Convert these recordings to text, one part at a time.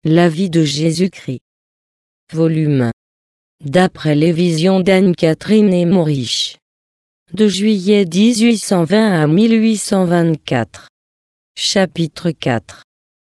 La vie de Jésus-Christ. Volume 1. D'après les visions d'Anne-Catherine et Maurice. De juillet 1820 à 1824. Chapitre 4.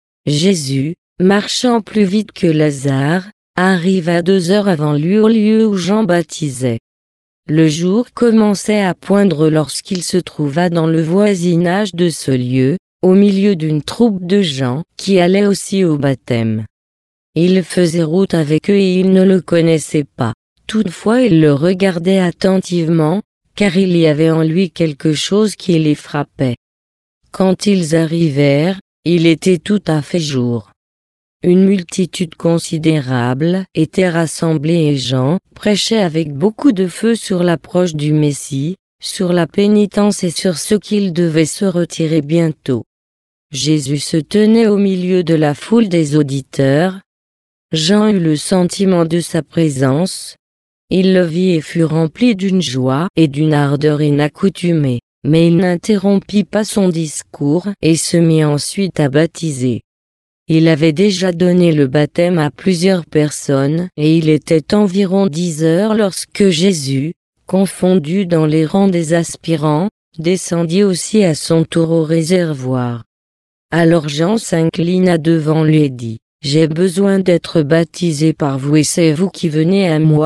Jésus, marchant plus vite que Lazare, arriva 2 heures avant lui au lieu où Jean baptisait. Le jour commençait à poindre lorsqu'il se trouva dans le voisinage de ce lieu, au milieu d'une troupe de gens qui allaient aussi au baptême. Il faisait route avec eux et ils ne le connaissaient pas. Toutefois ils le regardaient attentivement, car il y avait en lui quelque chose qui les frappait. Quand ils arrivèrent, il était tout à fait jour. Une multitude considérable était rassemblée et Jean prêchait avec beaucoup de feu sur l'approche du Messie, sur la pénitence et sur ce qu'il devait se retirer bientôt. Jésus se tenait au milieu de la foule des auditeurs. Jean eut le sentiment de sa présence. Il le vit et fut rempli d'une joie et d'une ardeur inaccoutumée, mais il n'interrompit pas son discours et se mit ensuite à baptiser. Il avait déjà donné le baptême à plusieurs personnes et il était environ 10 heures lorsque Jésus, confondu dans les rangs des aspirants, descendit aussi à son tour au réservoir. Alors Jean s'inclina devant lui et dit : « J'ai besoin d'être baptisé par vous et c'est vous qui venez à moi ? »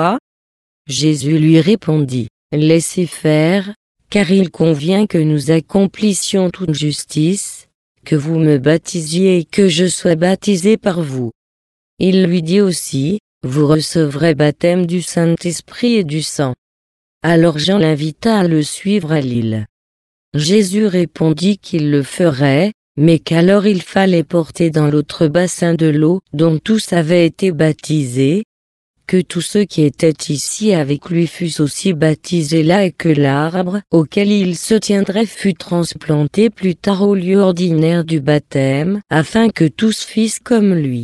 Jésus lui répondit : « Laissez faire, car il convient que nous accomplissions toute justice, que vous me baptisiez et que je sois baptisé par vous. » Il lui dit aussi : « Vous recevrez baptême du Saint-Esprit et du sang. » Alors Jean l'invita à le suivre à l'île. Jésus répondit qu'il le ferait, mais qu'alors il fallait porter dans l'autre bassin de l'eau dont tous avaient été baptisés, que tous ceux qui étaient ici avec lui fussent aussi baptisés là et que l'arbre auquel il se tiendrait fût transplanté plus tard au lieu ordinaire du baptême, afin que tous fissent comme lui.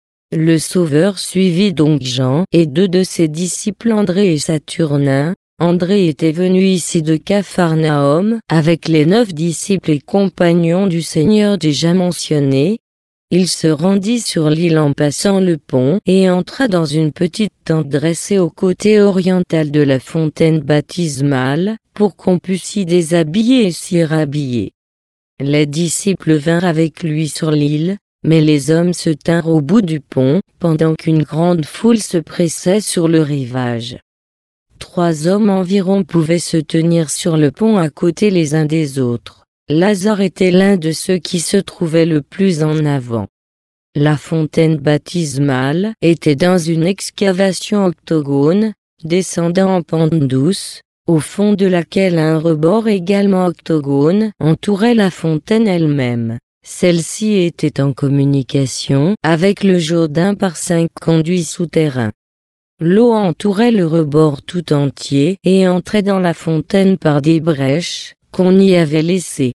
Le Sauveur suivit donc Jean et 2 de ses disciples André et Saturnin. André était venu ici de Capharnaüm avec les 9 disciples et compagnons du Seigneur déjà mentionnés. Il se rendit sur l'île en passant le pont et entra dans une petite tente dressée au côté oriental de la fontaine baptismale, pour qu'on pût s'y déshabiller et s'y rhabiller. Les disciples vinrent avec lui sur l'île, mais les hommes se tinrent au bout du pont, pendant qu'une grande foule se pressait sur le rivage. 3 hommes environ pouvaient se tenir sur le pont à côté les uns des autres. Lazare était l'un de ceux qui se trouvaient le plus en avant. La fontaine baptismale était dans une excavation octogone, descendant en pente douce, au fond de laquelle un rebord également octogone entourait la fontaine elle-même. Celle-ci était en communication avec le Jourdain par 5 conduits souterrains. L'eau entourait le rebord tout entier et entrait dans la fontaine par des brèches qu'on y avait laissées.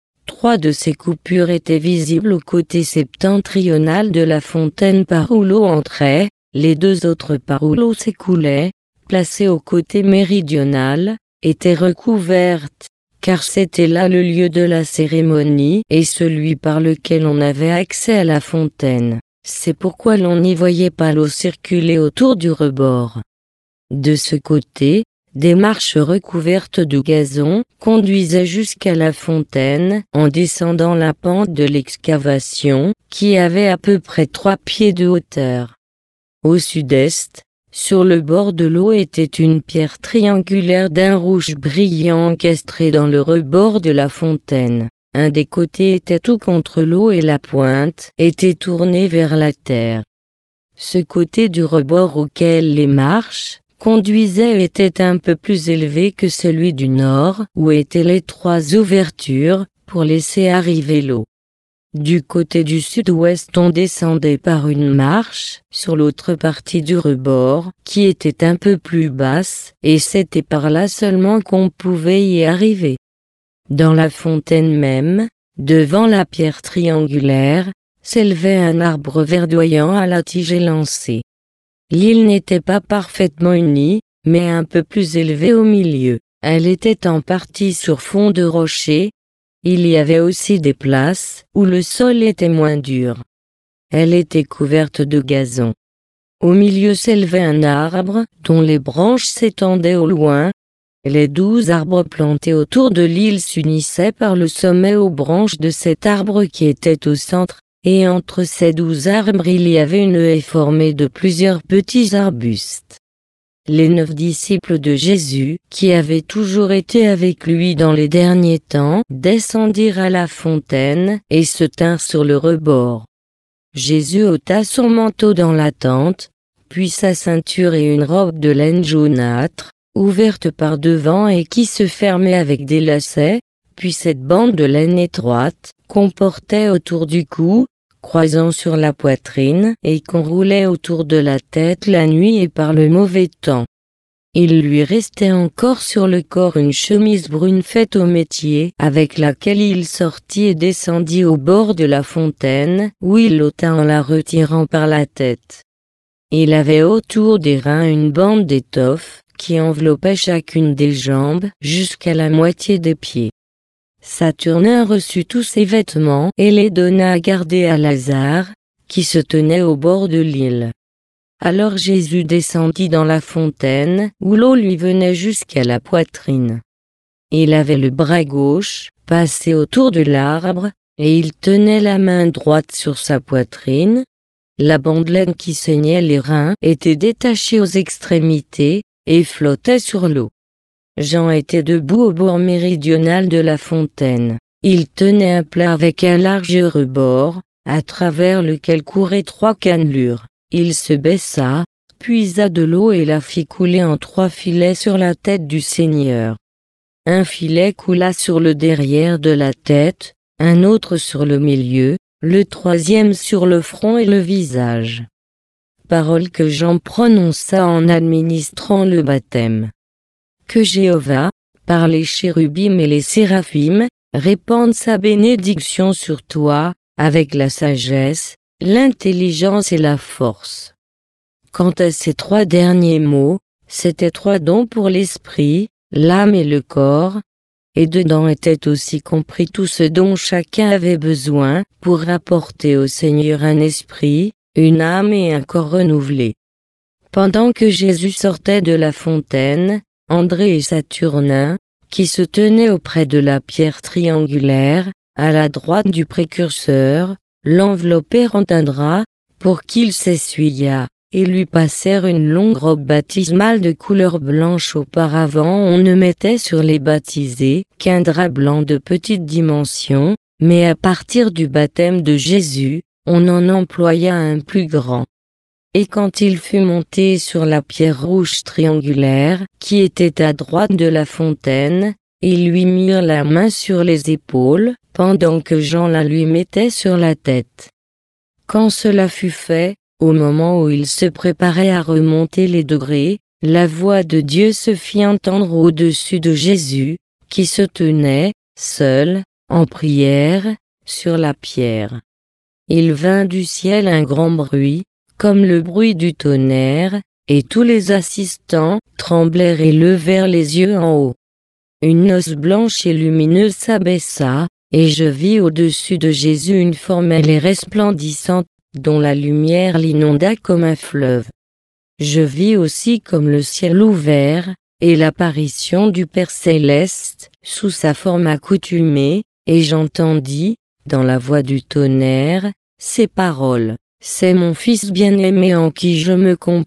3 de ces coupures étaient visibles au côté septentrional de la fontaine par où l'eau entrait, les 2 autres par où l'eau s'écoulait, placées au côté méridional, étaient recouvertes, car c'était là le lieu de la cérémonie et celui par lequel on avait accès à la fontaine. C'est pourquoi l'on n'y voyait pas l'eau circuler autour du rebord. De ce côté, des marches recouvertes de gazon conduisaient jusqu'à la fontaine en descendant la pente de l'excavation, qui avait à peu près 3 pieds de hauteur. Au sud-est, sur le bord de l'eau était une pierre triangulaire d'un rouge brillant encastrée dans le rebord de la fontaine. Un des côtés était tout contre l'eau et la pointe était tournée vers la terre. Ce côté du rebord auquel les marches conduisaient était un peu plus élevé que celui du nord, où étaient les 3 ouvertures, pour laisser arriver l'eau. Du côté du sud-ouest on descendait par une marche, sur l'autre partie du rebord, qui était un peu plus basse, et c'était par là seulement qu'on pouvait y arriver. Dans la fontaine même, devant la pierre triangulaire, s'élevait un arbre verdoyant à la tige élancée. L'île n'était pas parfaitement unie, mais un peu plus élevée au milieu. Elle était en partie sur fond de rochers. Il y avait aussi des places où le sol était moins dur. Elle était couverte de gazon. Au milieu s'élevait un arbre, dont les branches s'étendaient au loin. Les 12 arbres plantés autour de l'île s'unissaient par le sommet aux branches de cet arbre qui était au centre, et entre ces 12 arbres il y avait une haie formée de plusieurs petits arbustes. Les 9 disciples de Jésus, qui avaient toujours été avec lui dans les derniers temps, descendirent à la fontaine, et se tinrent sur le rebord. Jésus ôta son manteau dans la tente, puis sa ceinture et une robe de laine jaunâtre, ouverte par devant et qui se fermait avec des lacets, puis cette bande de laine étroite, qu'on portait autour du cou, croisant sur la poitrine, et qu'on roulait autour de la tête la nuit et par le mauvais temps. Il lui restait encore sur le corps une chemise brune faite au métier, avec laquelle il sortit et descendit au bord de la fontaine, où il l'ôta en la retirant par la tête. Il avait autour des reins une bande d'étoffe, qui enveloppait chacune des jambes jusqu'à la moitié des pieds. Saturnin reçut tous ses vêtements et les donna à garder à Lazare, qui se tenait au bord de l'île. Alors Jésus descendit dans la fontaine, où l'eau lui venait jusqu'à la poitrine. Il avait le bras gauche passé autour de l'arbre, et il tenait la main droite sur sa poitrine. La bandeleine qui saignait les reins était détachée aux extrémités, et flottait sur l'eau. Jean était debout au bord méridional de la fontaine. Il tenait un plat avec un large rebord, à travers lequel couraient 3 cannelures. Il se baissa, puisa de l'eau et la fit couler en 3 filets sur la tête du Seigneur. Un filet coula sur le derrière de la tête, un autre sur le milieu, le 3e sur le front et le visage. Parole que Jean prononça en administrant le baptême. Que Jéhovah, par les chérubim et les séraphim, répande sa bénédiction sur toi, avec la sagesse, l'intelligence et la force. Quant à ces 3 derniers mots, c'étaient 3 dons pour l'esprit, l'âme et le corps, et dedans était aussi compris tout ce dont chacun avait besoin pour apporter au Seigneur un esprit, une âme et un corps renouvelés. Pendant que Jésus sortait de la fontaine, André et Saturnin, qui se tenaient auprès de la pierre triangulaire, à la droite du précurseur, l'enveloppèrent en un drap, pour qu'il s'essuyât, et lui passèrent une longue robe baptismale de couleur blanche. Auparavant on ne mettait sur les baptisés qu'un drap blanc de petite dimension, mais à partir du baptême de Jésus, on en employa un plus grand. Et quand il fut monté sur la pierre rouge triangulaire, qui était à droite de la fontaine, ils lui mirent la main sur les épaules, pendant que Jean la lui mettait sur la tête. Quand cela fut fait, au moment où il se préparait à remonter les degrés, la voix de Dieu se fit entendre au-dessus de Jésus, qui se tenait, seul, en prière, sur la pierre. Il vint du ciel un grand bruit, comme le bruit du tonnerre, et tous les assistants tremblèrent et levèrent les yeux en haut. Une noce blanche et lumineuse s'abaissa, et je vis au-dessus de Jésus une forme aile et resplendissante, dont la lumière l'inonda comme un fleuve. Je vis aussi comme le ciel ouvert, et l'apparition du Père céleste, sous sa forme accoutumée, et j'entendis, dans la voix du tonnerre, ces paroles: « C'est mon Fils bien-aimé en qui je me complais. »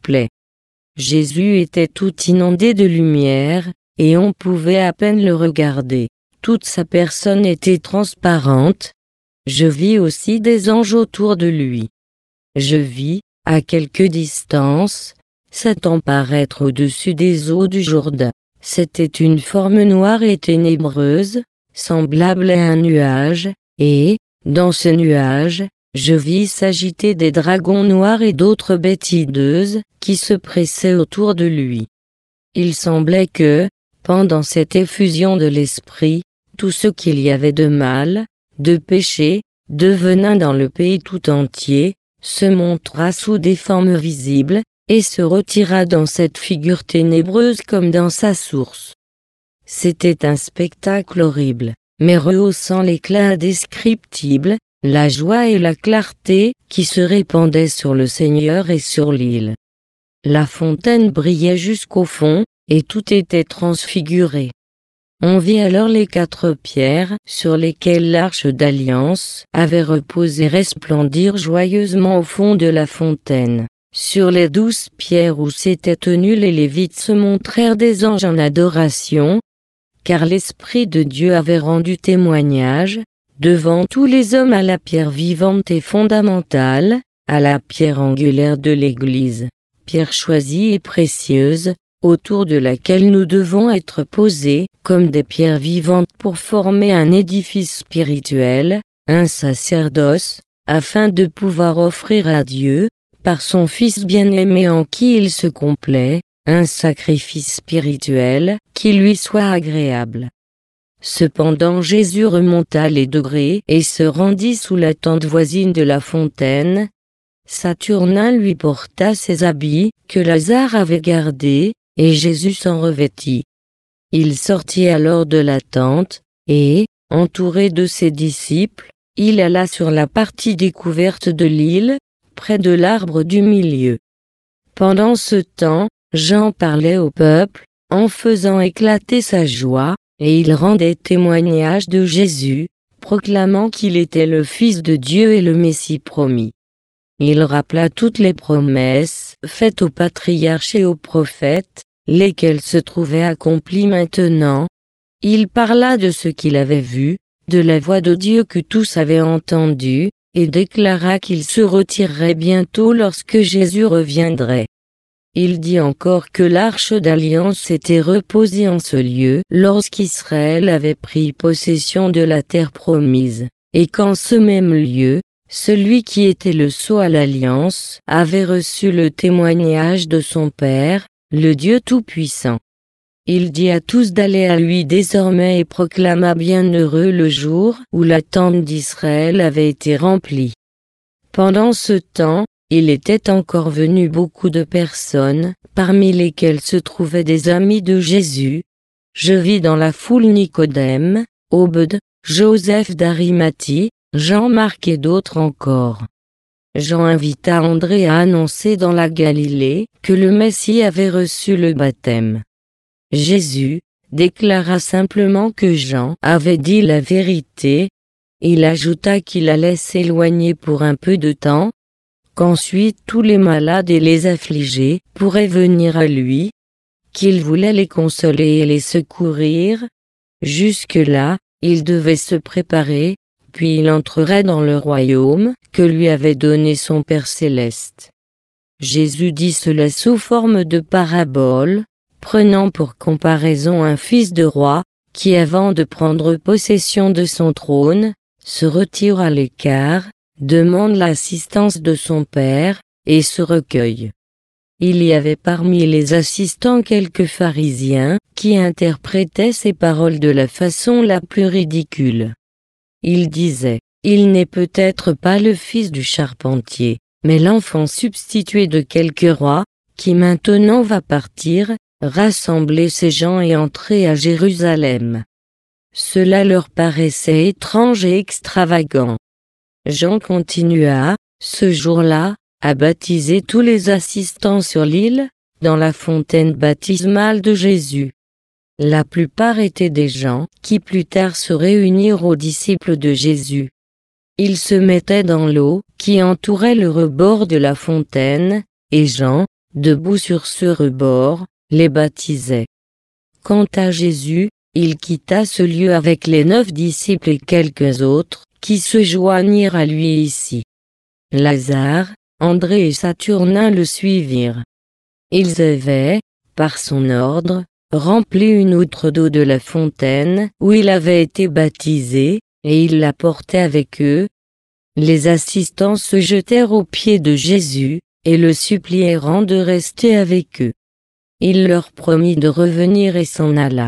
Jésus était tout inondé de lumière, et on pouvait à peine le regarder. Toute sa personne était transparente. Je vis aussi des anges autour de lui. Je vis, à quelque distance, Satan paraître au-dessus des eaux du Jourdain. C'était une forme noire et ténébreuse, semblable à un nuage, et, dans ce nuage, je vis s'agiter des dragons noirs et d'autres bêtes hideuses, qui se pressaient autour de lui. Il semblait que, pendant cette effusion de l'esprit, tout ce qu'il y avait de mal, de péché, de venin dans le pays tout entier, se montra sous des formes visibles, et se retira dans cette figure ténébreuse comme dans sa source. C'était un spectacle horrible, mais rehaussant l'éclat indescriptible, la joie et la clarté qui se répandaient sur le Seigneur et sur l'île. La fontaine brillait jusqu'au fond, et tout était transfiguré. On vit alors les 4 pierres sur lesquelles l'arche d'alliance avait reposé resplendir joyeusement au fond de la fontaine. Sur les 12 pierres où s'étaient tenus les Lévites se montrèrent des anges en adoration, car l'Esprit de Dieu avait rendu témoignage, devant tous les hommes à la pierre vivante et fondamentale, à la pierre angulaire de l'Église, pierre choisie et précieuse, autour de laquelle nous devons être posés comme des pierres vivantes pour former un édifice spirituel, un sacerdoce, afin de pouvoir offrir à Dieu, par son Fils bien-aimé en qui il se complaît, un sacrifice spirituel qui lui soit agréable. Cependant Jésus remonta les degrés et se rendit sous la tente voisine de la fontaine. Saturnin lui porta ses habits que Lazare avait gardés, et Jésus s'en revêtit. Il sortit alors de la tente, et, entouré de ses disciples, il alla sur la partie découverte de l'île, près de l'arbre du milieu. Pendant ce temps, Jean parlait au peuple, en faisant éclater sa joie, et il rendait témoignage de Jésus, proclamant qu'il était le Fils de Dieu et le Messie promis. Il rappela toutes les promesses faites aux patriarches et aux prophètes, lesquelles se trouvaient accomplies maintenant. Il parla de ce qu'il avait vu, de la voix de Dieu que tous avaient entendue, et déclara qu'il se retirerait bientôt lorsque Jésus reviendrait. Il dit encore que l'arche d'alliance s'était reposée en ce lieu lorsqu'Israël avait pris possession de la terre promise, et qu'en ce même lieu, celui qui était le sceau à l'alliance avait reçu le témoignage de son Père, le Dieu Tout-Puissant. Il dit à tous d'aller à lui désormais et proclama bienheureux le jour où la tente d'Israël avait été remplie. Pendant ce temps, il était encore venu beaucoup de personnes, parmi lesquelles se trouvaient des amis de Jésus. Je vis dans la foule Nicodème, Obed, Joseph d'Arimathie, Jean-Marc et d'autres encore. Jean invita André à annoncer dans la Galilée que le Messie avait reçu le baptême. Jésus déclara simplement que Jean avait dit la vérité. Il ajouta qu'il allait s'éloigner pour un peu de temps, qu'ensuite tous les malades et les affligés pourraient venir à lui, qu'il voulait les consoler et les secourir. Jusque-là, il devait se préparer, puis il entrerait dans le royaume que lui avait donné son Père céleste. Jésus dit cela sous forme de parabole, prenant pour comparaison un fils de roi, qui avant de prendre possession de son trône, se retire à l'écart, demande l'assistance de son père, et se recueille. Il y avait parmi les assistants quelques pharisiens, qui interprétaient ces paroles de la façon la plus ridicule. Ils disaient, « Il n'est peut-être pas le fils du charpentier, mais l'enfant substitué de quelque roi, qui maintenant va partir, rassembler ces gens et entrer à Jérusalem. » Cela leur paraissait étrange et extravagant. Jean continua, ce jour-là, à baptiser tous les assistants sur l'île, dans la fontaine baptismale de Jésus. La plupart étaient des gens qui plus tard se réunirent aux disciples de Jésus. Ils se mettaient dans l'eau qui entourait le rebord de la fontaine, et Jean, debout sur ce rebord, les baptisait. Quant à Jésus, il quitta ce lieu avec les 9 disciples et quelques autres, qui se joignirent à lui ici. Lazare, André et Saturnin le suivirent. Ils avaient, par son ordre, rempli une outre d'eau de la fontaine où il avait été baptisé, et ils la portaient avec eux. Les assistants se jetèrent aux pieds de Jésus, et le supplièrent de rester avec eux. Il leur promit de revenir et s'en alla.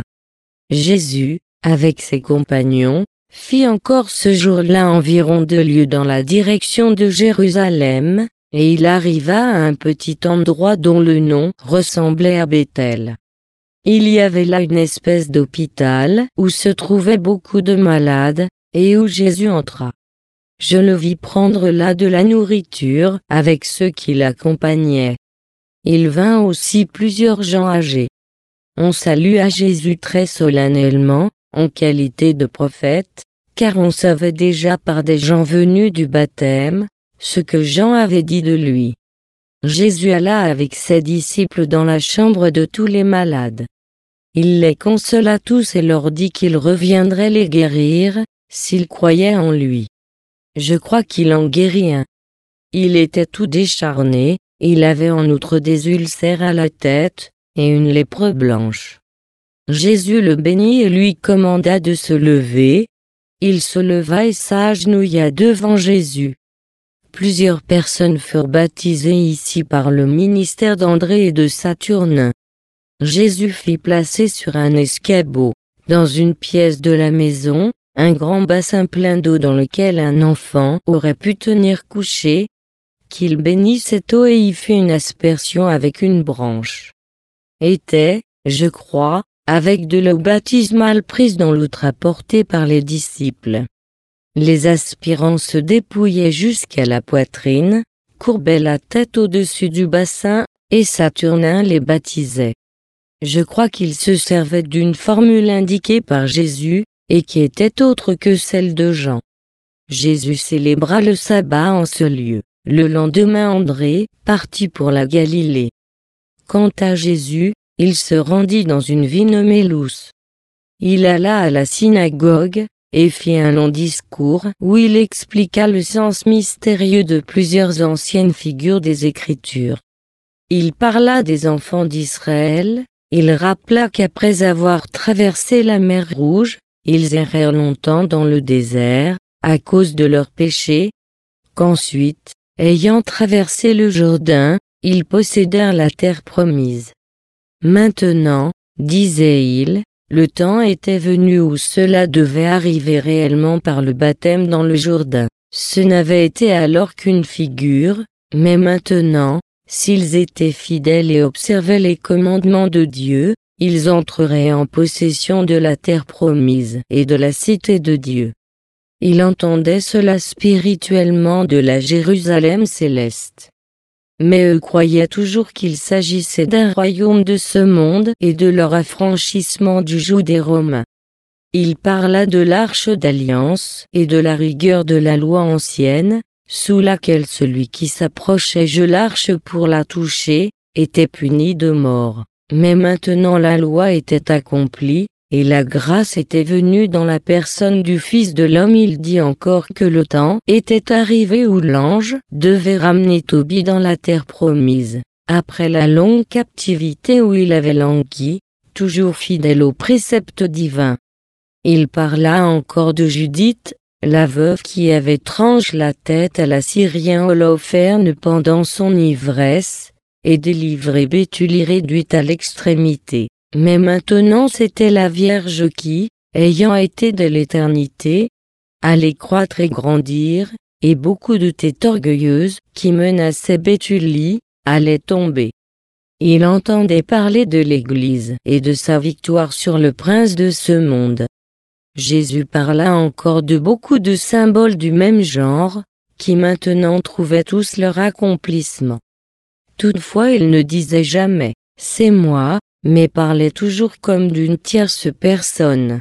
Jésus, avec ses compagnons, fit encore ce jour-là environ 2 lieues dans la direction de Jérusalem, et il arriva à un petit endroit dont le nom ressemblait à Béthel. Il y avait là une espèce d'hôpital où se trouvaient beaucoup de malades, et où Jésus entra. je le vis prendre là de la nourriture avec ceux qui l'accompagnaient. Il vint aussi plusieurs gens âgés. On salua Jésus très solennellement, en qualité de prophète, car on savait déjà par des gens venus du baptême, ce que Jean avait dit de lui. Jésus alla avec ses disciples dans la chambre de tous les malades. Il les consola tous et leur dit qu'il reviendrait les guérir, s'ils croyaient en lui. Je crois qu'il en guérit un. Il était tout décharné, il avait en outre des ulcères à la tête, et une lèpre blanche. Jésus le bénit et lui commanda de se lever. Il se leva et s'agenouilla devant Jésus. Plusieurs personnes furent baptisées ici par le ministère d'André et de Saturnin. Jésus fit placer sur un escabeau, dans une pièce de la maison, un grand bassin plein d'eau dans lequel un enfant aurait pu tenir couché, qu'il bénit cette eau et y fit une aspersion avec une branche. Était, je crois, avec de l'eau baptismale prise dans l'outre apportée par les disciples. Les aspirants se dépouillaient jusqu'à la poitrine, courbaient la tête au-dessus du bassin, et Saturnin les baptisait. Je crois qu'ils se servaient d'une formule indiquée par Jésus, et qui était autre que celle de Jean. Jésus célébra le sabbat en ce lieu. Le lendemain André partit pour la Galilée. Quant à Jésus, il se rendit dans une ville nommée Luz. Il alla à la synagogue, et fit un long discours où il expliqua le sens mystérieux de plusieurs anciennes figures des Écritures. Il parla des enfants d'Israël, il rappela qu'après avoir traversé la mer Rouge, ils errèrent longtemps dans le désert, à cause de leurs péchés, qu'ensuite, ayant traversé le Jourdain, ils possédèrent la terre promise. Maintenant, disait-il, le temps était venu où cela devait arriver réellement par le baptême dans le Jourdain. Ce n'avait été alors qu'une figure, mais maintenant, s'ils étaient fidèles et observaient les commandements de Dieu, ils entreraient en possession de la terre promise et de la cité de Dieu. Il entendait cela spirituellement de la Jérusalem céleste. Mais eux croyaient toujours qu'il s'agissait d'un royaume de ce monde et de leur affranchissement du joug des Romains. Il parla de l'arche d'alliance et de la rigueur de la loi ancienne, sous laquelle celui qui s'approchait de l'arche pour la toucher, était puni de mort. Mais maintenant la loi était accomplie, et la grâce était venue dans la personne du Fils de l'homme. Il dit encore que le temps était arrivé où l'ange devait ramener Tobie dans la terre promise, après la longue captivité où il avait langui, toujours fidèle aux préceptes divins. Il parla encore de Judith, la veuve qui avait tranché la tête à l'Assyrien Holoferne pendant son ivresse, et délivré Béthulie réduite à l'extrémité. Mais maintenant c'était la Vierge qui, ayant été de l'éternité, allait croître et grandir, et beaucoup de têtes orgueilleuses qui menaçaient Béthulie, allaient tomber. Il entendait parler de l'Église et de sa victoire sur le prince de ce monde. Jésus parla encore de beaucoup de symboles du même genre, qui maintenant trouvaient tous leur accomplissement. Toutefois il ne disait jamais « c'est moi », mais parlait toujours comme d'une tierce personne.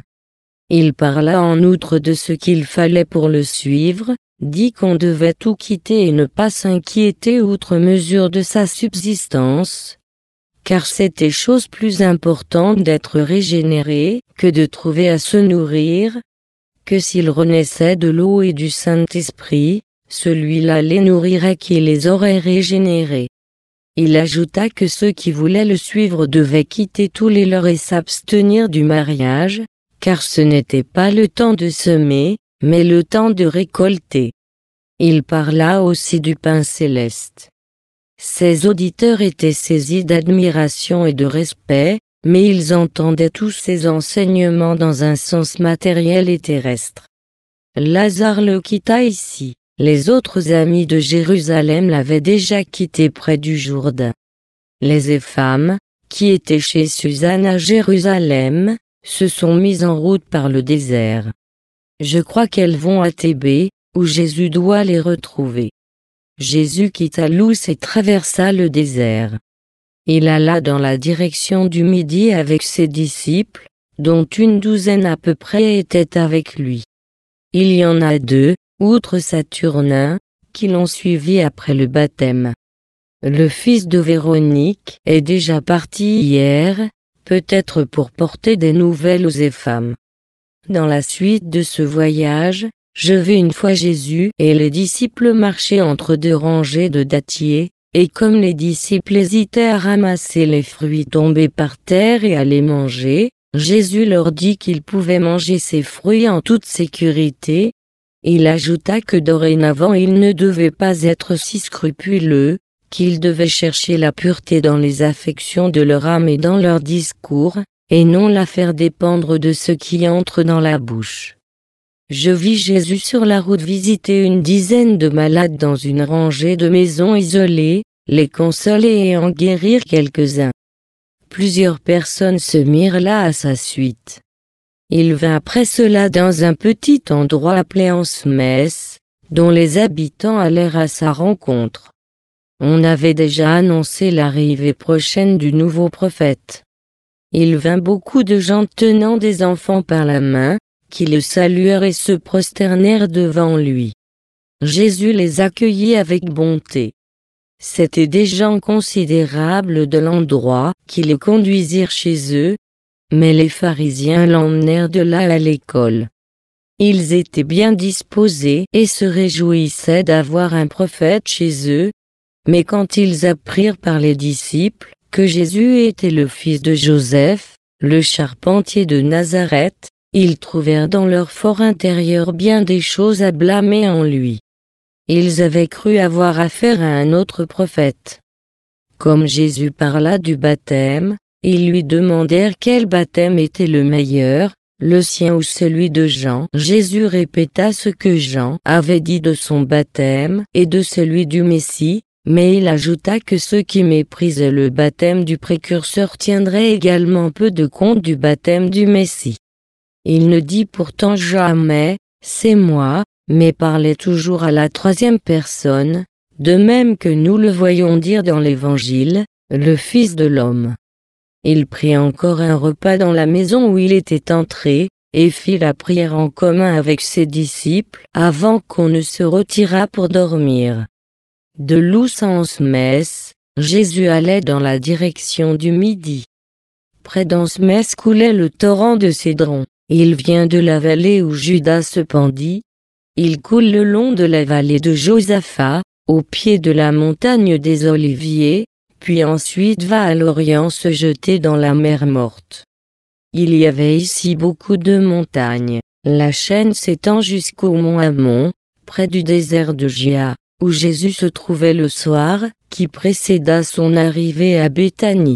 Il parla en outre de ce qu'il fallait pour le suivre, dit qu'on devait tout quitter et ne pas s'inquiéter outre mesure de sa subsistance, car c'était chose plus importante d'être régénéré que de trouver à se nourrir, que s'ils renaissaient de l'eau et du Saint-Esprit, celui-là les nourrirait qui les aurait régénérés. Il ajouta que ceux qui voulaient le suivre devaient quitter tous les leurs et s'abstenir du mariage, car ce n'était pas le temps de semer, mais le temps de récolter. Il parla aussi du pain céleste. Ses auditeurs étaient saisis d'admiration et de respect, mais ils entendaient tous ces enseignements dans un sens matériel et terrestre. Lazare le quitta ici. Les autres amis de Jérusalem l'avaient déjà quitté près du Jourdain. Les femmes, qui étaient chez Suzanne à Jérusalem, se sont mises en route par le désert. Je crois qu'elles vont à Thébé, où Jésus doit les retrouver. Jésus quitta Luz et traversa le désert. Il alla dans la direction du Midi avec ses disciples, dont une douzaine à peu près étaient avec lui. Il y en a 2, outre Saturnin, qui l'ont suivi après le baptême. Le fils de Véronique est déjà parti hier, peut-être pour porter des nouvelles aux femmes. Dans la suite de ce voyage, je vis une fois Jésus et les disciples marcher entre 2 rangées de dattiers, et comme les disciples hésitaient à ramasser les fruits tombés par terre et à les manger, Jésus leur dit qu'ils pouvaient manger ces fruits en toute sécurité. Il ajouta que dorénavant ils ne devaient pas être si scrupuleux, qu'ils devaient chercher la pureté dans les affections de leur âme et dans leur discours, et non la faire dépendre de ce qui entre dans la bouche. Je vis Jésus sur la route visiter une dizaine de malades dans une rangée de maisons isolées, les consoler et en guérir quelques-uns. Plusieurs personnes se mirent là à sa suite. Il vint après cela dans un petit endroit appelé Ansmès, dont les habitants allèrent à sa rencontre. On avait déjà annoncé l'arrivée prochaine du nouveau prophète. Il vint beaucoup de gens tenant des enfants par la main, qui le saluèrent et se prosternèrent devant lui. Jésus les accueillit avec bonté. C'étaient des gens considérables de l'endroit qui le conduisirent chez eux, mais les pharisiens l'emmenèrent de là à l'école. Ils étaient bien disposés et se réjouissaient d'avoir un prophète chez eux, mais quand ils apprirent par les disciples que Jésus était le fils de Joseph, le charpentier de Nazareth, ils trouvèrent dans leur fort intérieur bien des choses à blâmer en lui. Ils avaient cru avoir affaire à un autre prophète. Comme Jésus parla du baptême, ils lui demandèrent quel baptême était le meilleur, le sien ou celui de Jean. Jésus répéta ce que Jean avait dit de son baptême et de celui du Messie, mais il ajouta que ceux qui méprisaient le baptême du précurseur tiendraient également peu de compte du baptême du Messie. Il ne dit pourtant jamais « c'est moi », mais parlait toujours à la 3e personne, de même que nous le voyons dire dans l'Évangile, le Fils de l'homme. Il prit encore un repas dans la maison où il était entré, et fit la prière en commun avec ses disciples avant qu'on ne se retirât pour dormir. De Luz à Ansmès, Jésus allait dans la direction du Midi. Près d'Ansmès coulait le torrent de Cédron. Il vient de la vallée où Judas se pendit. Il coule le long de la vallée de Josaphat, au pied de la montagne des Oliviers, puis ensuite va à l'Orient se jeter dans la mer Morte. Il y avait ici beaucoup de montagnes. La chaîne s'étend jusqu'au mont Ammon, près du désert de Gia, où Jésus se trouvait le soir, qui précéda son arrivée à Béthanie.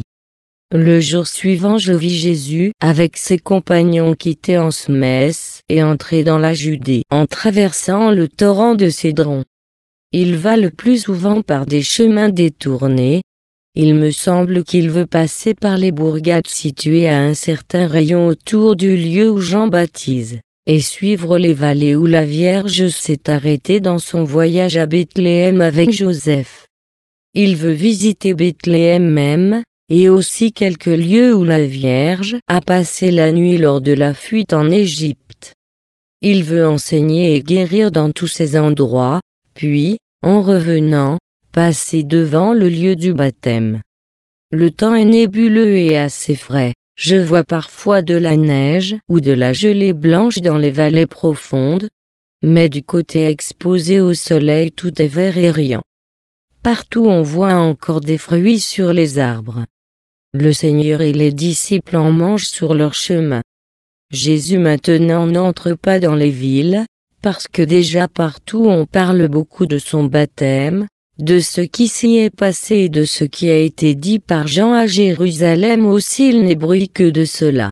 Le jour suivant je vis Jésus avec ses compagnons quitter Ansmès et entrer dans la Judée en traversant le torrent de Cédron. Il va le plus souvent par des chemins détournés. Il me semble qu'il veut passer par les bourgades situées à un certain rayon autour du lieu où Jean baptise, et suivre les vallées où la Vierge s'est arrêtée dans son voyage à Bethléem avec Joseph. Il veut visiter Bethléem même, et aussi quelques lieux où la Vierge a passé la nuit lors de la fuite en Égypte. Il veut enseigner et guérir dans tous ces endroits, puis, en revenant, passer devant le lieu du baptême. Le temps est nébuleux et assez frais. Je vois parfois de la neige ou de la gelée blanche dans les vallées profondes, mais du côté exposé au soleil tout est vert et riant. Partout on voit encore des fruits sur les arbres. Le Seigneur et les disciples en mangent sur leur chemin. Jésus maintenant n'entre pas dans les villes, parce que déjà partout on parle beaucoup de son baptême, de ce qui s'y est passé et de ce qui a été dit par Jean à Jérusalem aussi il n'est bruit que de cela.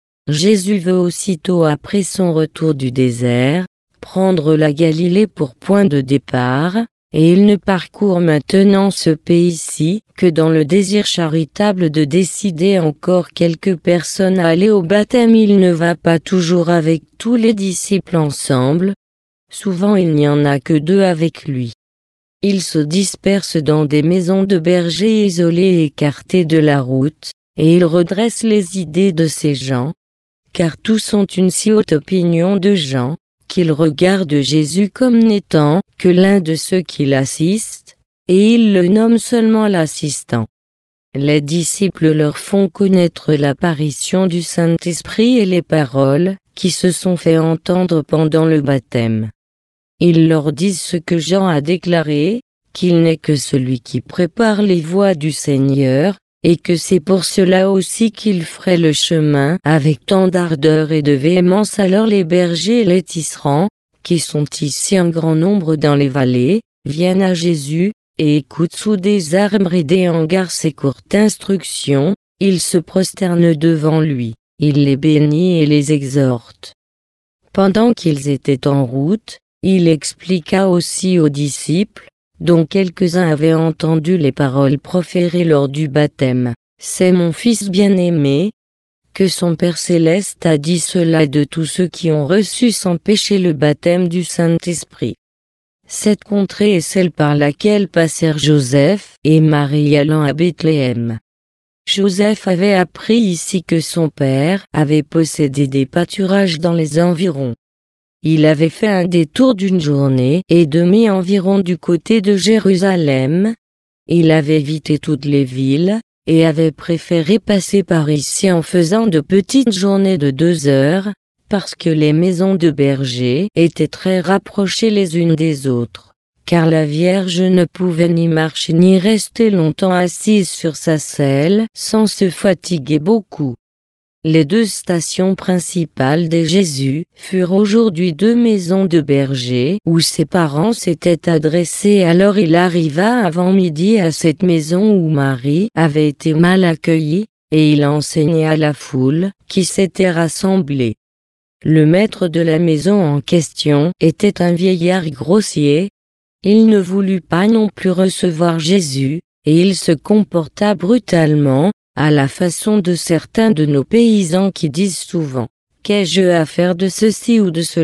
Jésus veut aussitôt après son retour du désert, prendre la Galilée pour point de départ, et il ne parcourt maintenant ce pays-ci que dans le désir charitable de décider encore quelques personnes à aller au baptême. Il ne va pas toujours avec tous les disciples ensemble. Souvent il n'y en a que 2 avec lui. Ils se dispersent dans des maisons de bergers isolées et écartées de la route, et il redresse les idées de ces gens, car tous ont une si haute opinion de Jean, qu'ils regardent Jésus comme n'étant que l'un de ceux qui l'assistent, et ils le nomment seulement l'assistant. Les disciples leur font connaître l'apparition du Saint-Esprit et les paroles qui se sont fait entendre pendant le baptême. Ils leur disent ce que Jean a déclaré, qu'il n'est que celui qui prépare les voies du Seigneur, et que c'est pour cela aussi qu'il ferait le chemin avec tant d'ardeur et de véhémence. Alors les bergers et les tisserands, qui sont ici en grand nombre dans les vallées, viennent à Jésus, et écoutent sous des arbres et des hangars ses courtes instructions, ils se prosternent devant lui, il les bénit et les exhorte. Pendant qu'ils étaient en route, il expliqua aussi aux disciples, dont quelques-uns avaient entendu les paroles proférées lors du baptême, « C'est mon Fils bien-aimé », que son Père céleste a dit cela de tous ceux qui ont reçu sans péché le baptême du Saint-Esprit. Cette contrée est celle par laquelle passèrent Joseph et Marie allant à Bethléem. Joseph avait appris ici que son père avait possédé des pâturages dans les environs. Il avait fait un détour d'une journée et demie environ du côté de Jérusalem. Il avait évité toutes les villes, et avait préféré passer par ici en faisant de petites journées de 2 heures, parce que les maisons de bergers étaient très rapprochées les unes des autres, car la Vierge ne pouvait ni marcher ni rester longtemps assise sur sa selle sans se fatiguer beaucoup. Les 2 stations principales de Jésus furent aujourd'hui 2 maisons de bergers où ses parents s'étaient adressés. Alors il arriva avant midi à cette maison où Marie avait été mal accueillie, et il enseignait à la foule qui s'était rassemblée. Le maître de la maison en question était un vieillard grossier. Il ne voulut pas non plus recevoir Jésus, et il se comporta brutalement, à la façon de certains de nos paysans qui disent souvent « Qu'ai-je à faire de ceci ou de cela ?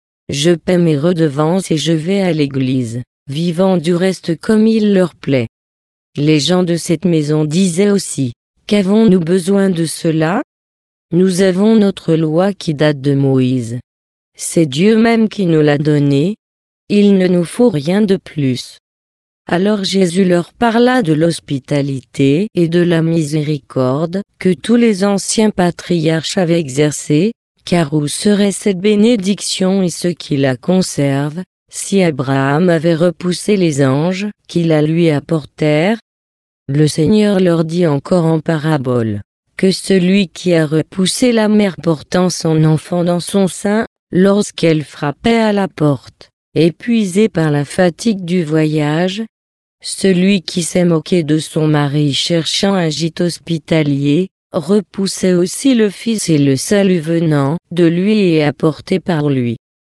Je paie mes redevances et je vais à l'église, vivant du reste comme il leur plaît. » Les gens de cette maison disaient aussi « Qu'avons-nous besoin de cela ? Nous avons notre loi qui date de Moïse. C'est Dieu même qui nous l'a donnée. Il ne nous faut rien de plus. » Alors Jésus leur parla de l'hospitalité et de la miséricorde que tous les anciens patriarches avaient exercée, car où serait cette bénédiction et ceux qui la conservent, si Abraham avait repoussé les anges qui la lui apportèrent? Le Seigneur leur dit encore en parabole, que celui qui a repoussé la mère portant son enfant dans son sein, lorsqu'elle frappait à la porte, épuisé par la fatigue du voyage, celui qui s'est moqué de son mari cherchant un gîte hospitalier, repoussait aussi le Fils et le salut venant de lui et apporté par lui.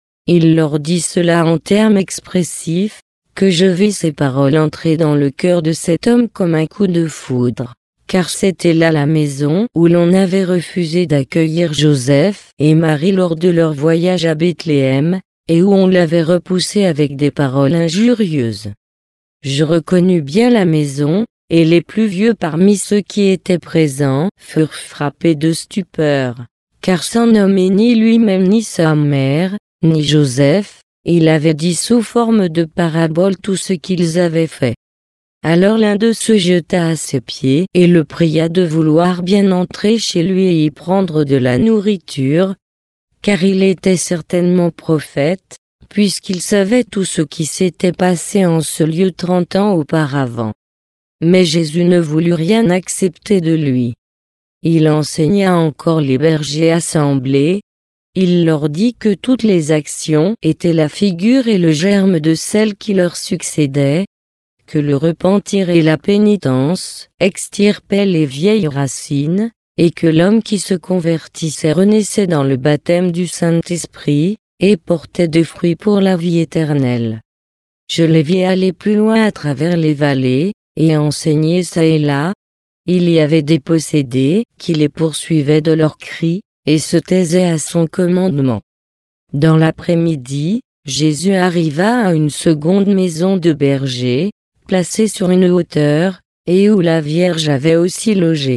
Il leur dit cela en termes expressifs, que je vis ces paroles entrer dans le cœur de cet homme comme un coup de foudre, car c'était là la maison où l'on avait refusé d'accueillir Joseph et Marie lors de leur voyage à Bethléem, et où on l'avait repoussé avec des paroles injurieuses. Je reconnus bien la maison, et les plus vieux parmi ceux qui étaient présents furent frappés de stupeur, car sans nommer ni lui-même ni sa mère, ni Joseph, il avait dit sous forme de parabole tout ce qu'ils avaient fait. Alors l'un d'eux se jeta à ses pieds et le pria de vouloir bien entrer chez lui et y prendre de la nourriture, car il était certainement prophète, puisqu'il savait tout ce qui s'était passé en ce lieu 30 ans auparavant. Mais Jésus ne voulut rien accepter de lui. Il enseigna encore les bergers assemblés. Il leur dit que toutes les actions étaient la figure et le germe de celles qui leur succédaient, que le repentir et la pénitence extirpaient les vieilles racines, et que l'homme qui se convertissait renaissait dans le baptême du Saint-Esprit, et portait des fruits pour la vie éternelle. Je les vis aller plus loin à travers les vallées, et enseigner çà et là. Il y avait des possédés qui les poursuivaient de leurs cris, et se taisaient à son commandement. Dans l'après-midi, Jésus arriva à une seconde maison de berger, placée sur une hauteur, et où la Vierge avait aussi logé.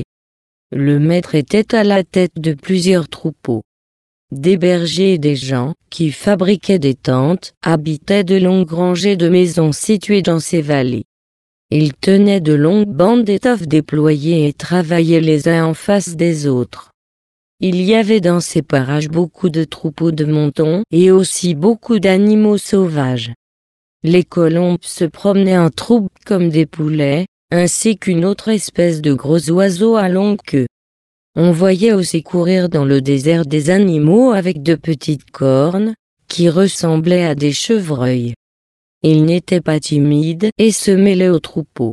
Le maître était à la tête de plusieurs troupeaux. Des bergers et des gens, qui fabriquaient des tentes, habitaient de longues rangées de maisons situées dans ces vallées. Ils tenaient de longues bandes d'étoffes déployées et travaillaient les uns en face des autres. Il y avait dans ces parages beaucoup de troupeaux de moutons et aussi beaucoup d'animaux sauvages. Les colombes se promenaient en troupe comme des poulets, ainsi qu'une autre espèce de gros oiseaux à longue queue. On voyait aussi courir dans le désert des animaux avec de petites cornes, qui ressemblaient à des chevreuils. Ils n'étaient pas timides et se mêlaient aux troupeaux.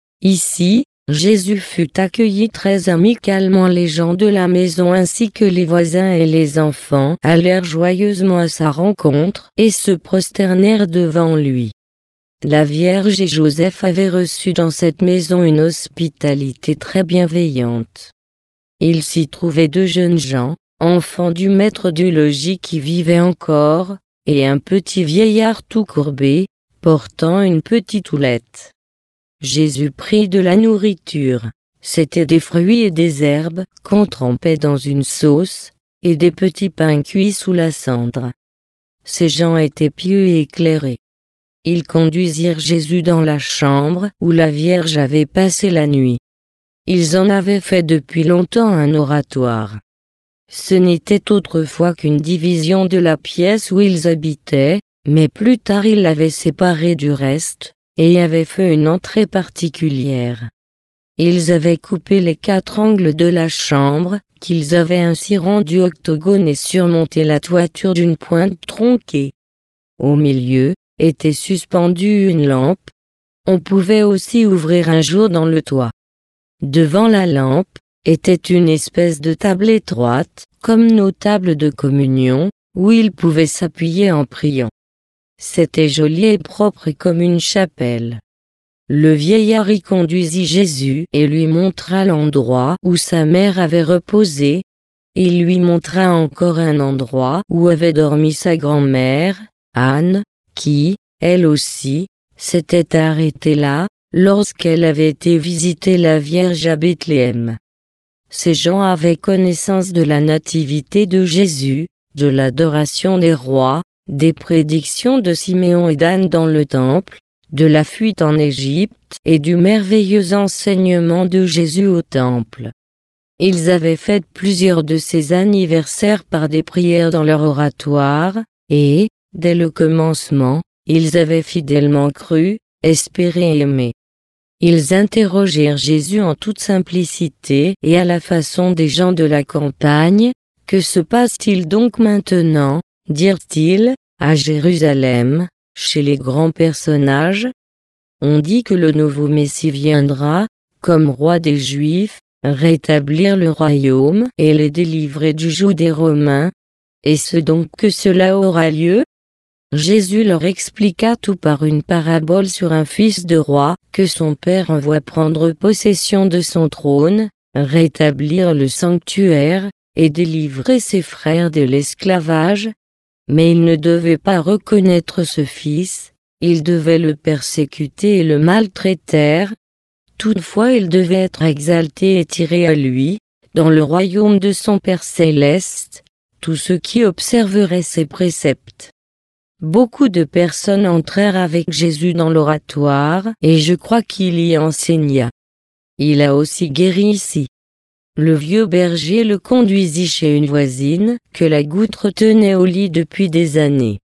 Ici, Jésus fut accueilli très amicalement. Les gens de la maison ainsi que les voisins et les enfants allèrent joyeusement à sa rencontre et se prosternèrent devant lui. La Vierge et Joseph avaient reçu dans cette maison une hospitalité très bienveillante. Il s'y trouvait 2 jeunes gens, enfants du maître du logis qui vivait encore, et un petit vieillard tout courbé, portant une petite houlette. Jésus prit de la nourriture, c'étaient des fruits et des herbes qu'on trempait dans une sauce, et des petits pains cuits sous la cendre. Ces gens étaient pieux et éclairés. Ils conduisirent Jésus dans la chambre où la Vierge avait passé la nuit. Ils en avaient fait depuis longtemps un oratoire. Ce n'était autrefois qu'une division de la pièce où ils habitaient, mais plus tard ils l'avaient séparée du reste, et y avaient fait une entrée particulière. Ils avaient coupé les 4 angles de la chambre, qu'ils avaient ainsi rendu octogone et surmonté la toiture d'une pointe tronquée. Au milieu, était suspendue une lampe. On pouvait aussi ouvrir un jour dans le toit. Devant la lampe, était une espèce de table étroite, comme nos tables de communion, où ils pouvaient s'appuyer en priant. C'était joli et propre comme une chapelle. Le vieillard y conduisit Jésus et lui montra l'endroit où sa mère avait reposé. Il lui montra encore un endroit où avait dormi sa grand-mère, Anne, qui, elle aussi, s'était arrêtée là, lorsqu'elle avait été visiter la Vierge à Bethléem. Ces gens avaient connaissance de la nativité de Jésus, de l'adoration des rois, des prédictions de Siméon et d'Anne dans le temple, de la fuite en Égypte et du merveilleux enseignement de Jésus au temple. Ils avaient fait plusieurs de ces anniversaires par des prières dans leur oratoire, et, dès le commencement, ils avaient fidèlement cru, espéré et aimé. Ils interrogèrent Jésus en toute simplicité et à la façon des gens de la campagne. « Que se passe-t-il donc maintenant, dirent-ils, à Jérusalem, chez les grands personnages? On dit que le nouveau Messie viendra, comme roi des Juifs, rétablir le royaume et les délivrer du joug des Romains. Est-ce donc que cela aura lieu ?» Jésus leur expliqua tout par une parabole sur un fils de roi que son père envoie prendre possession de son trône, rétablir le sanctuaire, et délivrer ses frères de l'esclavage. Mais il ne devait pas reconnaître ce fils, il devait le persécuter et le maltraiter. Toutefois il devait être exalté et tiré à lui, dans le royaume de son Père céleste, tous ceux qui observeraient ses préceptes. Beaucoup de personnes entrèrent avec Jésus dans l'oratoire, et je crois qu'il y enseigna. Il a aussi guéri ici. Le vieux berger le conduisit chez une voisine, que la goutte retenait au lit depuis des années.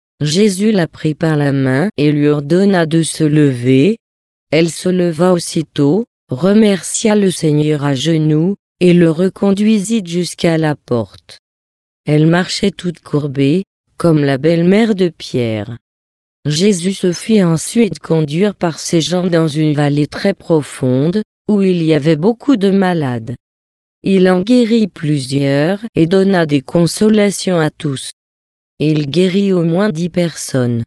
Jésus la prit par la main et lui ordonna de se lever. Elle se leva aussitôt, remercia le Seigneur à genoux, et le reconduisit jusqu'à la porte. Elle marchait toute courbée, comme la belle-mère de Pierre. Jésus se fit ensuite conduire par ces gens dans une vallée très profonde, où il y avait beaucoup de malades. Il en guérit plusieurs et donna des consolations à tous. Il guérit au moins 10 personnes.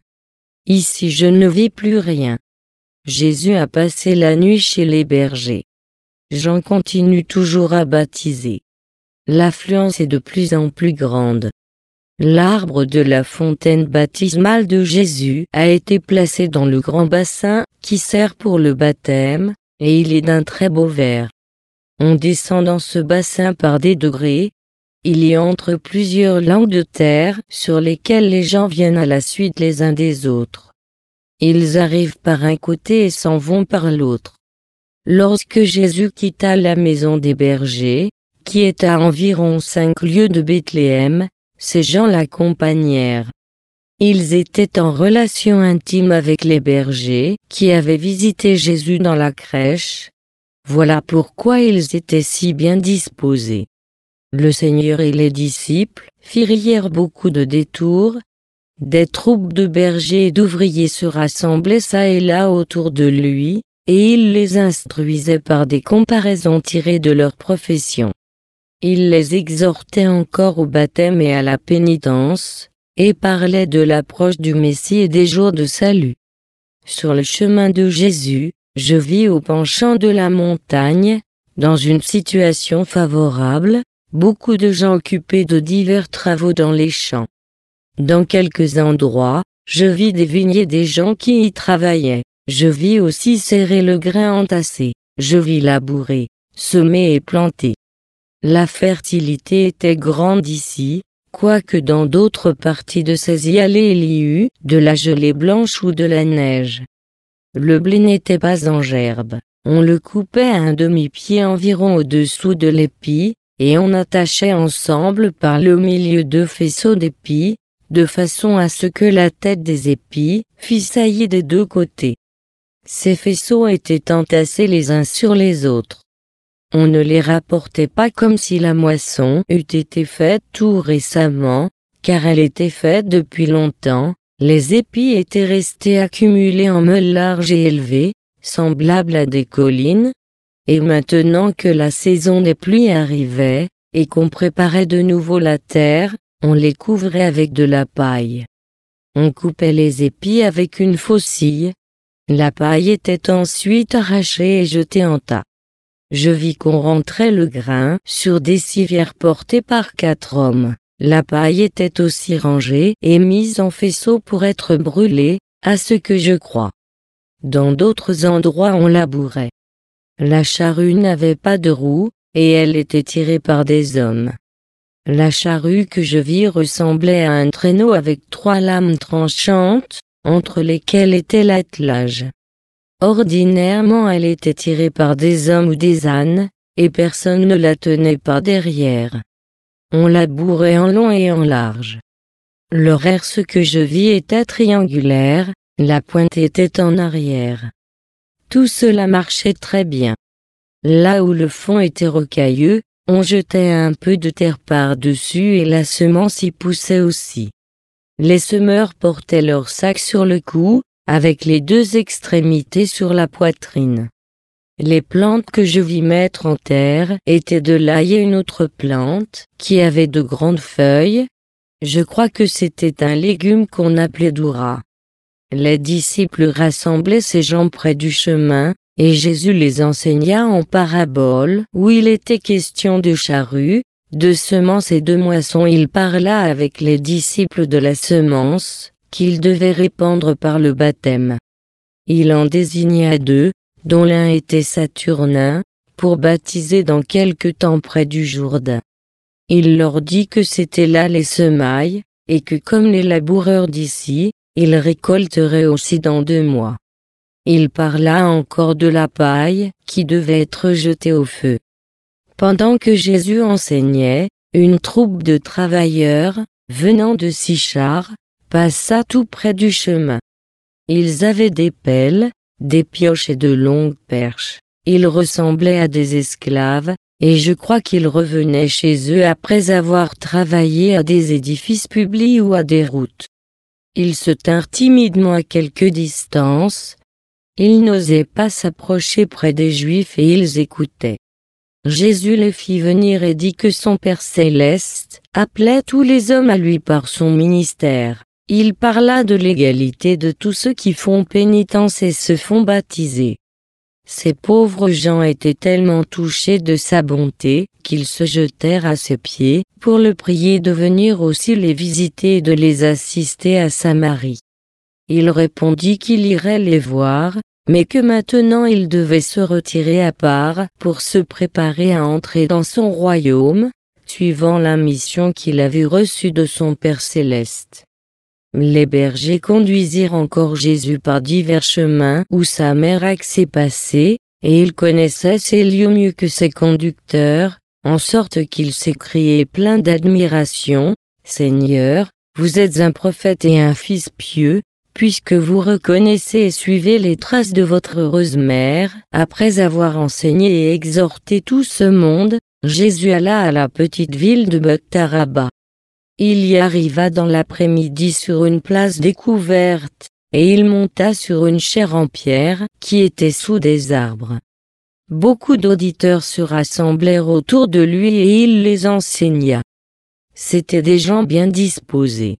Ici je ne vis plus rien. Jésus a passé la nuit chez les bergers. Jean continue toujours à baptiser. L'affluence est de plus en plus grande. L'arbre de la fontaine baptismale de Jésus a été placé dans le grand bassin qui sert pour le baptême, et il est d'un très beau vert. On descend dans ce bassin par des degrés. Il y entre plusieurs langues de terre sur lesquelles les gens viennent à la suite les uns des autres. Ils arrivent par un côté et s'en vont par l'autre. Lorsque Jésus quitta la maison des bergers, qui est à environ 5 lieues de Bethléem, ces gens l'accompagnèrent. Ils étaient en relation intime avec les bergers qui avaient visité Jésus dans la crèche. Voilà pourquoi ils étaient si bien disposés. Le Seigneur et les disciples firent beaucoup de détours. Des troupes de bergers et d'ouvriers se rassemblaient çà et là autour de lui, et il les instruisait par des comparaisons tirées de leur profession. Il les exhortait encore au baptême et à la pénitence, et parlait de l'approche du Messie et des jours de salut. Sur le chemin de Jésus, je vis au penchant de la montagne, dans une situation favorable, beaucoup de gens occupés de divers travaux dans les champs. Dans quelques endroits, je vis des vignes et des gens qui y travaillaient. Je vis aussi serrer le grain entassé. Je vis labourer, semer et planter. La fertilité était grande ici, quoique dans d'autres parties de ces allées il y eut de la gelée blanche ou de la neige. Le blé n'était pas en gerbe. On le coupait à un demi-pied environ au-dessous de l'épi, et on attachait ensemble par le milieu 2 faisceaux d'épis, de façon à ce que la tête des épis fît saillie des 2 côtés. Ces faisceaux étaient entassés les uns sur les autres. On ne les rapportait pas comme si la moisson eût été faite tout récemment, car elle était faite depuis longtemps. Les épis étaient restés accumulés en meules larges et élevées, semblables à des collines, et maintenant que la saison des pluies arrivait, et qu'on préparait de nouveau la terre, on les couvrait avec de la paille. On coupait les épis avec une faucille. La paille était ensuite arrachée et jetée en tas. Je vis qu'on rentrait le grain sur des civières portées par 4 hommes. La paille était aussi rangée et mise en faisceaux pour être brûlée, à ce que je crois. Dans d'autres endroits on labourait. La charrue n'avait pas de roue, et elle était tirée par des hommes. La charrue que je vis ressemblait à un traîneau avec 3 lames tranchantes, entre lesquelles était l'attelage. Ordinairement elle était tirée par des hommes ou des ânes, et personne ne la tenait par derrière. On labourait en long et en large. Le herse que je vis était triangulaire, la pointe était en arrière. Tout cela marchait très bien. Là où le fond était rocailleux, on jetait un peu de terre par-dessus et la semence y poussait aussi. Les semeurs portaient leurs sacs sur le cou, avec les 2 extrémités sur la poitrine. Les plantes que je vis mettre en terre étaient de l'ail et une autre plante, qui avait de grandes feuilles. Je crois que c'était un légume qu'on appelait doura. Les disciples rassemblaient ces gens près du chemin, et Jésus les enseigna en paraboles où il était question de charrues, de semences et de moissons. Il parla avec les disciples de la semence, qu'ils devaient répandre par le baptême. Il en désigna 2, dont l'un était Saturnin, pour baptiser dans quelque temps près du Jourdain. Il leur dit que c'étaient là les semailles, et que comme les laboureurs d'ici, ils récolteraient aussi dans 2 mois. Il parla encore de la paille, qui devait être jetée au feu. Pendant que Jésus enseignait, une troupe de travailleurs, venant de Sychar, passa tout près du chemin. Ils avaient des pelles, des pioches et de longues perches. Ils ressemblaient à des esclaves, et je crois qu'ils revenaient chez eux après avoir travaillé à des édifices publics ou à des routes. Ils se tinrent timidement à quelque distance. Ils n'osaient pas s'approcher près des Juifs et ils écoutaient. Jésus les fit venir et dit que son Père céleste appelait tous les hommes à lui par son ministère. Il parla de l'égalité de tous ceux qui font pénitence et se font baptiser. Ces pauvres gens étaient tellement touchés de sa bonté, qu'ils se jetèrent à ses pieds, pour le prier de venir aussi les visiter et de les assister à Samarie. Il répondit qu'il irait les voir, mais que maintenant il devait se retirer à part pour se préparer à entrer dans son royaume, suivant la mission qu'il avait reçue de son Père céleste. Les bergers conduisirent encore Jésus par divers chemins où sa mère s'est passée, et il connaissait ces lieux mieux que ses conducteurs, en sorte qu'il s'écriait plein d'admiration, « Seigneur, vous êtes un prophète et un fils pieux, puisque vous reconnaissez et suivez les traces de votre heureuse mère. » Après avoir enseigné et exhorté tout ce monde, Jésus alla à la petite ville de Bethtaraba. Il y arriva dans l'après-midi sur une place découverte, et il monta sur une chaire en pierre qui était sous des arbres. Beaucoup d'auditeurs se rassemblèrent autour de lui et il les enseigna. C'étaient des gens bien disposés.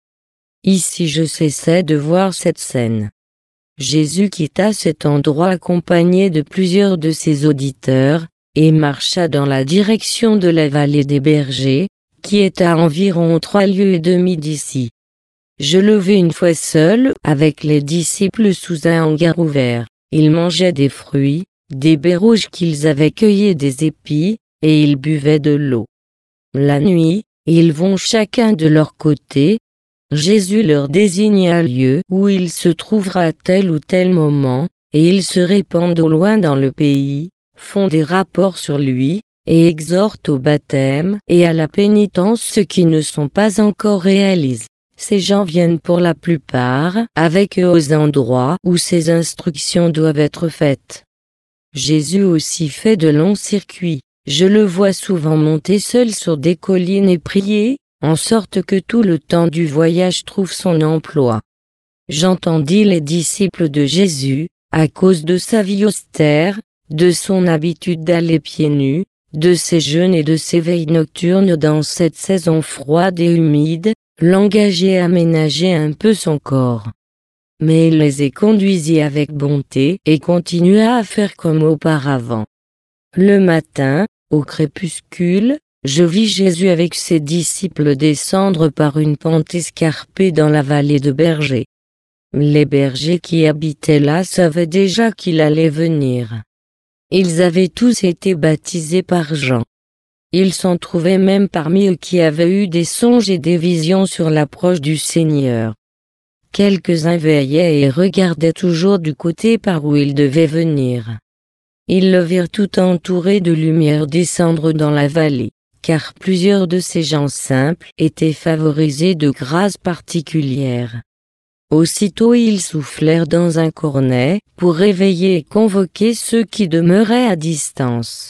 Ici je cessais de voir cette scène. Jésus quitta cet endroit accompagné de plusieurs de ses auditeurs, et marcha dans la direction de la vallée des bergers, qui est à environ 3 lieues et demie d'ici. Je le vis une fois seul, avec les disciples sous un hangar ouvert. Ils mangeaient des fruits, des baies rouges qu'ils avaient cueillis des épis, et ils buvaient de l'eau. La nuit, ils vont chacun de leur côté. Jésus leur désigne un lieu où il se trouvera à tel ou tel moment, et ils se répandent au loin dans le pays, font des rapports sur lui, et exhortent au baptême et à la pénitence ceux qui ne sont pas encore réalisés. Ces gens viennent pour la plupart avec eux aux endroits où ces instructions doivent être faites. Jésus aussi fait de longs circuits. Je le vois souvent monter seul sur des collines et prier, en sorte que tout le temps du voyage trouve son emploi. J'entendis les disciples de Jésus, à cause de sa vie austère, de son habitude d'aller pieds nus, de ses jeûnes et de ses veilles nocturnes dans cette saison froide et humide, l'engager à ménager un peu son corps. Mais il les conduisit avec bonté et continua à faire comme auparavant. Le matin, au crépuscule, je vis Jésus avec ses disciples descendre par une pente escarpée dans la vallée de Bergers. Les bergers qui habitaient là savaient déjà qu'il allait venir. Ils avaient tous été baptisés par Jean. Il s'en trouvait même parmi eux qui avaient eu des songes et des visions sur l'approche du Seigneur. Quelques-uns veillaient et regardaient toujours du côté par où il devait venir. Ils le virent tout entouré de lumière descendre dans la vallée, car plusieurs de ces gens simples étaient favorisés de grâces particulières. Aussitôt ils soufflèrent dans un cornet, pour réveiller et convoquer ceux qui demeuraient à distance.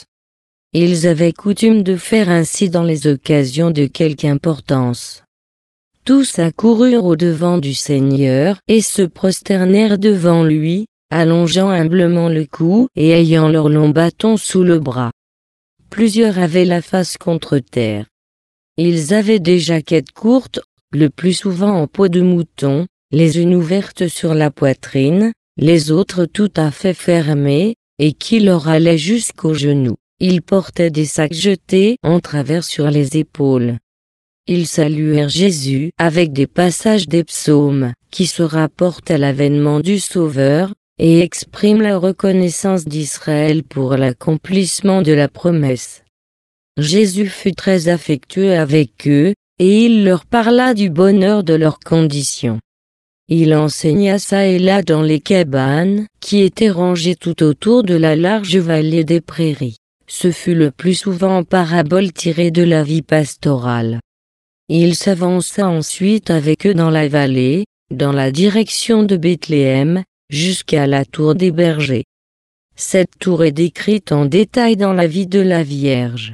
Ils avaient coutume de faire ainsi dans les occasions de quelque importance. Tous accoururent au-devant du Seigneur et se prosternèrent devant lui, allongeant humblement le cou et ayant leur long bâton sous le bras. Plusieurs avaient la face contre terre. Ils avaient des jaquettes courtes, le plus souvent en peau de mouton, les unes ouvertes sur la poitrine, les autres tout à fait fermées, et qui leur allaient jusqu'aux genoux. Ils portaient des sacs jetés en travers sur les épaules. Ils saluèrent Jésus avec des passages des psaumes, qui se rapportent à l'avènement du Sauveur, et expriment la reconnaissance d'Israël pour l'accomplissement de la promesse. Jésus fut très affectueux avec eux, et il leur parla du bonheur de leur condition. Il enseigna çà et là dans les cabanes, qui étaient rangées tout autour de la large vallée des prairies. Ce fut le plus souvent en paraboles tirées de la vie pastorale. Il s'avança ensuite avec eux dans la vallée, dans la direction de Bethléem, jusqu'à la tour des bergers. Cette tour est décrite en détail dans la vie de la Vierge.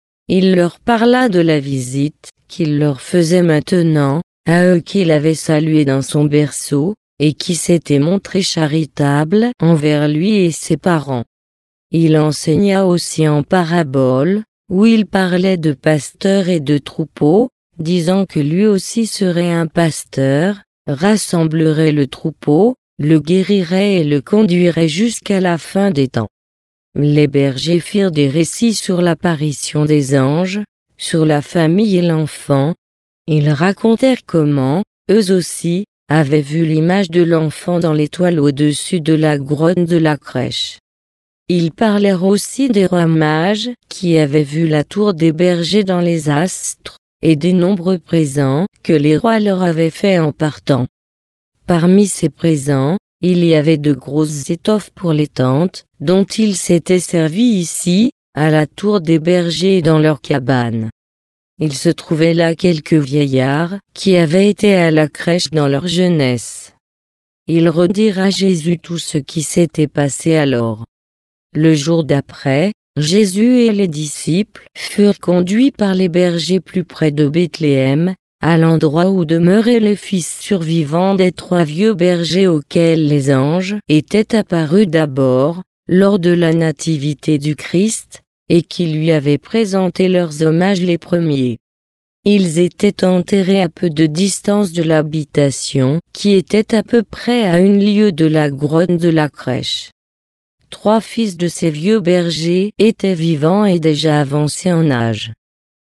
Il leur parla de la visite qu'il leur faisait maintenant, à eux qu'il avait salués dans son berceau, et qui s'étaient montrés charitables envers lui et ses parents. Il enseigna aussi en paraboles, où il parlait de pasteurs et de troupeaux, disant que lui aussi serait un pasteur, rassemblerait le troupeau, le guérirait et le conduirait jusqu'à la fin des temps. les bergers firent des récits sur l'apparition des anges, sur la famille et l'enfant. Ils racontèrent comment, eux aussi, avaient vu l'image de l'enfant dans l'étoile au-dessus de la grotte de la crèche. Ils parlèrent aussi des rois mages qui avaient vu la tour des bergers dans les astres, et des nombreux présents que les rois leur avaient faits en partant. Parmi ces présents, il y avait de grosses étoffes pour les tentes, dont ils s'étaient servis ici, à la tour des bergers et dans leurs cabanes. Il se trouvait là quelques vieillards, qui avaient été à la crèche dans leur jeunesse. Ils redirent à Jésus tout ce qui s'était passé alors. Le jour d'après, Jésus et les disciples furent conduits par les bergers plus près de Bethléem, à l'endroit où demeuraient les fils survivants des 3 vieux bergers auxquels les anges étaient apparus d'abord, lors de la nativité du Christ, et qui lui avaient présenté leurs hommages les premiers. Ils étaient enterrés à peu de distance de l'habitation, qui était à peu près à 1 lieue de la grotte de la crèche. 3 fils de ces vieux bergers étaient vivants et déjà avancés en âge.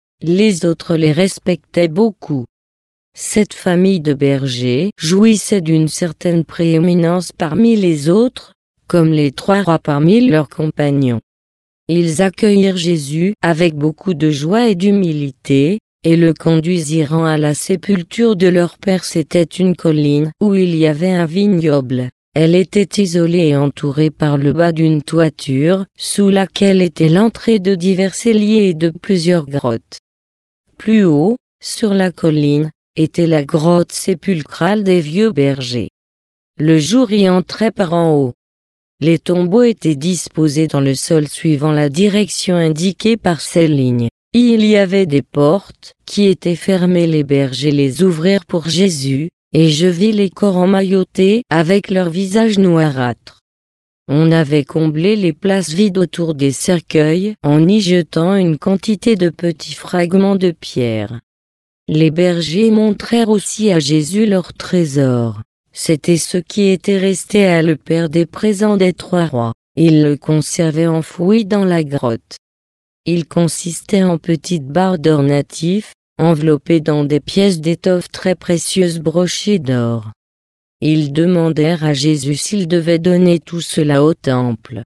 Les autres les respectaient beaucoup. Cette famille de bergers jouissait d'une certaine prééminence parmi les autres, comme les 3 rois parmi leurs compagnons. Ils accueillirent Jésus avec beaucoup de joie et d'humilité, et le conduisirent à la sépulture de leur père. C'était une colline où il y avait un vignoble. Elle était isolée et entourée par le bas d'une toiture, sous laquelle était l'entrée de divers celliers et de plusieurs grottes. Plus haut, sur la colline, était la grotte sépulcrale des vieux bergers. Le jour y entrait par en haut. Les tombeaux étaient disposés dans le sol suivant la direction indiquée par ces lignes. Il y avait des portes, qui étaient fermées. Les bergers les ouvrirent pour Jésus, et je vis les corps emmaillotés avec leurs visages noirâtres. On avait comblé les places vides autour des cercueils en y jetant une quantité de petits fragments de pierre. Les bergers montrèrent aussi à Jésus leur trésor. C'était ce qui était resté à le père des présents des 3 rois. Ils le conservaient enfoui dans la grotte. Il consistait en petites barres d'ornatifs, enveloppées dans des pièces d'étoffe très précieuses brochées d'or. Ils demandèrent à Jésus s'il devait donner tout cela au temple.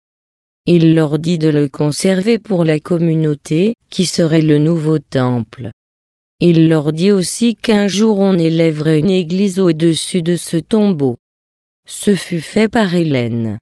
Il leur dit de le conserver pour la communauté, qui serait le nouveau temple. Il leur dit aussi qu'un jour on élèverait une église au-dessus de ce tombeau. Ce fut fait par Hélène.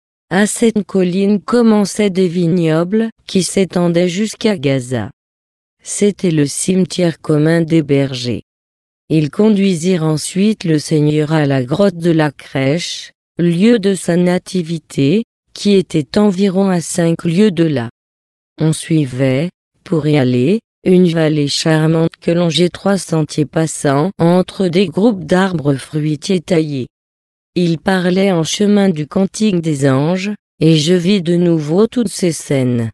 À cette colline commençaient des vignobles, qui s'étendaient jusqu'à Gaza. C'était le cimetière commun des bergers. Ils conduisirent ensuite le Seigneur à la grotte de la crèche, lieu de sa nativité, qui était environ à 5 lieues de là. On suivait, pour y aller, une vallée charmante que longeaient 3 sentiers passant entre des groupes d'arbres fruitiers taillés. Ils parlaient en chemin du cantique des anges, et je vis de nouveau toutes ces scènes.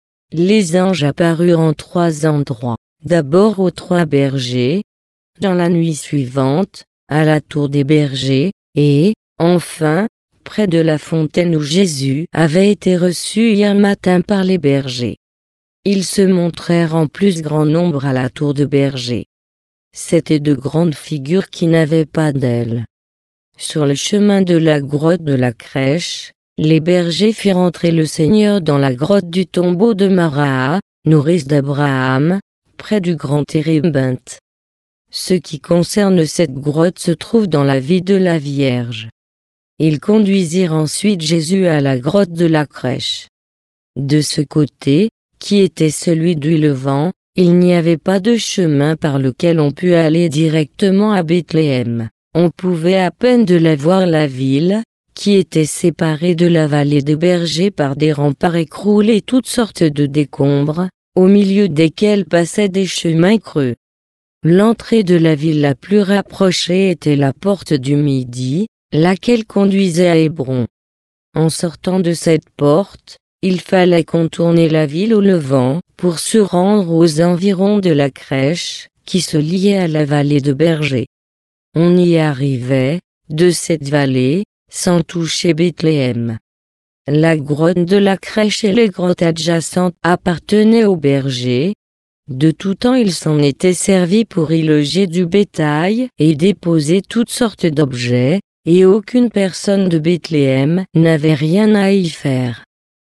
Les anges apparurent en 3 endroits, d'abord aux 3 bergers, dans la nuit suivante, à la tour des bergers, et, enfin, près de la fontaine où Jésus avait été reçu hier matin par les bergers. Ils se montrèrent en plus grand nombre à la tour de bergers. C'étaient de grandes figures qui n'avaient pas d'ailes. Sur le chemin de la grotte de la crèche, les bergers firent entrer le Seigneur dans la grotte du tombeau de Maraa, nourrice d'Abraham, près du grand térébinthe. Ce qui concerne cette grotte se trouve dans la vie de la Vierge. Ils conduisirent ensuite Jésus à la grotte de la crèche. De ce côté, qui était celui du Levant, il n'y avait pas de chemin par lequel on pût aller directement à Bethléem. On pouvait à peine de la voir la ville, qui était séparée de la vallée des bergers par des remparts écroulés et toutes sortes de décombres, au milieu desquels passaient des chemins creux. L'entrée de la ville la plus rapprochée était la porte du Midi, laquelle conduisait à Hébron. En sortant de cette porte, il fallait contourner la ville au levant, pour se rendre aux environs de la crèche, qui se liait à la vallée de bergers. On y arrivait, de cette vallée, sans toucher Bethléem. La grotte de la crèche et les grottes adjacentes appartenaient aux bergers. De tout temps il s'en était servi pour y loger du bétail et déposer toutes sortes d'objets, et aucune personne de Bethléem n'avait rien à y faire.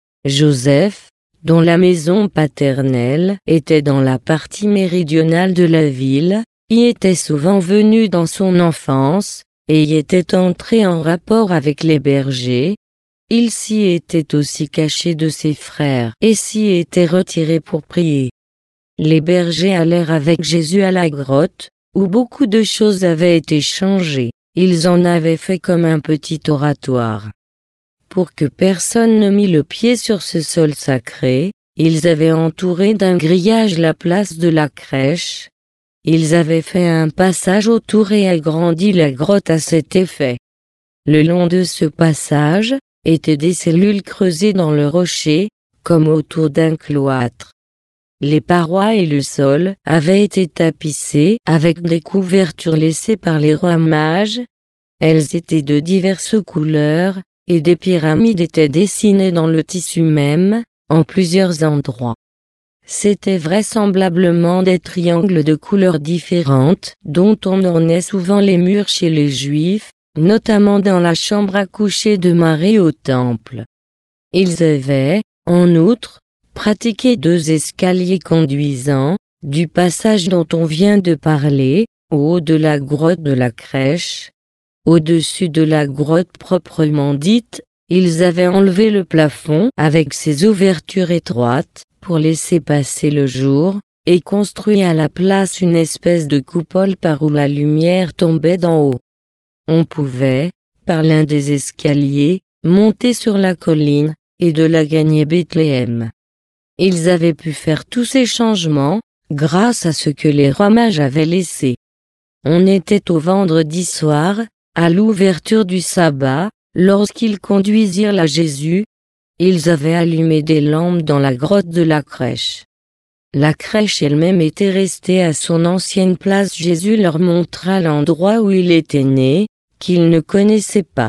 Joseph, dont la maison paternelle était dans la partie méridionale de la ville, y était souvent venu dans son enfance, et y était entré en rapport avec les bergers. Il s'y était aussi caché de ses frères et s'y était retiré pour prier. Les bergers allèrent avec Jésus à la grotte, où beaucoup de choses avaient été changées. Ils en avaient fait comme un petit oratoire. Pour que personne ne mît le pied sur ce sol sacré, ils avaient entouré d'un grillage la place de la crèche. Ils avaient fait un passage autour et agrandi la grotte à cet effet. Le long de ce passage, étaient des cellules creusées dans le rocher, comme autour d'un cloître. Les parois et le sol avaient été tapissés avec des couvertures laissées par les rois mages. Elles étaient de diverses couleurs, et des pyramides étaient dessinées dans le tissu même, en plusieurs endroits. C'étaient vraisemblablement des triangles de couleurs différentes, dont on ornait souvent les murs chez les Juifs, notamment dans la chambre à coucher de Marie au temple. Ils avaient, en outre, pratiqué 2 escaliers conduisant, du passage dont on vient de parler, au haut de la grotte de la crèche. Au-dessus de la grotte proprement dite, ils avaient enlevé le plafond avec ses ouvertures étroites, pour laisser passer le jour, et construit à la place une espèce de coupole par où la lumière tombait d'en haut. On pouvait, par l'un des escaliers, monter sur la colline, et de la gagner Bethléem. Ils avaient pu faire tous ces changements, grâce à ce que les rois mages avaient laissé. On était au vendredi soir, à l'ouverture du sabbat, lorsqu'ils conduisirent là Jésus. Ils avaient allumé des lampes dans la grotte de la crèche. La crèche elle-même était restée à son ancienne place. Jésus leur montra l'endroit où il était né, qu'ils ne connaissaient pas.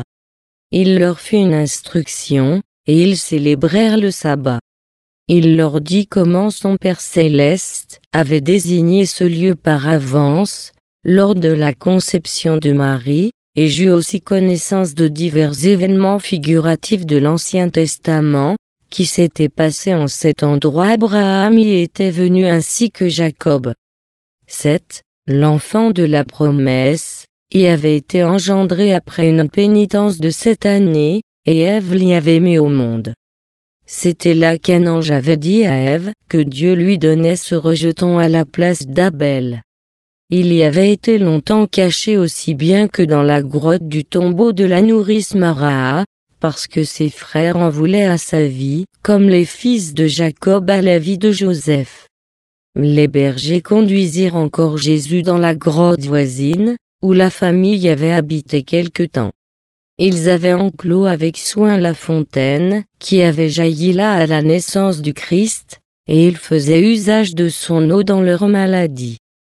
Il leur fit une instruction, et ils célébrèrent le sabbat. Il leur dit comment son Père céleste avait désigné ce lieu par avance, lors de la conception de Marie, et j'eus aussi connaissance de divers événements figuratifs de l'Ancien Testament, qui s'étaient passés en cet endroit. Abraham y était venu ainsi que Jacob. 7. L'enfant de la promesse, y avait été engendré après une pénitence de 7 années, et Ève l'y avait mis au monde. C'était là qu'un ange avait dit à Ève que Dieu lui donnait ce rejeton à la place d'Abel. Il y avait été longtemps caché aussi bien que dans la grotte du tombeau de la nourrice Mara, parce que ses frères en voulaient à sa vie, comme les fils de Jacob à la vie de Joseph. Les bergers conduisirent encore Jésus dans la grotte voisine, où la famille avait habité quelque temps. Ils avaient enclos avec soin la fontaine, qui avait jailli là à la naissance du Christ, et ils faisaient usage de son eau dans leur maladie.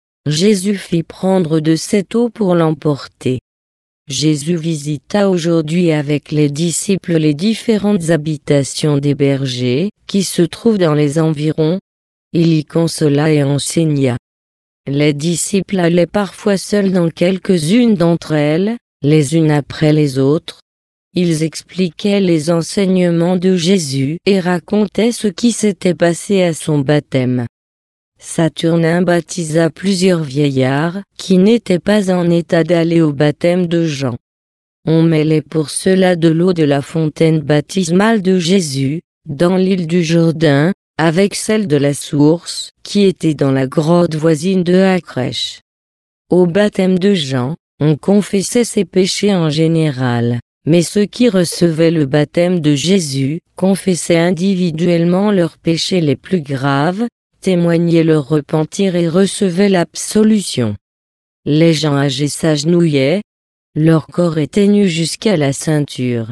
Jésus fit prendre de cette eau pour l'emporter. Jésus visita aujourd'hui avec les disciples les différentes habitations des bergers, qui se trouvent dans les environs. Il y consola et enseigna. Les disciples allaient parfois seuls dans quelques-unes d'entre elles, les unes après les autres. Ils expliquaient les enseignements de Jésus et racontaient ce qui s'était passé à son baptême. Saturnin baptisa plusieurs vieillards qui n'étaient pas en état d'aller au baptême de Jean. On mêlait pour cela de l'eau de la fontaine baptismale de Jésus, dans l'île du Jourdain, avec celle de la source, qui était dans la grotte voisine de la crèche. Au baptême de Jean, on confessait ses péchés en général, mais ceux qui recevaient le baptême de Jésus confessaient individuellement leurs péchés les plus graves, témoignaient leur repentir et recevaient l'absolution. Les gens âgés s'agenouillaient, leur corps était nu jusqu'à la ceinture.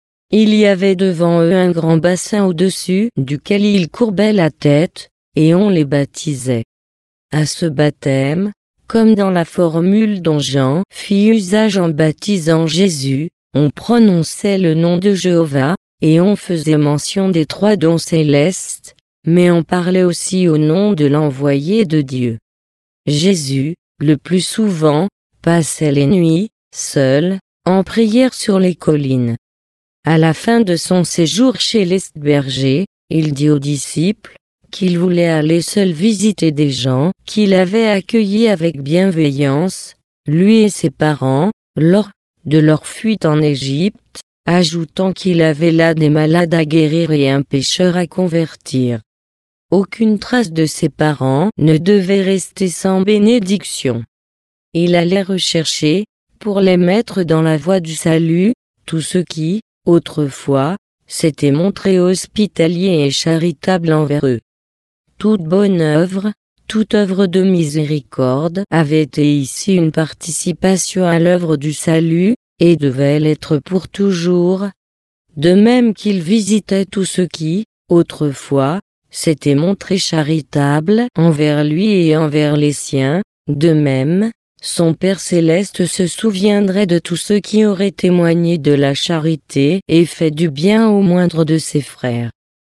Il y avait devant eux un grand bassin au-dessus duquel ils courbaient la tête, et on les baptisait. À ce baptême, comme dans la formule dont Jean fit usage en baptisant Jésus, on prononçait le nom de Jéhovah, et on faisait mention des 3 dons célestes, mais on parlait aussi au nom de l'envoyé de Dieu. Jésus, le plus souvent, passait les nuits, seul, en prière sur les collines. À la fin de son séjour chez les bergers, il dit aux disciples qu'il voulait aller seul visiter des gens qu'il avait accueillis avec bienveillance, lui et ses parents, lors de leur fuite en Égypte, ajoutant qu'il avait là des malades à guérir et un pécheur à convertir. Aucune trace de ses parents ne devait rester sans bénédiction. Il allait rechercher, pour les mettre dans la voie du salut, tous ceux qui, autrefois, s'étaient montrés hospitaliers et charitables envers eux. Toute bonne œuvre, toute œuvre de miséricorde avait été ici une participation à l'œuvre du salut, et devait l'être pour toujours. De même qu'il visitait tous ceux qui, autrefois, s'étaient montrés charitables envers lui et envers les siens, de même, son Père céleste se souviendrait de tous ceux qui auraient témoigné de la charité et fait du bien au moindre de ses frères.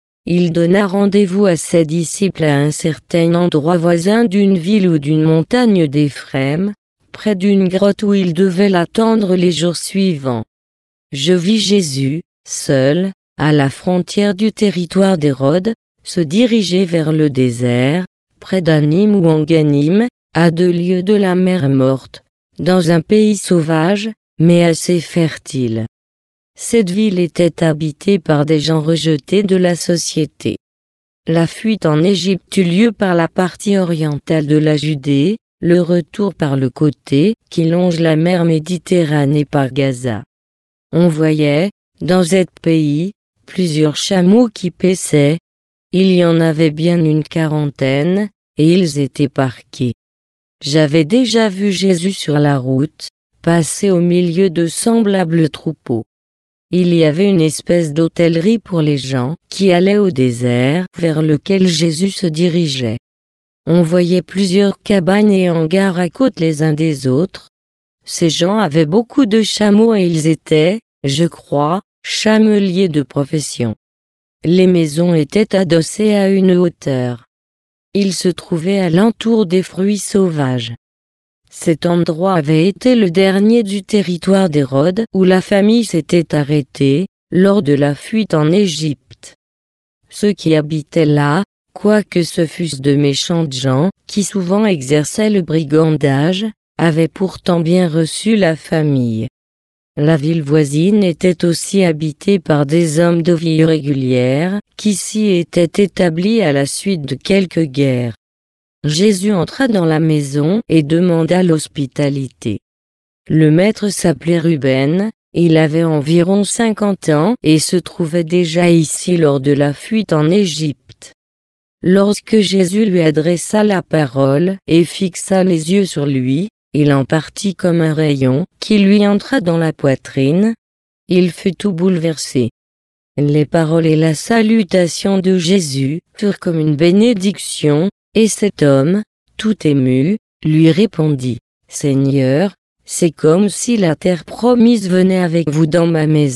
Il donna rendez-vous à ses disciples à un certain endroit voisin d'une ville ou d'une montagne d'Éphrem, près d'une grotte où ils devaient l'attendre les jours suivants. Je vis Jésus, seul, à la frontière du territoire d'Hérode, se diriger vers le désert, près d'Anim ou Enganim, à 2 lieues de la mer Morte, dans un pays sauvage, mais assez fertile. Cette ville était habitée par des gens rejetés de la société. La fuite en Égypte eut lieu par la partie orientale de la Judée, le retour par le côté qui longe la mer Méditerranée par Gaza. On voyait, dans ce pays, plusieurs chameaux qui paissaient. Il y en avait bien une 40aine, et ils étaient parqués. J'avais déjà vu Jésus sur la route, passer au milieu de semblables troupeaux. Il y avait une espèce d'hôtellerie pour les gens qui allaient au désert vers lequel Jésus se dirigeait. On voyait plusieurs cabanes et hangars à côte les uns des autres. Ces gens avaient beaucoup de chameaux et ils étaient, je crois, chameliers de profession. Les maisons étaient adossées à une hauteur. Ils se trouvaient alentour des fruits sauvages. Cet endroit avait été le dernier du territoire d'Hérode où la famille s'était arrêtée, lors de la fuite en Égypte. Ceux qui habitaient là, quoique ce fussent de méchantes gens, qui souvent exerçaient le brigandage, avaient pourtant bien reçu la famille. La ville voisine était aussi habitée par des hommes de vie irrégulière, qui s'y étaient établis à la suite de quelques guerres. Jésus entra dans la maison et demanda l'hospitalité. Le maître s'appelait Ruben, il avait environ 50 ans et se trouvait déjà ici lors de la fuite en Égypte. Lorsque Jésus lui adressa la parole et fixa les yeux sur lui, il en partit comme un rayon qui lui entra dans la poitrine. Il fut tout bouleversé. Les paroles et la salutation de Jésus furent comme une bénédiction, et cet homme, tout ému, lui répondit, « Seigneur, c'est comme si la terre promise venait avec vous dans ma maison. »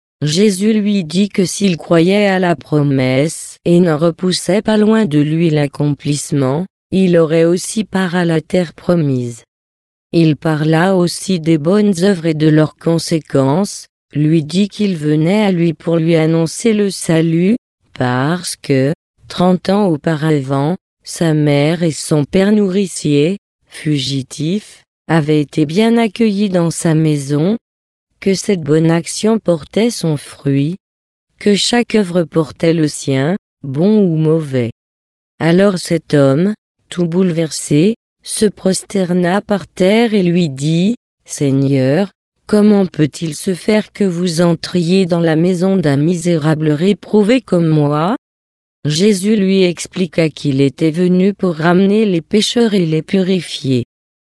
Jésus lui dit que s'il croyait à la promesse et ne repoussait pas loin de lui l'accomplissement, il aurait aussi part à la terre promise. Il parla aussi des bonnes œuvres et de leurs conséquences, lui dit qu'il venait à lui pour lui annoncer le salut, parce que, 30 ans auparavant, sa mère et son père nourricier, fugitifs, avaient été bien accueillis dans sa maison, que cette bonne action portait son fruit, que chaque œuvre portait le sien, bon ou mauvais. Alors cet homme, tout bouleversé, se prosterna par terre et lui dit, « Seigneur, comment peut-il se faire que vous entriez dans la maison d'un misérable réprouvé comme moi ?» Jésus lui expliqua qu'il était venu pour ramener les pécheurs et les purifier.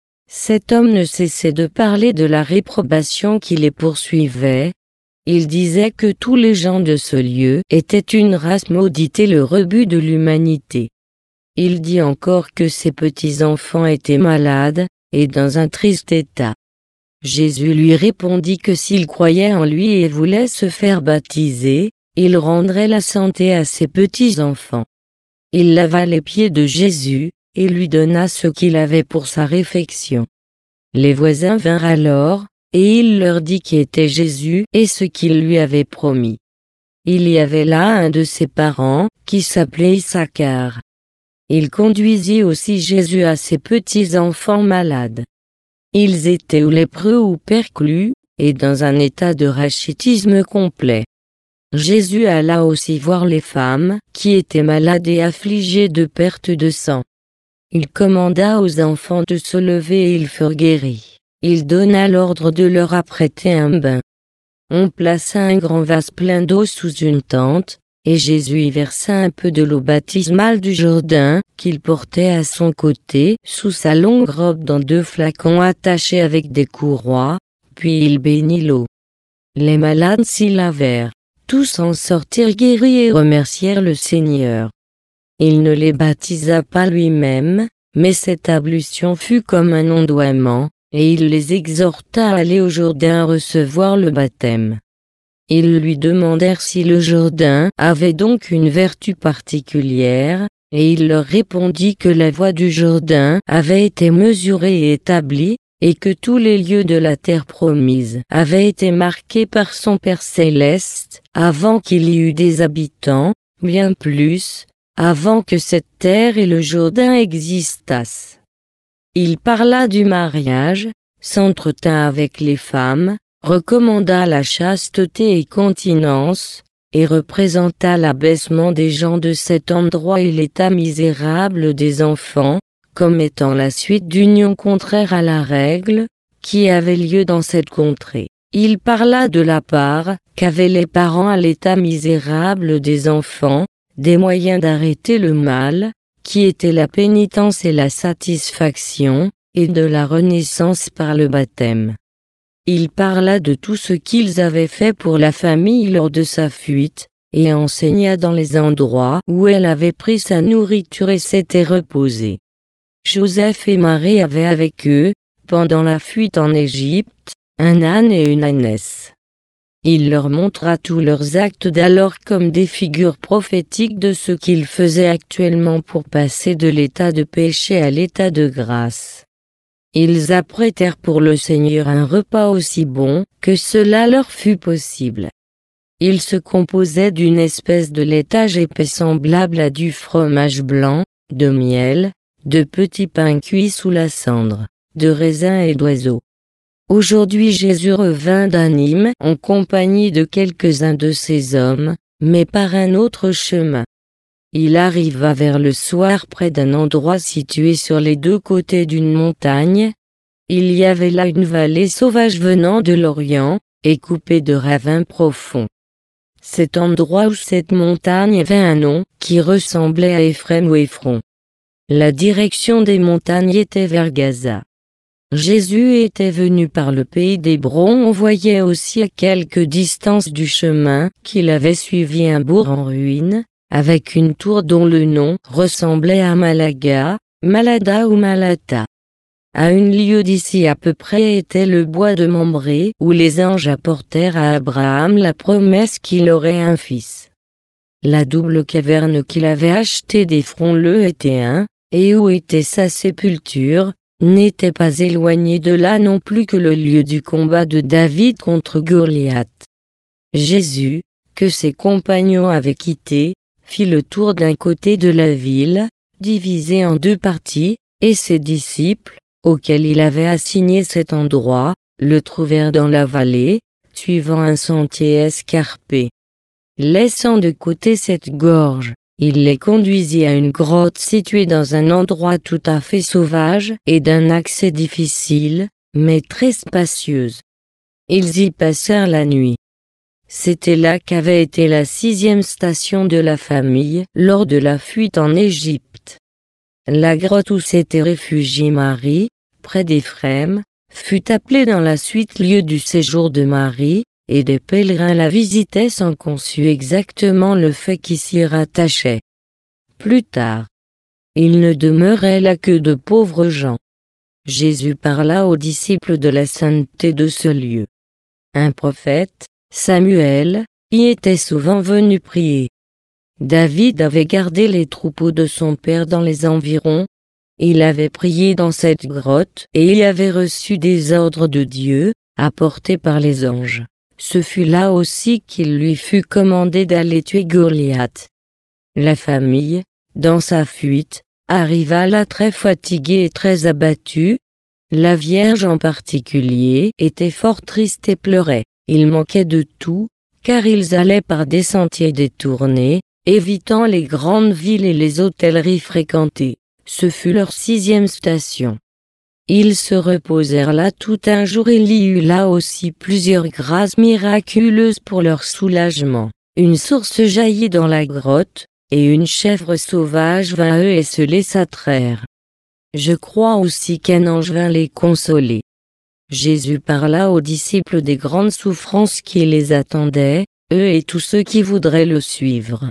Cet homme ne cessait de parler de la réprobation qui les poursuivait. Il disait que tous les gens de ce lieu étaient une race maudite et le rebut de l'humanité. Il dit encore que ses petits-enfants étaient malades, et dans un triste état. Jésus lui répondit que s'il croyait en lui et voulait se faire baptiser, il rendrait la santé à ses petits-enfants. Il lava les pieds de Jésus, et lui donna ce qu'il avait pour sa réfection. Les voisins vinrent alors, et il leur dit qui était Jésus et ce qu'il lui avait promis. Il y avait là un de ses parents, qui s'appelait Issachar. Il conduisit aussi Jésus à ses petits-enfants malades. Ils étaient ou lépreux ou perclus, et dans un état de rachitisme complet. Jésus alla aussi voir les femmes, qui étaient malades et affligées de perte de sang. Il commanda aux enfants de se lever et ils furent guéris. Il donna l'ordre de leur apprêter un bain. On plaça un grand vase plein d'eau sous une tente, et Jésus y versa un peu de l'eau baptismale du Jourdain, qu'il portait à son côté, sous sa longue robe dans 2 flacons attachés avec des courroies, puis il bénit l'eau. Les malades s'y lavèrent. Tous en sortirent guéris et remercièrent le Seigneur. Il ne les baptisa pas lui-même, mais cette ablution fut comme un ondoiement, et il les exhorta à aller au Jourdain recevoir le baptême. Ils lui demandèrent si le Jourdain avait donc une vertu particulière, et il leur répondit que la voie du Jourdain avait été mesurée et établie, et que tous les lieux de la terre promise avaient été marqués par son Père céleste, avant qu'il y eût des habitants, bien plus, avant que cette terre et le Jourdain existassent. Il parla du mariage, s'entretint avec les femmes, recommanda la chasteté et continence, et représenta l'abaissement des gens de cet endroit et l'état misérable des enfants, comme étant la suite d'unions contraires à la règle, qui avait lieu dans cette contrée. Il parla de la part qu'avaient les parents à l'état misérable des enfants, des moyens d'arrêter le mal, qui étaient la pénitence et la satisfaction, et de la renaissance par le baptême. Il parla de tout ce qu'ils avaient fait pour la famille lors de sa fuite, et enseigna dans les endroits où elle avait pris sa nourriture et s'était reposée. Joseph et Marie avaient avec eux, pendant la fuite en Égypte, un âne et une ânesse. Il leur montra tous leurs actes d'alors comme des figures prophétiques de ce qu'ils faisaient actuellement pour passer de l'état de péché à l'état de grâce. Ils apprêtèrent pour le Seigneur un repas aussi bon que cela leur fut possible. Il se composait d'une espèce de laitage épais semblable à du fromage blanc, de miel, de petits pains cuits sous la cendre, de raisins et d'oiseaux. Aujourd'hui Jésus revint d'Anim en compagnie de quelques-uns de ses hommes, mais par un autre chemin. Il arriva vers le soir près d'un endroit situé sur les 2 côtés d'une montagne. Il y avait là une vallée sauvage venant de l'Orient, et coupée de ravins profonds. Cet endroit ou cette montagne avait un nom qui ressemblait à Éphrem ou Éphron. La direction des montagnes était vers Gaza. Jésus était venu par le pays d'Hébron. On voyait aussi à quelque distance du chemin qu'il avait suivi un bourg en ruine, avec une tour dont le nom ressemblait à Malaga, Malada ou Malata. À 1 lieue d'ici à peu près était le bois de Mambré où les anges apportèrent à Abraham la promesse qu'il aurait un fils. La double caverne qu'il avait achetée d'Éphron-le Héthéen, et où était sa sépulture, n'était pas éloigné de là non plus que le lieu du combat de David contre Goliath. Jésus, que ses compagnons avaient quitté, fit le tour d'un côté de la ville, divisé en 2 parties, et ses disciples, auxquels il avait assigné cet endroit, le trouvèrent dans la vallée, suivant un sentier escarpé. Laissant de côté cette gorge, il les conduisit à une grotte située dans un endroit tout à fait sauvage et d'un accès difficile, mais très spacieuse. Ils y passèrent la nuit. C'était là qu'avait été la 6e station de la famille lors de la fuite en Égypte. La grotte où s'était réfugiée Marie, près d'Éphrem, fut appelée dans la suite lieu du séjour de Marie, et des pèlerins la visitaient sans qu'on sût exactement le fait qui s'y rattachait. Plus tard, il ne demeurait là que de pauvres gens. Jésus parla aux disciples de la sainteté de ce lieu. Un prophète, Samuel, y était souvent venu prier. David avait gardé les troupeaux de son père dans les environs. Il avait prié dans cette grotte et il avait reçu des ordres de Dieu, apportés par les anges. Ce fut là aussi qu'il lui fut commandé d'aller tuer Goliath. La famille, dans sa fuite, arriva là très fatiguée et très abattue. La Vierge en particulier était fort triste et pleurait. Il manquait de tout, car ils allaient par des sentiers détournés, évitant les grandes villes et les hôtelleries fréquentées. Ce fut leur 6e station. Ils se reposèrent là tout un jour et il y eut là aussi plusieurs grâces miraculeuses pour leur soulagement. Une source jaillit dans la grotte, et une chèvre sauvage vint à eux et se laissa traire. Je crois aussi qu'un ange vint les consoler. Jésus parla aux disciples des grandes souffrances qui les attendaient, eux et tous ceux qui voudraient le suivre.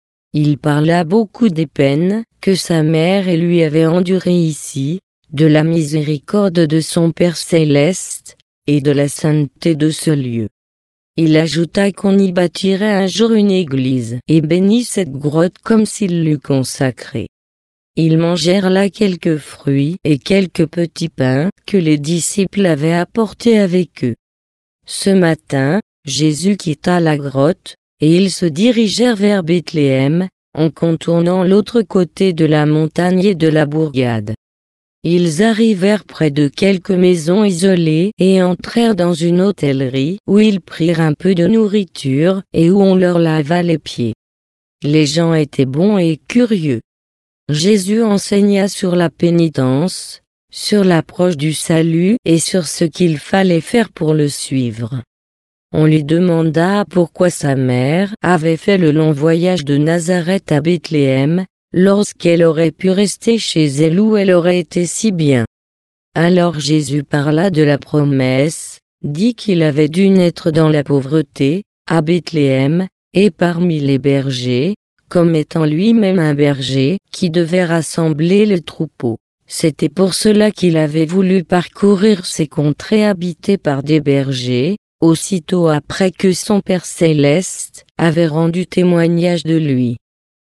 Il parla beaucoup des peines que sa mère et lui avaient endurées ici, de la miséricorde de son Père céleste, et de la sainteté de ce lieu. Il ajouta qu'on y bâtirait un jour une église, et bénit cette grotte comme s'il l'eût consacrée. Ils mangèrent là quelques fruits et quelques petits pains que les disciples avaient apportés avec eux. Ce matin, Jésus quitta la grotte, et ils se dirigèrent vers Bethléem, en contournant l'autre côté de la montagne et de la bourgade. Ils arrivèrent près de quelques maisons isolées et entrèrent dans une hôtellerie où ils prirent un peu de nourriture et où on leur lava les pieds. Les gens étaient bons et curieux. Jésus enseigna sur la pénitence, sur l'approche du salut et sur ce qu'il fallait faire pour le suivre. On lui demanda pourquoi sa mère avait fait le long voyage de Nazareth à Bethléem, lorsqu'elle aurait pu rester chez elle où elle aurait été si bien. Alors Jésus parla de la promesse, dit qu'il avait dû naître dans la pauvreté, à Bethléem, et parmi les bergers, comme étant lui-même un berger, qui devait rassembler le troupeau. C'était pour cela qu'il avait voulu parcourir ces contrées habitées par des bergers, aussitôt après que son Père céleste avait rendu témoignage de lui.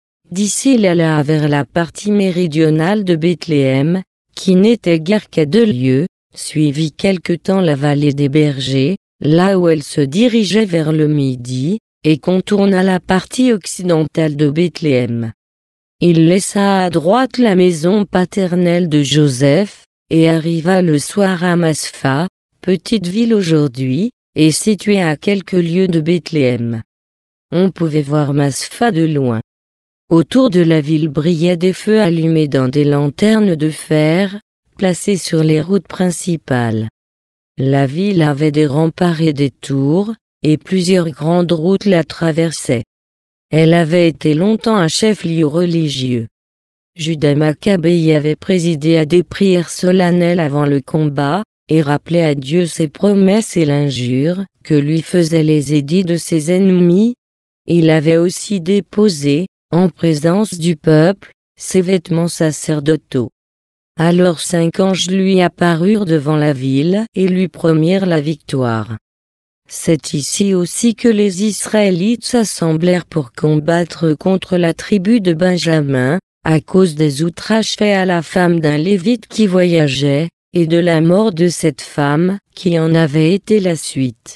D'ici il alla vers la partie méridionale de Bethléem, qui n'était guère qu'à 2 lieues, suivit quelque temps la vallée des bergers, là où elle se dirigeait vers le midi, et contourna la partie occidentale de Bethléem. Il laissa à droite la maison paternelle de Joseph, et arriva le soir à Maspha, petite ville aujourd'hui, et située à quelques lieues de Bethléem. On pouvait voir Maspha de loin. Autour de la ville brillaient des feux allumés dans des lanternes de fer, placées sur les routes principales. La ville avait des remparts et des tours, et plusieurs grandes routes la traversaient. Elle avait été longtemps un chef-lieu religieux. Judas Maccabée y avait présidé à des prières solennelles avant le combat, et rappelait à Dieu ses promesses et l'injure que lui faisaient les édits de ses ennemis. Il avait aussi déposé, en présence du peuple, ses vêtements sacerdotaux. Alors 5 anges lui apparurent devant la ville et lui promirent la victoire. C'est ici aussi que les Israélites s'assemblèrent pour combattre contre la tribu de Benjamin, à cause des outrages faits à la femme d'un Lévite qui voyageait, et de la mort de cette femme, qui en avait été la suite.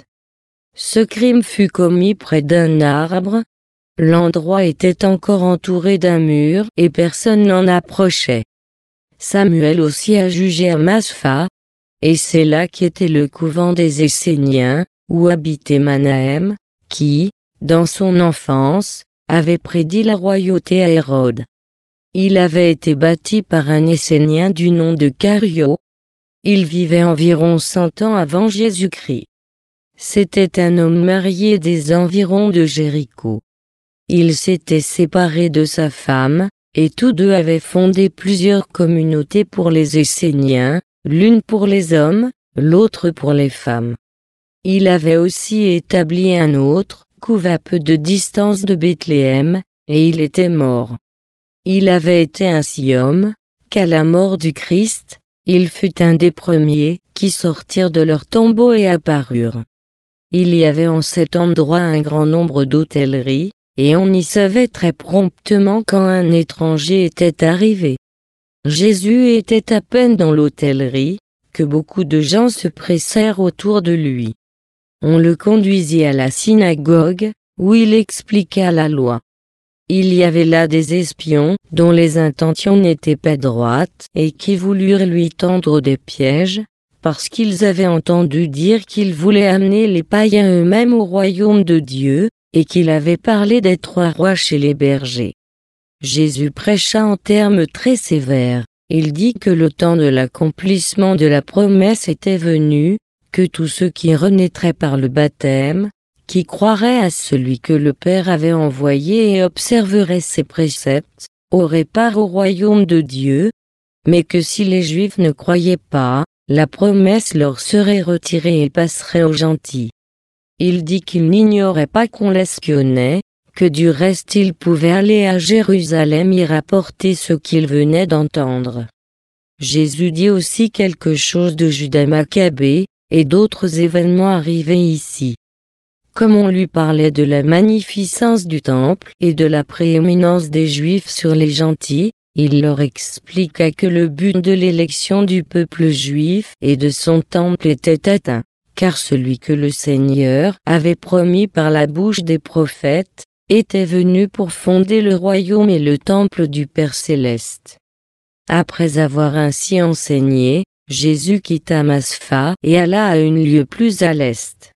Ce crime fut commis près d'un arbre. L'endroit était encore entouré d'un mur et personne n'en approchait. Samuel aussi a jugé à Maspha, et c'est là qu'était le couvent des Esséniens, où habitait Manahem, qui, dans son enfance, avait prédit la royauté à Hérode. Il avait été bâti par un Essénien du nom de Cario. Il vivait environ 100 ans avant Jésus-Christ. C'était un homme marié des environs de Jéricho. Il s'était séparé de sa femme, et tous deux avaient fondé plusieurs communautés pour les Esséniens, l'une pour les hommes, l'autre pour les femmes. Il avait aussi établi un autre couvent à peu de distance de Bethléem, et il était mort. Il avait été ainsi homme, qu'à la mort du Christ, Il fut un des premiers qui sortirent de leurs tombeaux et apparurent. Il y avait en cet endroit un grand nombre d'hôtelleries, et on y savait très promptement quand un étranger était arrivé. Jésus était à peine dans l'hôtellerie, que beaucoup de gens se pressèrent autour de lui. On le conduisit à la synagogue, où il expliqua la loi. Il y avait là des espions, dont les intentions n'étaient pas droites, et qui voulurent lui tendre des pièges, parce qu'ils avaient entendu dire qu'il voulait amener les païens eux-mêmes au royaume de Dieu, et qu'il avait parlé des 3 rois chez les bergers. Jésus prêcha en termes très sévères. Il dit que le temps de l'accomplissement de la promesse était venu, que tous ceux qui renaîtraient par le baptême, qui croiraient à celui que le Père avait envoyé et observeraient ses préceptes, auraient part au royaume de Dieu, mais que si les Juifs ne croyaient pas, la promesse leur serait retirée et passerait aux gentils. Il dit qu'il n'ignorait pas qu'on l'espionnait, que du reste il pouvait aller à Jérusalem y rapporter ce qu'il venait d'entendre. Jésus dit aussi quelque chose de Judas Maccabée, et d'autres événements arrivés ici. Comme on lui parlait de la magnificence du temple et de la prééminence des Juifs sur les gentils, il leur expliqua que le but de l'élection du peuple juif et de son temple était atteint, car celui que le Seigneur avait promis par la bouche des prophètes, était venu pour fonder le royaume et le temple du Père céleste. Après avoir ainsi enseigné, Jésus quitta Maspha et alla à un lieu plus à l'est.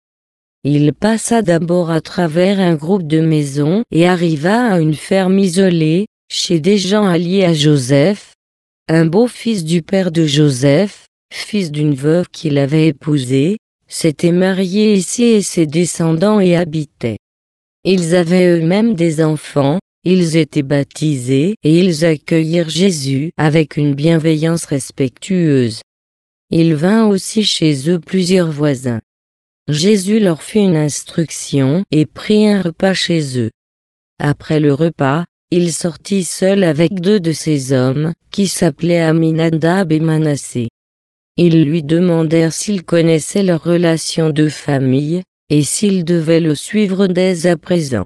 Il passa d'abord à travers un groupe de maisons et arriva à une ferme isolée, chez des gens alliés à Joseph, un beau-fils du père de Joseph, fils d'une veuve qu'il avait épousée, s'était marié ici et ses descendants y habitaient. Ils avaient eux-mêmes des enfants, ils étaient baptisés et ils accueillirent Jésus avec une bienveillance respectueuse. Il vint aussi chez eux plusieurs voisins. Jésus leur fit une instruction et prit un repas chez eux. Après le repas, il sortit seul avec 2 de ses hommes, qui s'appelaient Aminadab et Manassé. Ils lui demandèrent s'il connaissait leur relation de famille, et s'ils devaient le suivre dès à présent.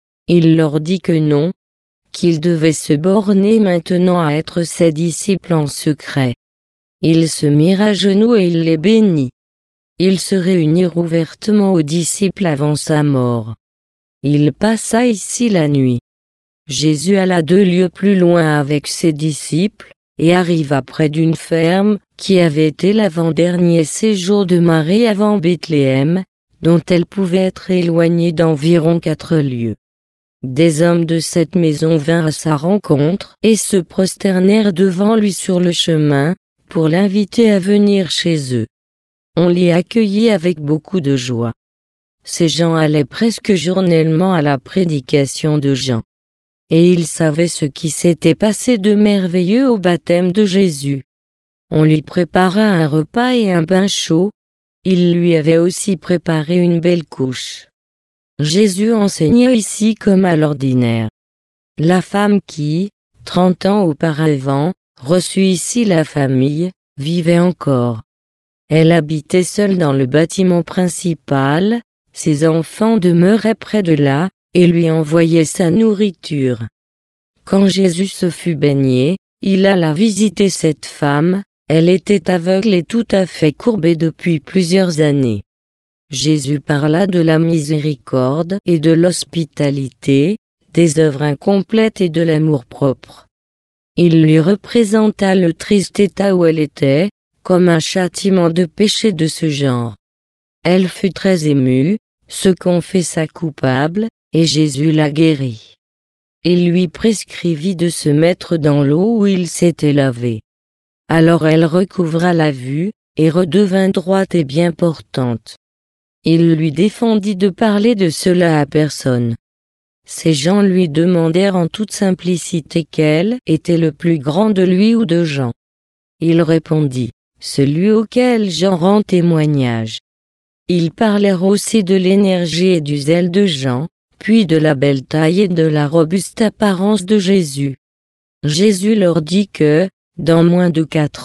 Il leur dit que non, qu'ils devaient se borner maintenant à être ses disciples en secret. Ils se mirent à genoux et il les bénit. Ils se réunirent ouvertement aux disciples avant sa mort. Il passa ici la nuit. Jésus alla 2 lieues plus loin avec ses disciples, et arriva près d'une ferme, qui avait été l'avant-dernier séjour de Marie avant Bethléem, dont elle pouvait être éloignée d'environ 4 lieues. Des hommes de cette maison vinrent à sa rencontre et se prosternèrent devant lui sur le chemin, pour l'inviter à venir chez eux. On l'y accueillit avec beaucoup de joie. Ces gens allaient presque journellement à la prédication de Jean. Et ils savaient ce qui s'était passé de merveilleux au baptême de Jésus. On lui prépara un repas et un bain chaud. Il lui avait aussi préparé une belle couche. Jésus enseigna ici comme à l'ordinaire. La femme qui, 30 ans auparavant, reçut ici la famille, vivait encore. Elle habitait seule dans le bâtiment principal, ses enfants demeuraient près de là, et lui envoyaient sa nourriture. Quand Jésus se fut baigné, il alla visiter cette femme, elle était aveugle et tout à fait courbée depuis plusieurs années. Jésus parla de la miséricorde et de l'hospitalité, des œuvres incomplètes et de l'amour-propre. Il lui représenta le triste état où elle était, comme un châtiment de péché de ce genre. Elle fut très émue, se confessa coupable, et Jésus la guérit. Il lui prescrivit de se mettre dans l'eau où il s'était lavé. Alors elle recouvra la vue, et redevint droite et bien portante. Il lui défendit de parler de cela à personne. Ces gens lui demandèrent en toute simplicité quel était le plus grand de lui ou de Jean. Il répondit, celui auquel Jean rend témoignage. Ils parlèrent aussi de l'énergie et du zèle de Jean, puis de la belle taille et de la robuste apparence de Jésus. Jésus leur dit que, dans moins de 4 ans,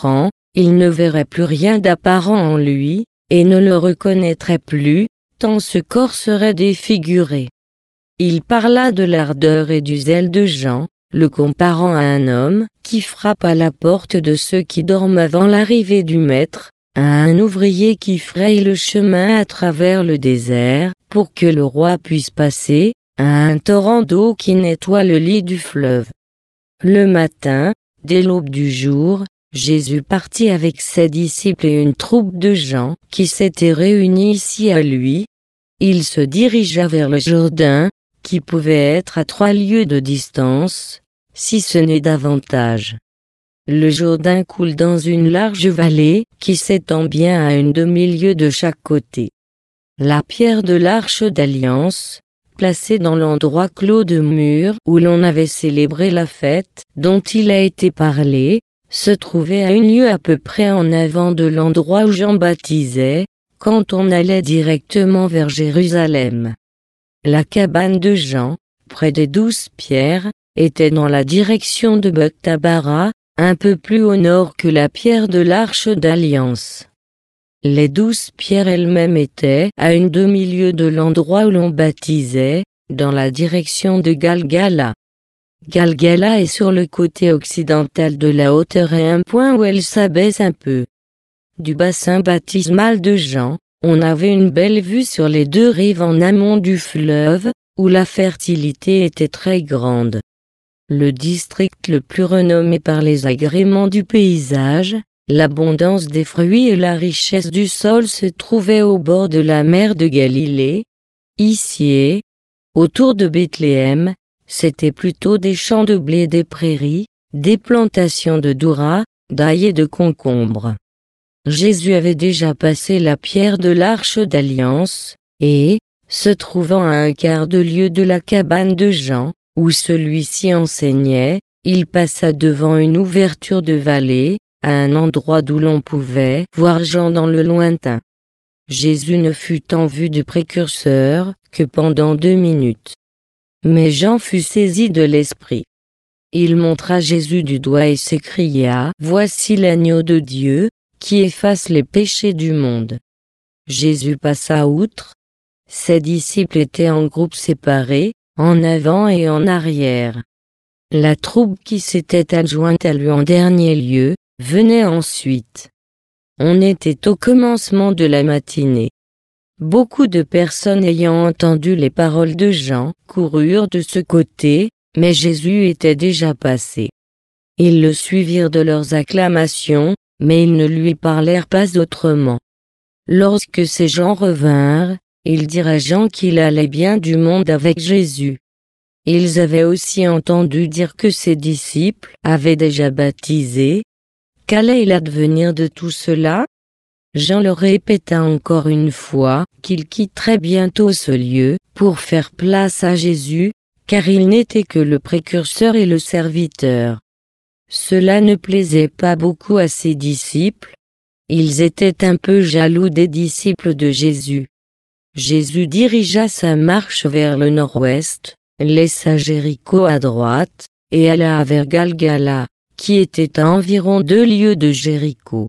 il ne verrait plus rien d'apparent en lui, et ne le reconnaîtrait plus, tant ce corps serait défiguré. Il parla de l'ardeur et du zèle de Jean, le comparant à un homme qui frappe à la porte de ceux qui dorment avant l'arrivée du maître, à un ouvrier qui fraye le chemin à travers le désert, pour que le roi puisse passer, à un torrent d'eau qui nettoie le lit du fleuve. Le matin, dès l'aube du jour, Jésus partit avec ses disciples et une troupe de gens qui s'étaient réunis ici à lui. Il se dirigea vers le Jourdain, qui pouvait être à 3 lieues de distance, si ce n'est davantage. Le Jourdain coule dans une large vallée qui s'étend bien à une demi-lieue de chaque côté. La pierre de l'arche d'alliance, placée dans l'endroit clos de mur où l'on avait célébré la fête dont il a été parlé, se trouvait à 1 lieue à peu près en avant de l'endroit où Jean baptisait, quand on allait directement vers Jérusalem. La cabane de Jean, près des 12 pierres, était dans la direction de Bethabara, un peu plus au nord que la pierre de l'arche d'alliance. Les 12 pierres elles-mêmes étaient à une demi-lieue de l'endroit où l'on baptisait, dans la direction de Galgala. Galgala est sur le côté occidental de la hauteur et un point où elle s'abaisse un peu. Du bassin baptismal de Jean, on avait une belle vue sur les 2 rives en amont du fleuve, où la fertilité était très grande. Le district le plus renommé par les agréments du paysage, l'abondance des fruits et la richesse du sol se trouvait au bord de la mer de Galilée. Ici, autour de Bethléem, c'étaient plutôt des champs de blé et des prairies, des plantations de dourra, d'ail et de concombres. Jésus avait déjà passé la pierre de l'arche d'alliance, et, se trouvant à 1/4 de lieue de la cabane de Jean, où celui-ci enseignait, il passa devant une ouverture de vallée, à un endroit d'où l'on pouvait voir Jean dans le lointain. Jésus ne fut en vue du précurseur que pendant 2 minutes. Mais Jean fut saisi de l'esprit. Il montra Jésus du doigt et s'écria : « Voici l'agneau de Dieu, qui efface les péchés du monde. » Jésus passa outre. Ses disciples étaient en groupes séparés, en avant et en arrière. La troupe qui s'était adjointe à lui en dernier lieu, venait ensuite. On était au commencement de la matinée. Beaucoup de personnes ayant entendu les paroles de Jean coururent de ce côté, mais Jésus était déjà passé. Ils le suivirent de leurs acclamations, mais ils ne lui parlèrent pas autrement. Lorsque ces gens revinrent, ils dirent à Jean qu'il allait bien du monde avec Jésus. Ils avaient aussi entendu dire que ses disciples avaient déjà baptisé. Qu'allait-il advenir de tout cela? Jean leur répéta encore une fois qu'il quitterait bientôt ce lieu pour faire place à Jésus, car il n'était que le précurseur et le serviteur. Cela ne plaisait pas beaucoup à ses disciples. Ils étaient un peu jaloux des disciples de Jésus. Jésus dirigea sa marche vers le nord-ouest, laissa Jéricho à droite, et alla vers Galgala, qui était à environ 2 lieues de Jéricho.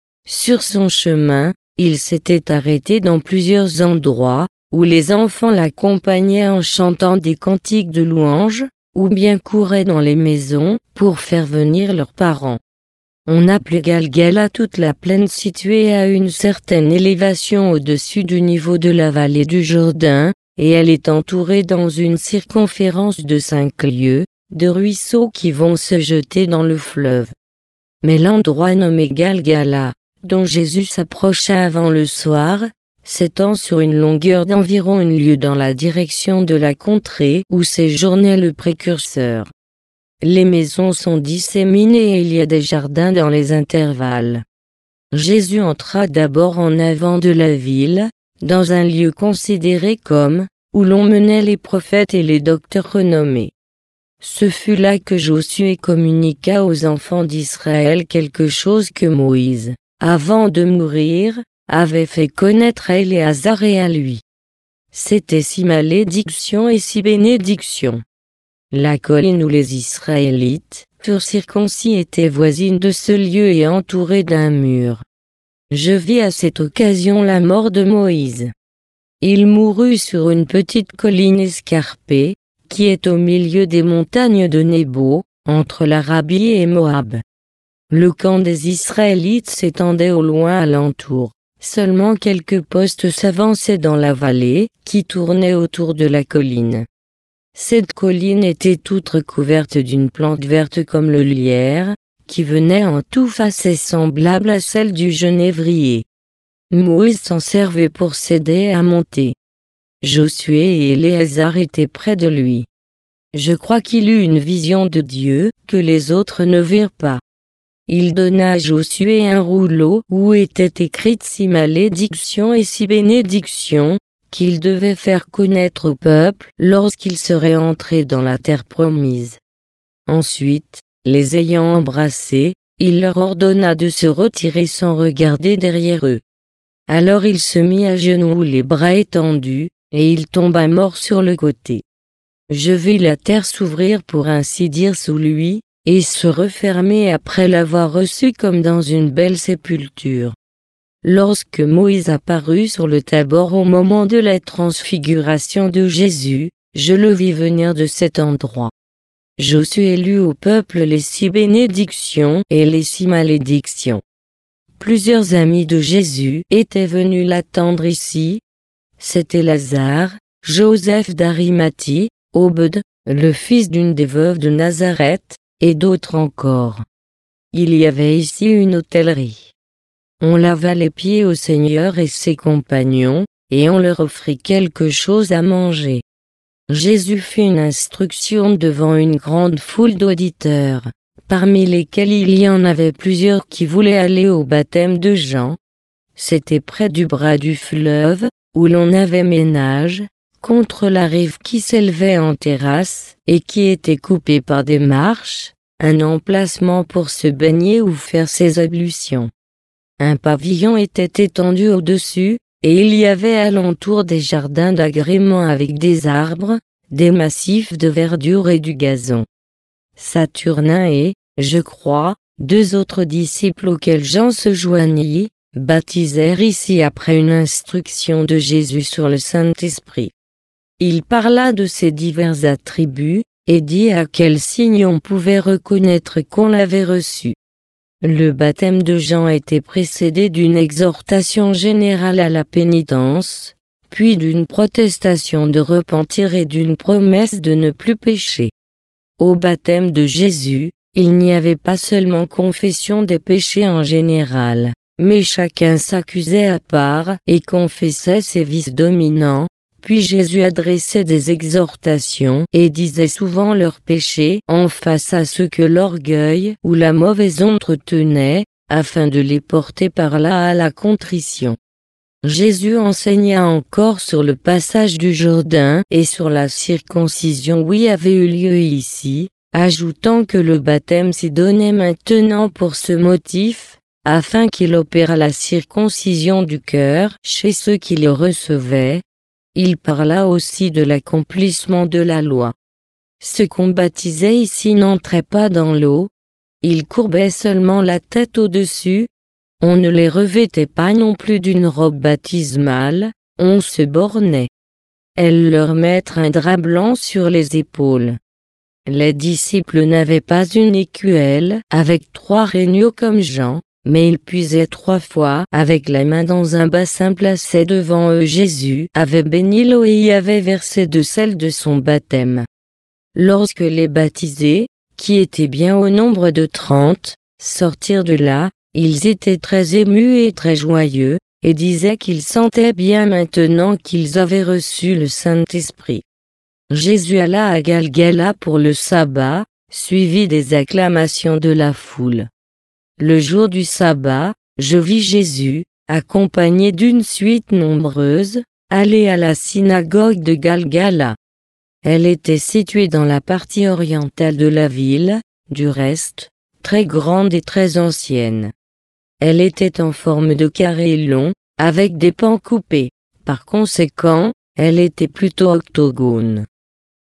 Sur son chemin, il s'était arrêté dans plusieurs endroits, où les enfants l'accompagnaient en chantant des cantiques de louange, ou bien couraient dans les maisons, pour faire venir leurs parents. On appelait Galgala toute la plaine située à une certaine élévation au-dessus du niveau de la vallée du Jourdain, et elle est entourée dans une circonférence de 5 lieues, de ruisseaux qui vont se jeter dans le fleuve. Mais l'endroit nommé Galgala, dont Jésus s'approcha avant le soir, s'étend sur une longueur d'environ 1 lieue dans la direction de la contrée où séjournait le précurseur. Les maisons sont disséminées et il y a des jardins dans les intervalles. Jésus entra d'abord en avant de la ville, dans un lieu considéré comme où l'on menait les prophètes et les docteurs renommés. Ce fut là que Josué communiqua aux enfants d'Israël quelque chose que Moïse, avant de mourir, avait fait connaître à Éléazar et à lui. C'étaient 6 malédictions et 6 bénédictions. La colline où les Israélites furent circoncis étaient voisines de ce lieu et entourées d'un mur. Je vis à cette occasion la mort de Moïse. Il mourut sur une petite colline escarpée, qui est au milieu des montagnes de Nebo, entre l'Arabie et Moab. Le camp des Israélites s'étendait au loin alentour. Seulement quelques postes s'avançaient dans la vallée, qui tournait autour de la colline. Cette colline était toute recouverte d'une plante verte comme le lierre, qui venait en touffe semblable à celle du genévrier. Moïse s'en servait pour s'aider à monter. Josué et Éléazar étaient près de lui. Je crois qu'il eut une vision de Dieu, que les autres ne virent pas. Il donna à Josué un rouleau où étaient écrites 6 malédictions et 6 bénédictions, qu'il devait faire connaître au peuple lorsqu'il serait entré dans la terre promise. Ensuite, les ayant embrassés, il leur ordonna de se retirer sans regarder derrière eux. Alors il se mit à genoux les bras étendus, et il tomba mort sur le côté. Je vis la terre s'ouvrir pour ainsi dire sous lui, et se refermer après l'avoir reçu comme dans une belle sépulture. Lorsque Moïse apparut sur le Tabor au moment de la transfiguration de Jésus, je le vis venir de cet endroit. Josué lut au peuple les 6 bénédictions et les 6 malédictions. Plusieurs amis de Jésus étaient venus l'attendre ici. C'étaient Lazare, Joseph d'Arimathie, Obed, le fils d'une des veuves de Nazareth, et d'autres encore. Il y avait ici une hôtellerie. On lava les pieds au Seigneur et ses compagnons, et on leur offrit quelque chose à manger. Jésus fit une instruction devant une grande foule d'auditeurs, parmi lesquels il y en avait plusieurs qui voulaient aller au baptême de Jean. C'était près du bras du fleuve, où l'on avait ménage, contre la rive qui s'élevait en terrasse, et qui était coupée par des marches, un emplacement pour se baigner ou faire ses ablutions. Un pavillon était étendu au-dessus, et il y avait alentour des jardins d'agrément avec des arbres, des massifs de verdure et du gazon. Saturnin et, je crois, 2 autres disciples auxquels Jean se joignit, baptisèrent ici après une instruction de Jésus sur le Saint-Esprit. Il parla de ses divers attributs, et dit à quel signe on pouvait reconnaître qu'on l'avait reçu. Le baptême de Jean était précédé d'une exhortation générale à la pénitence, puis d'une protestation de repentir et d'une promesse de ne plus pécher. Au baptême de Jésus, il n'y avait pas seulement confession des péchés en général, mais chacun s'accusait à part et confessait ses vices dominants. Puis Jésus adressait des exhortations et disait souvent leurs péchés en face à ceux que l'orgueil ou la mauvaise entretenait, afin de les porter par là à la contrition. Jésus enseigna encore sur le passage du Jourdain et sur la circoncision qui avait eu lieu ici, ajoutant que le baptême s'y donnait maintenant pour ce motif, afin qu'il opérât la circoncision du cœur chez ceux qui le recevaient. Il parla aussi de l'accomplissement de la loi. Ceux qu'on baptisait ici n'entraient pas dans l'eau, ils courbaient seulement la tête au-dessus, on ne les revêtait pas non plus d'une robe baptismale, on se bornait. Elle leur mettre un drap blanc sur les épaules. Les disciples n'avaient pas une écuelle avec 3 régneaux comme Jean, mais ils puisaient 3 fois avec la main dans un bassin placé devant eux. Jésus avait béni l'eau et y avait versé de celle de son baptême. Lorsque les baptisés, qui étaient bien au nombre de 30, sortirent de là, ils étaient très émus et très joyeux, et disaient qu'ils sentaient bien maintenant qu'ils avaient reçu le Saint-Esprit. Jésus alla à Galgala pour le sabbat, suivi des acclamations de la foule. Le jour du sabbat, je vis Jésus, accompagné d'une suite nombreuse, aller à la synagogue de Galgala. Elle était située dans la partie orientale de la ville, du reste, très grande et très ancienne. Elle était en forme de carré long, avec des pans coupés. Par conséquent, elle était plutôt octogone.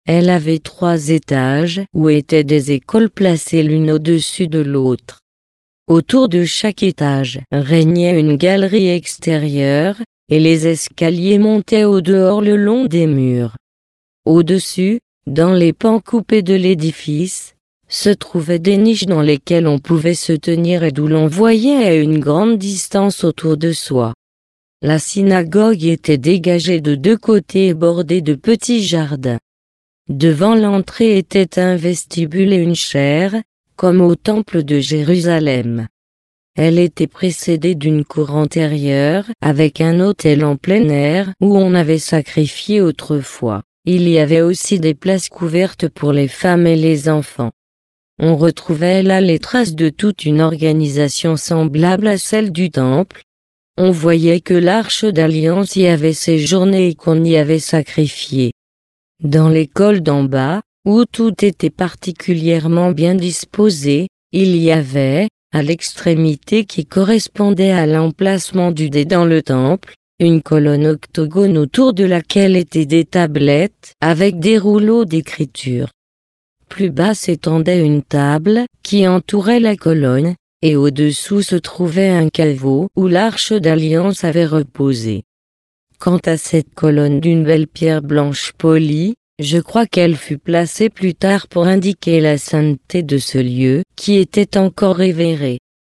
Elle avait 3 étages où étaient des écoles placées l'une au-dessus de l'autre. Autour de chaque étage régnait une galerie extérieure, et les escaliers montaient au dehors le long des murs. Au-dessus, dans les pans coupés de l'édifice, se trouvaient des niches dans lesquelles on pouvait se tenir et d'où l'on voyait à une grande distance autour de soi. La synagogue était dégagée de 2 côtés et bordée de petits jardins. Devant l'entrée était un vestibule et une chaire, comme au temple de Jérusalem. Elle était précédée d'une cour antérieure avec un autel en plein air où on avait sacrifié autrefois. Il y avait aussi des places couvertes pour les femmes et les enfants. On retrouvait là les traces de toute une organisation semblable à celle du temple. On voyait que l'Arche d'Alliance y avait séjourné et qu'on y avait sacrifié. Dans l'école d'en bas, où tout était particulièrement bien disposé, il y avait, à l'extrémité qui correspondait à l'emplacement du dé dans le temple, une colonne octogone autour de laquelle étaient des tablettes avec des rouleaux d'écriture. Plus bas s'étendait une table qui entourait la colonne, et au-dessous se trouvait un caveau où l'Arche d'Alliance avait reposé. Quant à cette colonne d'une belle pierre blanche polie, je crois qu'elle fut placée plus tard pour indiquer la sainteté de ce lieu qui était encore révéré.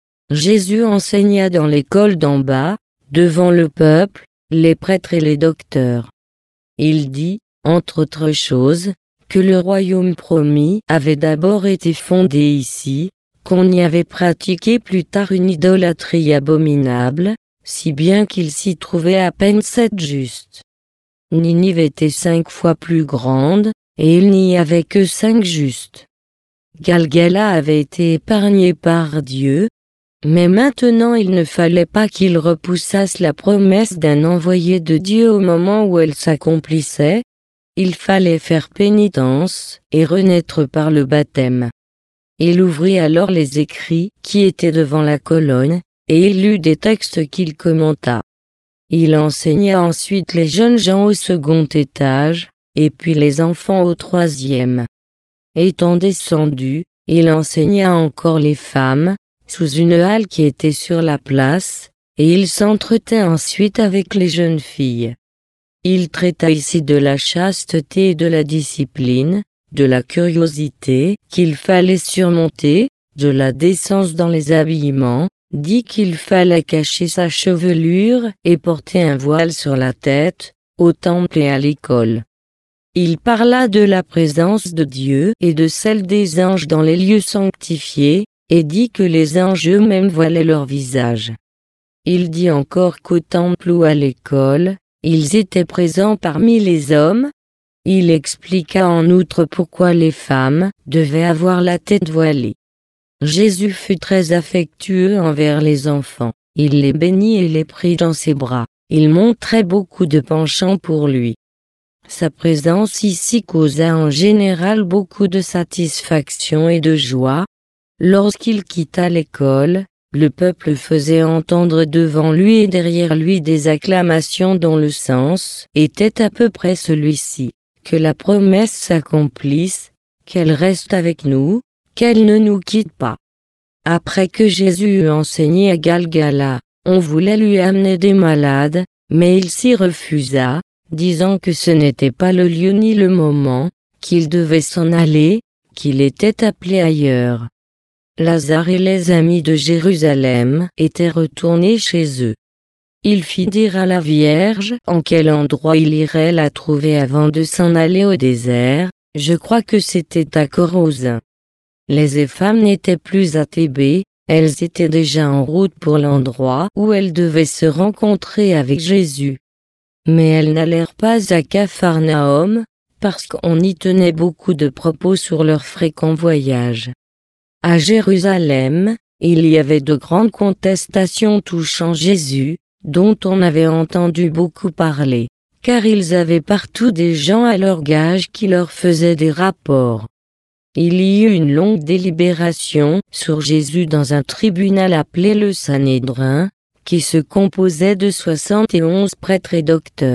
Jésus enseigna dans l'école d'en bas, devant le peuple, les prêtres et les docteurs. Il dit, entre autres choses, que le royaume promis avait d'abord été fondé ici, qu'on y avait pratiqué plus tard une idolâtrie abominable, si bien qu'il s'y trouvait à peine 7 justes. Ninive était 5 fois plus grande, et il n'y avait que 5 justes. Galgala avait été épargné par Dieu, mais maintenant il ne fallait pas qu'ils repoussassent la promesse d'un envoyé de Dieu au moment où elle s'accomplissait. Il fallait faire pénitence et renaître par le baptême. Il ouvrit alors les écrits qui étaient devant la colonne, et il lut des textes qu'il commenta. Il enseigna ensuite les jeunes gens au 2e étage, et puis les enfants au 3e. Étant descendu, il enseigna encore les femmes, sous une halle qui était sur la place, et il s'entretint ensuite avec les jeunes filles. Il traita ici de la chasteté et de la discipline, de la curiosité qu'il fallait surmonter, de la décence dans les habillements, dit qu'il fallait cacher sa chevelure et porter un voile sur la tête, au temple et à l'école. Il parla de la présence de Dieu et de celle des anges dans les lieux sanctifiés, et dit que les anges eux-mêmes voilaient leur visage. Il dit encore qu'au temple ou à l'école, ils étaient présents parmi les hommes. Il expliqua en outre pourquoi les femmes devaient avoir la tête voilée. Jésus fut très affectueux envers les enfants, il les bénit et les prit dans ses bras, il montrait beaucoup de penchant pour lui. Sa présence ici causa en général beaucoup de satisfaction et de joie. Lorsqu'il quitta l'école, le peuple faisait entendre devant lui et derrière lui des acclamations dont le sens était à peu près celui-ci: que la promesse s'accomplisse, qu'elle reste avec nous, qu'elle ne nous quitte pas. Après que Jésus eut enseigné à Galgala, on voulait lui amener des malades, mais il s'y refusa, disant que ce n'était pas le lieu ni le moment, qu'il devait s'en aller, qu'il était appelé ailleurs. Lazare et les amis de Jérusalem étaient retournés chez eux. Il fit dire à la Vierge en quel endroit il irait la trouver avant de s'en aller au désert. Je crois que c'était à Chorazin. Les femmes n'étaient plus à Thébé, elles étaient déjà en route pour l'endroit où elles devaient se rencontrer avec Jésus. Mais elles n'allèrent pas à Capharnaüm, parce qu'on y tenait beaucoup de propos sur leur fréquent voyage. À Jérusalem, il y avait de grandes contestations touchant Jésus, dont on avait entendu beaucoup parler, car ils avaient partout des gens à leur gage qui leur faisaient des rapports. Il y eut une longue délibération sur Jésus dans un tribunal appelé le Sanhédrin, qui se composait de 71 prêtres et docteurs.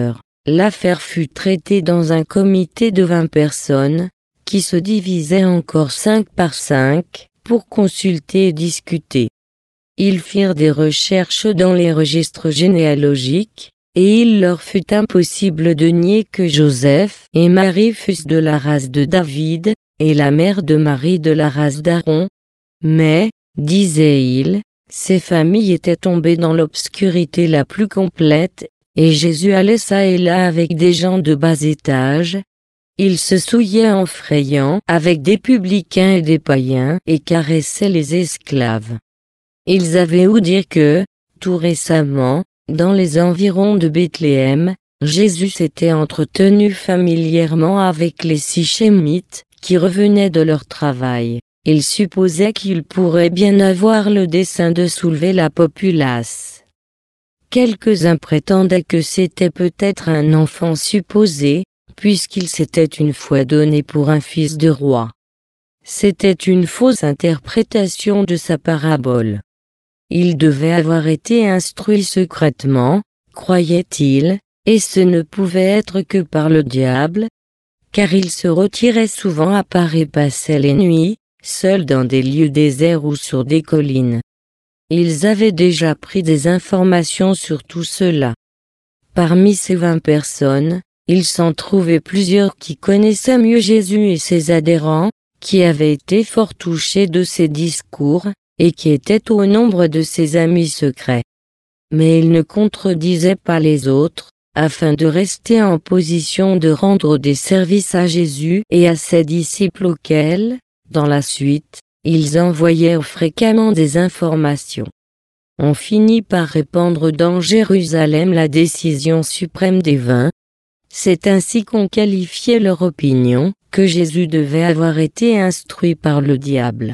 l'affaire fut traitée dans un comité de 20 personnes, qui se divisaient encore 5 par 5, pour consulter et discuter. Ils firent des recherches dans les registres généalogiques, et il leur fut impossible de nier que Joseph et Marie fussent de la race de David, et la mère de Marie de la race d'Aaron. Mais, disaient-ils, ces familles étaient tombées dans l'obscurité la plus complète, et Jésus allait çà et là avec des gens de bas étage. Il se souillait en frayant avec des publicains et des païens et caressait les esclaves. Ils avaient ouï dire que, tout récemment, dans les environs de Bethléem, Jésus s'était entretenu familièrement avec les Sichémites, qui revenaient de leur travail. Ils supposaient qu'il pourrait bien avoir le dessein de soulever la populace. Quelques-uns prétendaient que c'était peut-être un enfant supposé, puisqu'il s'était une fois donné pour un fils de roi. C'était une fausse interprétation de sa parabole. Il devait avoir été instruit secrètement, croyait-il, et ce ne pouvait être que par le diable, car il se retirait souvent à part et passait les nuits, seul dans des lieux déserts ou sur des collines. Ils avaient déjà pris des informations sur tout cela. Parmi ces 20 personnes, il s'en trouvait plusieurs qui connaissaient mieux Jésus et ses adhérents, qui avaient été fort touchés de ses discours, et qui étaient au nombre de ses amis secrets. Mais ils ne contredisaient pas les autres, afin de rester en position de rendre des services à Jésus et à ses disciples auxquels, dans la suite, ils envoyèrent fréquemment des informations. On finit par répandre dans Jérusalem la décision suprême des 20. C'est ainsi qu'on qualifiait leur opinion, que Jésus devait avoir été instruit par le diable.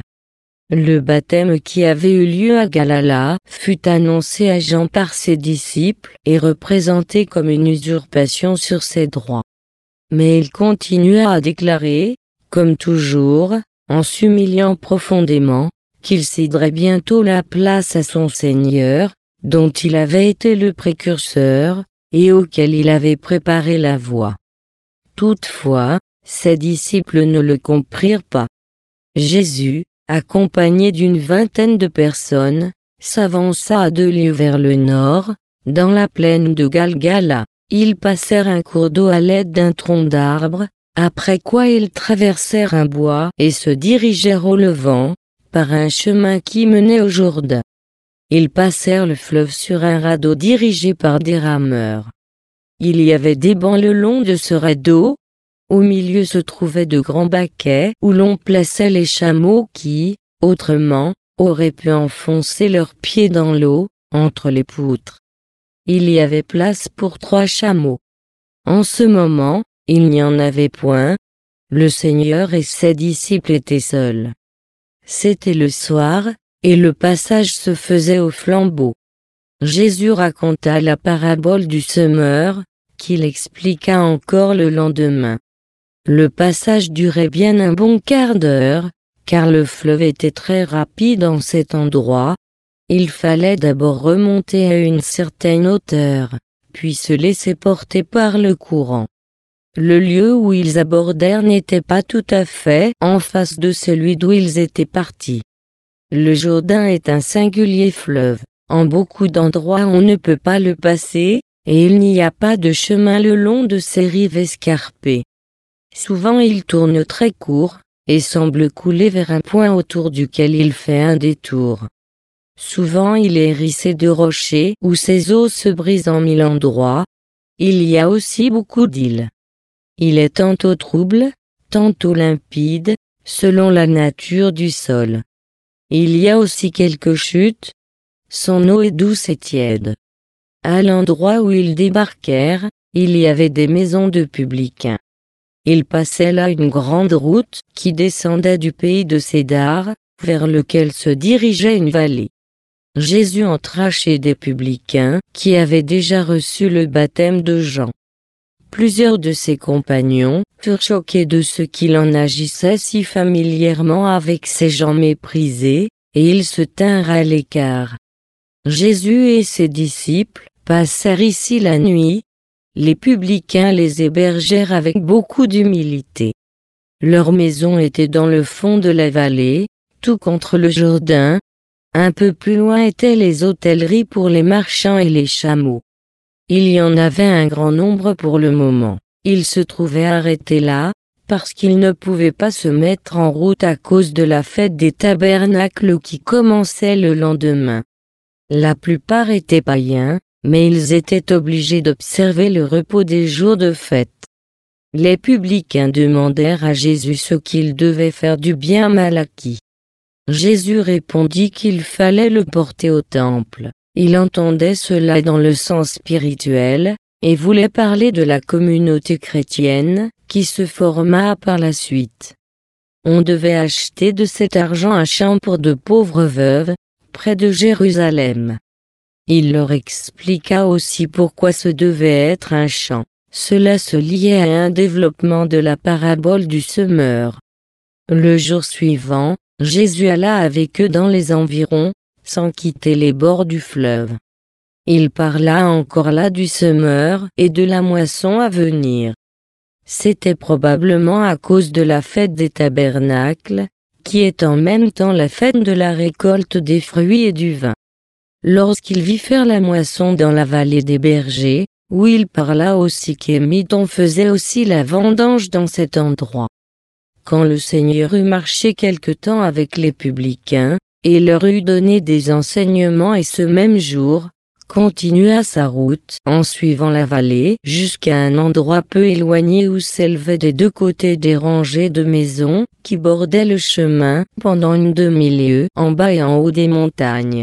Le baptême qui avait eu lieu à Galala fut annoncé à Jean par ses disciples et représenté comme une usurpation sur ses droits. Mais il continua à déclarer, comme toujours, en s'humiliant profondément, qu'il céderait bientôt la place à son Seigneur, dont il avait été le précurseur, et auquel il avait préparé la voie. Toutefois, ses disciples ne le comprirent pas. Jésus, accompagné d'une vingtaine de personnes, s'avança à 2 lieues vers le nord, dans la plaine de Galgala. Ils passèrent un cours d'eau à l'aide d'un tronc d'arbre, après quoi ils traversèrent un bois et se dirigèrent au levant, par un chemin qui menait au Jourdain. Ils passèrent le fleuve sur un radeau dirigé par des rameurs. Il y avait des bancs le long de ce radeau. Au milieu se trouvaient de grands baquets où l'on plaçait les chameaux qui, autrement, auraient pu enfoncer leurs pieds dans l'eau, entre les poutres. Il y avait place pour 3 chameaux. En ce moment, il n'y en avait point. Le Seigneur et ses disciples étaient seuls. C'était le soir, et le passage se faisait au flambeau. Jésus raconta la parabole du semeur, qu'il expliqua encore le lendemain. Le passage durait bien un bon quart d'heure, car le fleuve était très rapide en cet endroit. Il fallait d'abord remonter à une certaine hauteur, puis se laisser porter par le courant. Le lieu où ils abordèrent n'était pas tout à fait en face de celui d'où ils étaient partis. Le Jourdain est un singulier fleuve. En beaucoup d'endroits on ne peut pas le passer, et il n'y a pas de chemin le long de ses rives escarpées. Souvent il tourne très court, et semble couler vers un point autour duquel il fait un détour. Souvent il est hérissé de rochers où ses eaux se brisent en 1000 endroits. Il y a aussi beaucoup d'îles. Il est tantôt trouble, tantôt limpide, selon la nature du sol. Il y a aussi quelques chutes. Son eau est douce et tiède. À l'endroit où ils débarquèrent, il y avait des maisons de publicains. Ils passaient là une grande route qui descendait du pays de Cédar, vers lequel se dirigeait une vallée. Jésus entra chez des publicains qui avaient déjà reçu le baptême de Jean. Plusieurs de ses compagnons furent choqués de ce qu'il en agissait si familièrement avec ces gens méprisés, et ils se tinrent à l'écart. Jésus et ses disciples passèrent ici la nuit. les publicains les hébergèrent avec beaucoup d'humilité. Leur maison était dans le fond de la vallée, tout contre le Jourdain. Un peu plus loin étaient les hôtelleries pour les marchands et les chameaux. Il y en avait un grand nombre pour le moment. Ils se trouvaient arrêtés là, parce qu'ils ne pouvaient pas se mettre en route à cause de la fête des tabernacles qui commençait le lendemain. La plupart étaient païens, mais ils étaient obligés d'observer le repos des jours de fête. Les publicains demandèrent à Jésus ce qu'il devait faire du bien mal acquis. Jésus répondit qu'il fallait le porter au temple. Il entendait cela dans le sens spirituel, et voulait parler de la communauté chrétienne, qui se forma par la suite. On devait acheter de cet argent un champ pour de pauvres veuves, près de Jérusalem. Il leur expliqua aussi pourquoi ce devait être un champ. Cela se liait à un développement de la parabole du semeur. Le jour suivant, Jésus alla avec eux dans les environs, sans quitter les bords du fleuve. Il parla encore là du semeur et de la moisson à venir. C'était probablement à cause de la fête des tabernacles, qui est en même temps la fête de la récolte des fruits et du vin. Lorsqu'il vit faire la moisson dans la vallée des bergers, où il parla aussi qu'Émiton faisait aussi la vendange dans cet endroit. Quand le Seigneur eut marché quelque temps avec les publicains, et leur eut donné des enseignements et ce même jour, continua sa route en suivant la vallée jusqu'à un endroit peu éloigné où s'élevaient des deux côtés des rangées de maisons qui bordaient le chemin pendant une demi-lieue en bas et en haut des montagnes.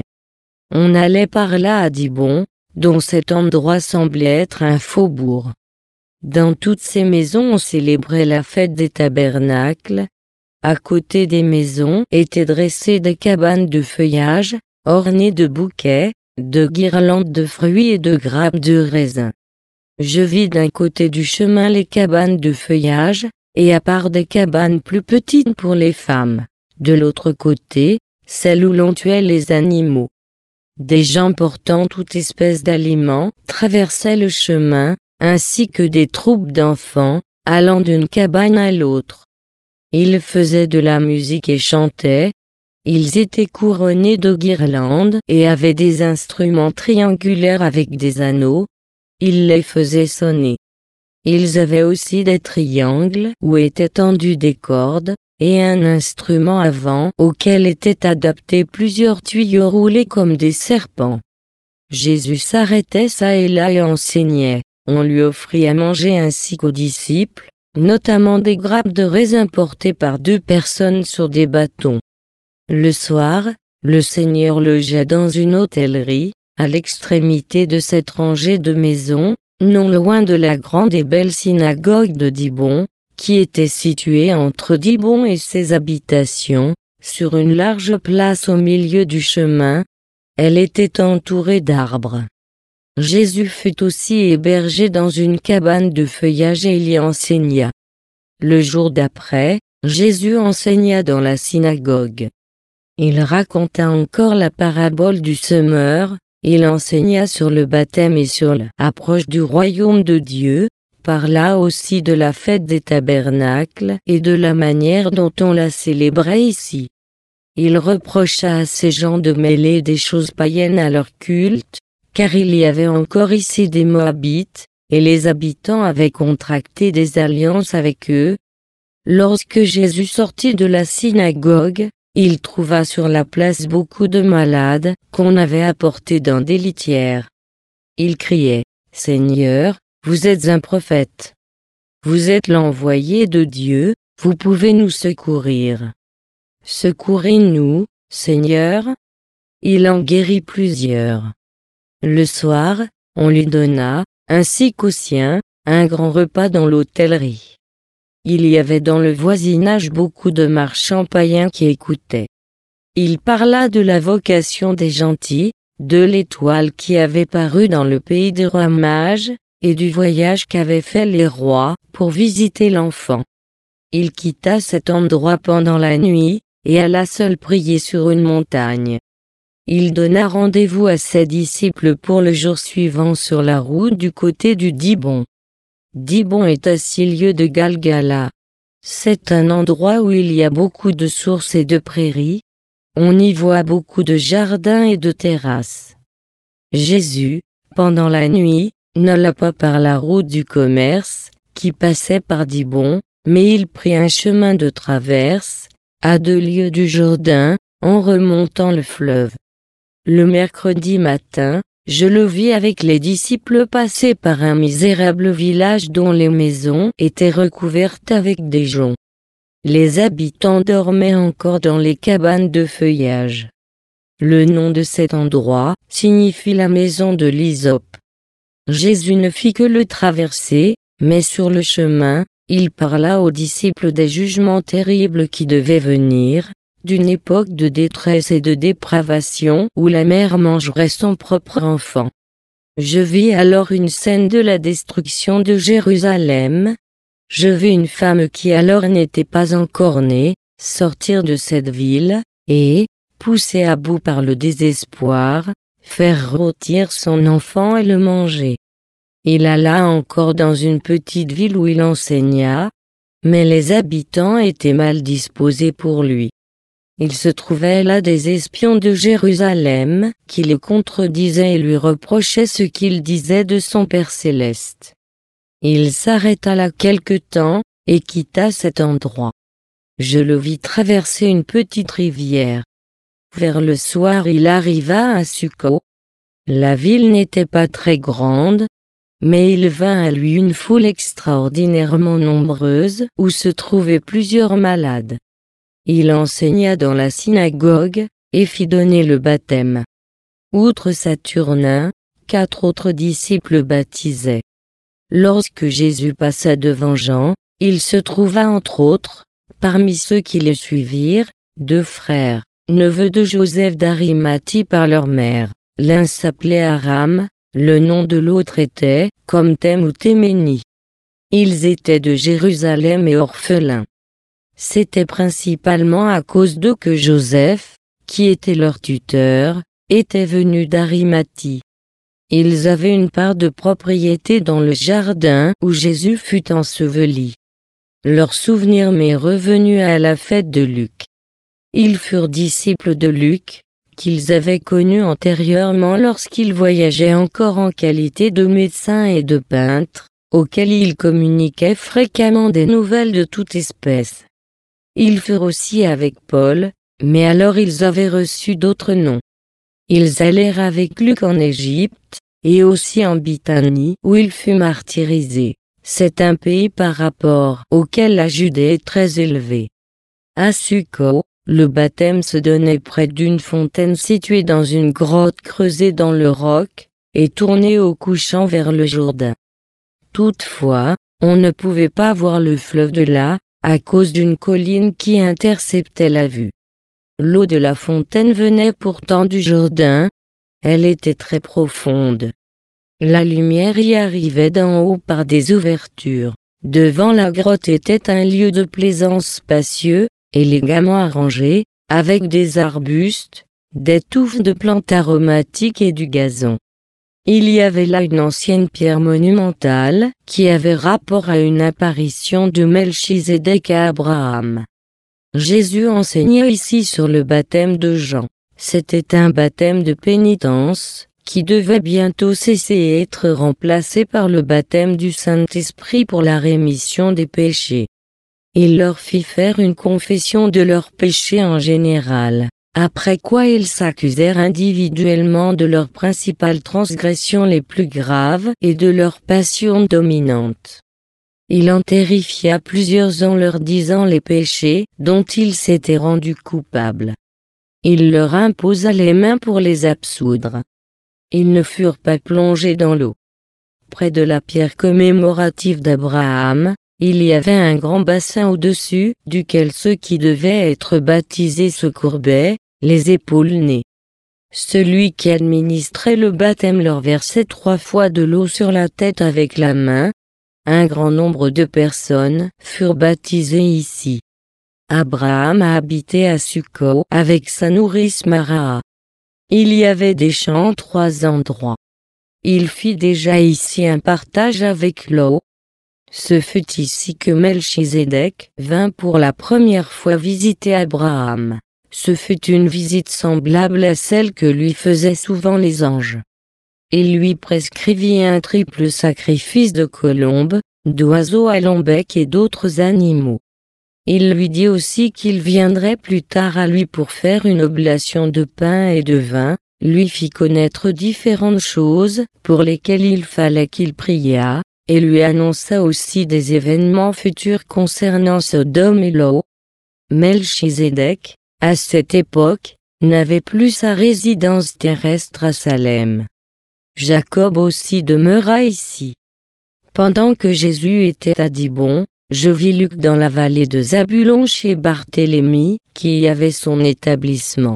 On allait par là à Dibon, dont cet endroit semblait être un faubourg. Dans toutes ces maisons on célébrait la fête des tabernacles. À côté des maisons étaient dressées des cabanes de feuillage, ornées de bouquets, de guirlandes de fruits et de grappes de raisins. Je vis d'un côté du chemin les cabanes de feuillage, et à part des cabanes plus petites pour les femmes, de l'autre côté, celles où l'on tuait les animaux. Des gens portant toute espèce d'aliments traversaient le chemin, ainsi que des troupes d'enfants, allant d'une cabane à l'autre. Ils faisaient de la musique et chantaient. Ils étaient couronnés de guirlandes et avaient des instruments triangulaires avec des anneaux. Ils les faisaient sonner. Ils avaient aussi des triangles où étaient tendues des cordes, et un instrument à vent auquel étaient adaptés plusieurs tuyaux roulés comme des serpents. Jésus s'arrêtait çà et là et enseignait. On lui offrit à manger ainsi qu'aux disciples, notamment des grappes de raisins portées par 2 personnes sur des bâtons. Le soir, le Seigneur logea dans une hôtellerie, à l'extrémité de cette rangée de maisons, non loin de la grande et belle synagogue de Dibon, qui était située entre Dibon et ses habitations, sur une large place au milieu du chemin. Elle était entourée d'arbres. Jésus fut aussi hébergé dans une cabane de feuillage et il y enseigna. Le jour d'après, Jésus enseigna dans la synagogue. Il raconta encore la parabole du semeur, il enseigna sur le baptême et sur l'approche du royaume de Dieu, parla aussi de la fête des tabernacles et de la manière dont on la célébrait ici. Il reprocha à ces gens de mêler des choses païennes à leur culte, car il y avait encore ici des Moabites, et les habitants avaient contracté des alliances avec eux. Lorsque Jésus sortit de la synagogue, il trouva sur la place beaucoup de malades qu'on avait apportés dans des litières. Il criait, « Seigneur, vous êtes un prophète. Vous êtes l'envoyé de Dieu, vous pouvez nous secourir. Secourez-nous, Seigneur. » Il en guérit plusieurs. Le soir, on lui donna, ainsi qu'aux siens, un grand repas dans l'hôtellerie. Il y avait dans le voisinage beaucoup de marchands païens qui écoutaient. Il parla de la vocation des gentils, de l'étoile qui avait paru dans le pays des rois mages, et du voyage qu'avaient fait les rois pour visiter l'enfant. Il quitta cet endroit pendant la nuit, et alla seul prier sur une montagne. il donna rendez-vous à ses disciples pour le jour suivant sur la route du côté du Dibon. Dibon est à 6 lieues de Galgala. C'est un endroit où il y a beaucoup de sources et de prairies. On y voit beaucoup de jardins et de terrasses. Jésus, pendant la nuit, n'alla pas par la route du commerce, qui passait par Dibon, mais il prit un chemin de traverse, à 2 lieues du Jourdain, en remontant le fleuve. Le mercredi matin, je le vis avec les disciples passer par un misérable village dont les maisons étaient recouvertes avec des joncs. Les habitants dormaient encore dans les cabanes de feuillage. Le nom de cet endroit signifie la maison de l'hysope. Jésus ne fit que le traverser, mais sur le chemin, il parla aux disciples des jugements terribles qui devaient venir, d'une époque de détresse et de dépravation où la mère mangerait son propre enfant. Je vis alors une scène de la destruction de Jérusalem. Je vis une femme qui alors n'était pas encore née, sortir de cette ville, et, poussée à bout par le désespoir, faire rôtir son enfant et le manger. Il alla encore dans une petite ville où il enseigna, mais les habitants étaient mal disposés pour lui. Il se trouvait là des espions de Jérusalem, qui le contredisaient et lui reprochaient ce qu'il disait de son Père céleste. Il s'arrêta là quelque temps, et quitta cet endroit. Je le vis traverser une petite rivière. Vers le soir il arriva à Sukkot. La ville n'était pas très grande, mais il vint à lui une foule extraordinairement nombreuse, où se trouvaient plusieurs malades. Il enseigna dans la synagogue, et fit donner le baptême. Outre Saturnin, 4 autres disciples baptisaient. Lorsque Jésus passa devant Jean, il se trouva entre autres, parmi ceux qui le suivirent, 2 frères, neveux de Joseph d'Arimathie par leur mère. L'un s'appelait Aram, le nom de l'autre était, comme Thème ou Théménie. Ils étaient de Jérusalem et orphelins. C'était principalement à cause d'eux que Joseph, qui était leur tuteur, était venu d'Arimathie. Ils avaient une part de propriété dans le jardin où Jésus fut enseveli. Leur souvenir m'est revenu à la fête de Luc. Ils furent disciples de Luc, qu'ils avaient connu antérieurement lorsqu'ils voyageaient encore en qualité de médecins et de peintres, auxquels ils communiquaient fréquemment des nouvelles de toute espèce. Ils furent aussi avec Paul, mais alors ils avaient reçu d'autres noms. Ils allèrent avec Luc en Égypte, et aussi en Bithynie où il fut martyrisé. C'est un pays par rapport auquel la Judée est très élevée. À Sukkot, le baptême se donnait près d'une fontaine située dans une grotte creusée dans le roc, et tournée au couchant vers le Jourdain. Toutefois, on ne pouvait pas voir le fleuve de là, à cause d'une colline qui interceptait la vue. L'eau de la fontaine venait pourtant du Jourdain, elle était très profonde. La lumière y arrivait d'en haut par des ouvertures. Devant la grotte était un lieu de plaisance spacieux, élégamment arrangé, avec des arbustes, des touffes de plantes aromatiques et du gazon. Il y avait là une ancienne pierre monumentale, qui avait rapport à une apparition de Melchizedek à Abraham. Jésus enseignait ici sur le baptême de Jean. C'était un baptême de pénitence, qui devait bientôt cesser et être remplacé par le baptême du Saint-Esprit pour la rémission des péchés. Il leur fit faire une confession de leurs péchés en général, après quoi ils s'accusèrent individuellement de leurs principales transgressions les plus graves et de leurs passions dominantes. Il en terrifia plusieurs en leur disant les péchés dont ils s'étaient rendus coupables. Il leur imposa les mains pour les absoudre. Ils ne furent pas plongés dans l'eau. Près de la pierre commémorative d'Abraham, il y avait un grand bassin au-dessus, duquel ceux qui devaient être baptisés se courbaient, les épaules nées. Celui qui administrait le baptême leur versait 3 fois de l'eau sur la tête avec la main. Un grand nombre de personnes furent baptisées ici. Abraham a habité à Sukkot avec sa nourrice Mara. Il y avait des champs en 3 endroits. Il fit déjà ici un partage avec Lot. Ce fut ici que Melchizedek vint pour la première fois visiter Abraham. Ce fut une visite semblable à celle que lui faisaient souvent les anges. Il lui prescrivit un triple sacrifice de colombes, d'oiseaux à long bec et d'autres animaux. Il lui dit aussi qu'il viendrait plus tard à lui pour faire une oblation de pain et de vin, lui fit connaître différentes choses pour lesquelles il fallait qu'il priât, et lui annonça aussi des événements futurs concernant Sodome et Lot. Melchizedek, à cette époque, n'avait plus sa résidence terrestre à Salem. Jacob aussi demeura ici. Pendant que Jésus était à Dibon, je vis Luc dans la vallée de Zabulon chez Barthélemy, qui y avait son établissement.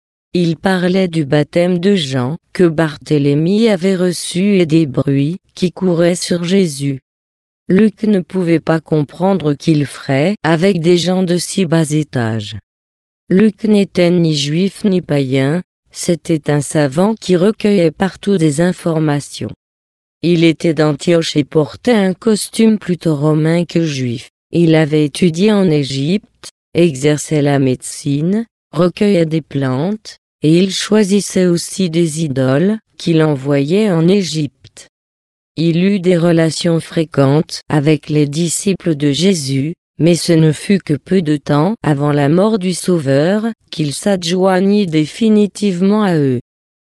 Il parlait du baptême de Jean, que Barthélemy avait reçu et des bruits qui couraient sur Jésus. Luc ne pouvait pas comprendre qu'il ferait avec des gens de si bas étage. Luc n'était ni juif ni païen, c'était un savant qui recueillait partout des informations. Il était d'Antioche et portait un costume plutôt romain que juif. Il avait étudié en Égypte, exerçait la médecine, recueillait des plantes, et il choisissait aussi des idoles qu'il envoyait en Égypte. Il eut des relations fréquentes avec les disciples de Jésus, mais ce ne fut que peu de temps avant la mort du Sauveur qu'il s'adjoignit définitivement à eux.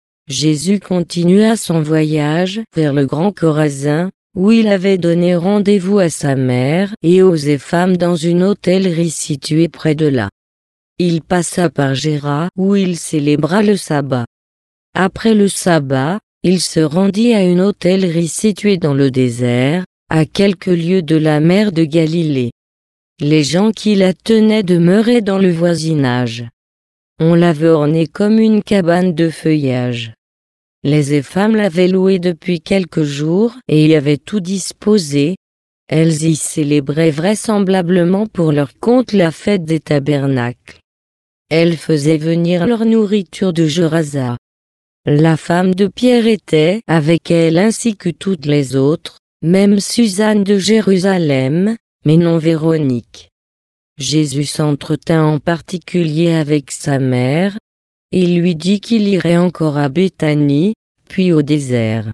Jésus continua son voyage vers le Grand Chorazin, où il avait donné rendez-vous à sa mère et aux femmes dans une hôtellerie située près de là. Il passa par Géra où il célébra le sabbat. Après le sabbat, il se rendit à une hôtellerie située dans le désert, à quelques lieues de la mer de Galilée. Les gens qui la tenaient demeuraient dans le voisinage. On l'avait ornée comme une cabane de feuillage. Les femmes l'avaient louée depuis quelques jours et y avaient tout disposé. Elles y célébraient vraisemblablement pour leur compte la fête des tabernacles. Elles faisaient venir leur nourriture de Gerasa. La femme de Pierre était avec elle ainsi que toutes les autres, même Suzanne de Jérusalem, mais non Véronique. Jésus s'entretint en particulier avec sa mère. Il lui dit qu'il irait encore à Béthanie, puis au désert.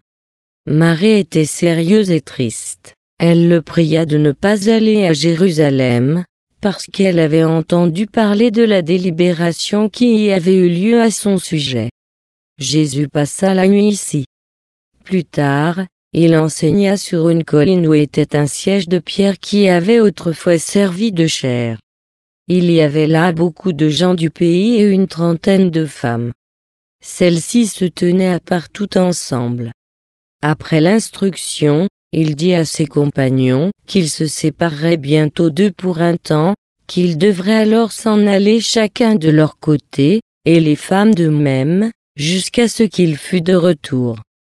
Marie était sérieuse et triste. Elle le pria de ne pas aller à Jérusalem, parce qu'elle avait entendu parler de la délibération qui y avait eu lieu à son sujet. Jésus passa la nuit ici. Plus tard, il enseigna sur une colline où était un siège de pierre qui avait autrefois servi de chaire. Il y avait là beaucoup de gens du pays et une trentaine de femmes. Celles-ci se tenaient à part tout ensemble. Après l'instruction, il dit à ses compagnons qu'ils se sépareraient bientôt d'eux pour un temps, qu'ils devraient alors s'en aller chacun de leur côté, et les femmes de même, jusqu'à ce qu'il fût de retour.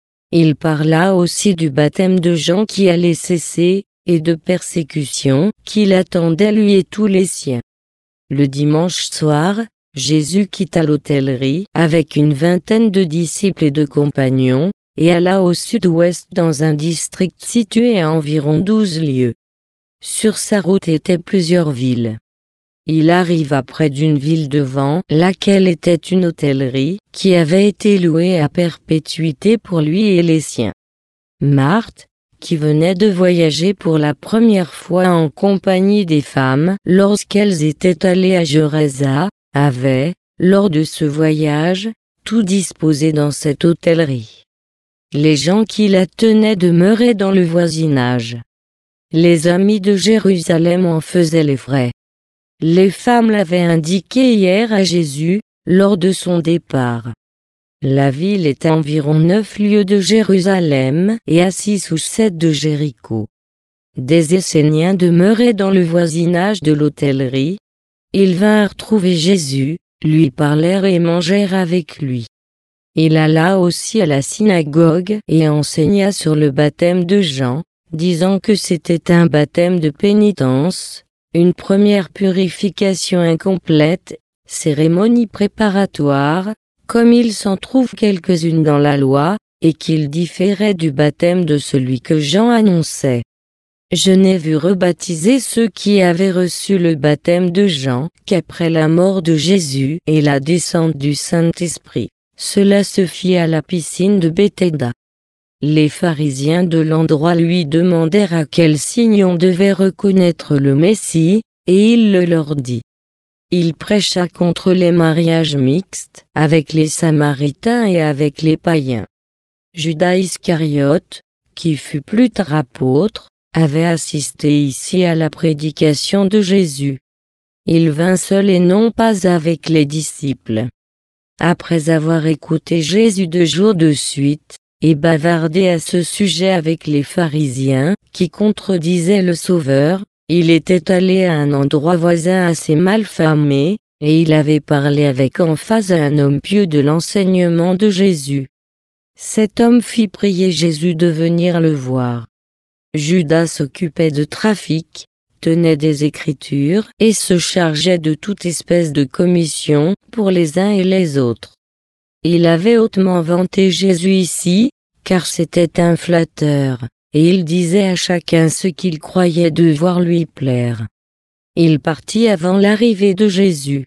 Il parla aussi du baptême de Jean qui allait cesser, et de persécutions qui l'attendaient lui et tous les siens. Le dimanche soir, Jésus quitta l'hôtellerie avec une vingtaine de disciples et de compagnons, et alla au sud-ouest dans un district situé à environ 12 lieues. Sur sa route étaient plusieurs villes. Il arriva près d'une ville devant laquelle était une hôtellerie qui avait été louée à perpétuité pour lui et les siens. Marthe, qui venait de voyager pour la première fois en compagnie des femmes lorsqu'elles étaient allées à Gerasa, avait, lors de ce voyage, tout disposé dans cette hôtellerie. Les gens qui la tenaient demeuraient dans le voisinage. Les amis de Jérusalem en faisaient les frais. Les femmes l'avaient indiqué hier à Jésus, lors de son départ. La ville est à environ 9 lieues de Jérusalem et à 6 ou 7 de Jéricho. Des Esséniens demeuraient dans le voisinage de l'hôtellerie. Ils vinrent trouver Jésus, lui parlèrent et mangèrent avec lui. Il alla aussi à la synagogue et enseigna sur le baptême de Jean, disant que c'était un baptême de pénitence, une première purification incomplète, cérémonie préparatoire, comme il s'en trouve quelques-unes dans la loi, et qu'il différait du baptême de celui que Jean annonçait. Je n'ai vu rebaptiser ceux qui avaient reçu le baptême de Jean qu'après la mort de Jésus et la descente du Saint-Esprit. Cela se fit à la piscine de Béthesda. Les pharisiens de l'endroit lui demandèrent à quel signe on devait reconnaître le Messie, et il le leur dit. Il prêcha contre les mariages mixtes avec les Samaritains et avec les païens. Judas Iscariote, qui fut plus tard apôtre, avait assisté ici à la prédication de Jésus. Il vint seul et non pas avec les disciples. Après avoir écouté Jésus 2 jours de suite, et bavardé à ce sujet avec les pharisiens, qui contredisaient le Sauveur, il était allé à un endroit voisin assez mal famé, et il avait parlé avec emphase à un homme pieux de l'enseignement de Jésus. Cet homme fit prier Jésus de venir le voir. Judas s'occupait de trafic, tenait des Écritures et se chargeait de toute espèce de commission pour les uns et les autres. Il avait hautement vanté Jésus ici, car c'était un flatteur, et il disait à chacun ce qu'il croyait devoir lui plaire. Il partit avant l'arrivée de Jésus.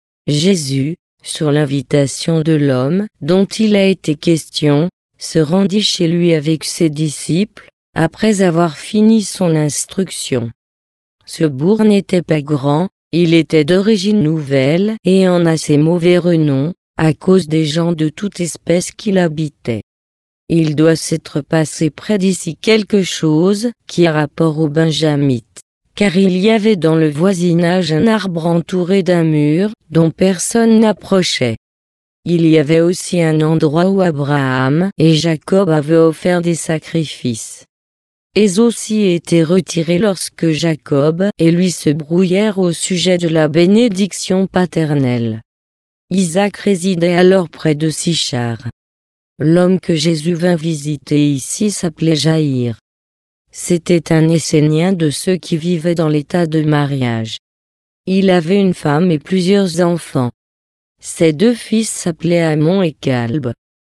Jésus, sur l'invitation de l'homme dont il a été question, se rendit chez lui avec ses disciples, après avoir fini son instruction. Ce bourg n'était pas grand, il était d'origine nouvelle et en assez mauvais renom, à cause des gens de toute espèce qui l'habitaient. Il doit s'être passé près d'ici quelque chose qui a rapport aux Benjamites, car il y avait dans le voisinage un arbre entouré d'un mur, dont personne n'approchait. Il y avait aussi un endroit où Abraham et Jacob avaient offert des sacrifices. Ils aussi étaient retirés lorsque Jacob et lui se brouillèrent au sujet de la bénédiction paternelle. Isaac résidait alors près de Sichar. L'homme que Jésus vint visiter ici s'appelait Jaïr. C'était un Essénien de ceux qui vivaient dans l'état de mariage. Il avait une femme et plusieurs enfants. Ses 2 fils s'appelaient Amon et Caleb.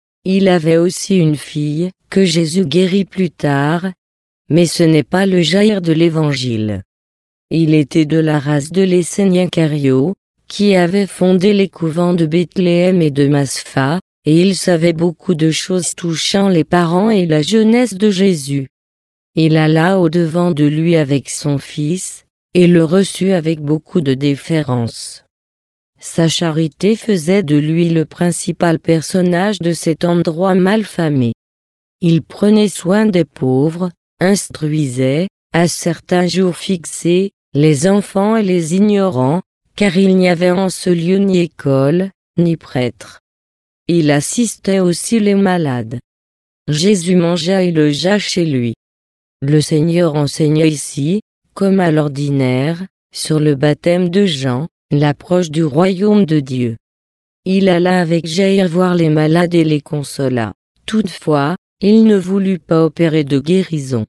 Il avait aussi une fille, que Jésus guérit plus tard, mais ce n'est pas le Jaïr de l'Évangile. Il était de la race de l'Essénien Cario, qui avait fondé les couvents de Bethléem et de Maspha, et il savait beaucoup de choses touchant les parents et la jeunesse de Jésus. Il alla au-devant de lui avec son fils, et le reçut avec beaucoup de déférence. Sa charité faisait de lui le principal personnage de cet endroit mal famé. Il prenait soin des pauvres, instruisait, à certains jours fixés, les enfants et les ignorants, car il n'y avait en ce lieu ni école, ni prêtre. Il assistait aussi les malades. Jésus mangea et logea chez lui. Le Seigneur enseigna ici, comme à l'ordinaire, sur le baptême de Jean, l'approche du royaume de Dieu. Il alla avec Jaïr voir les malades et les consola. Toutefois, il ne voulut pas opérer de guérison.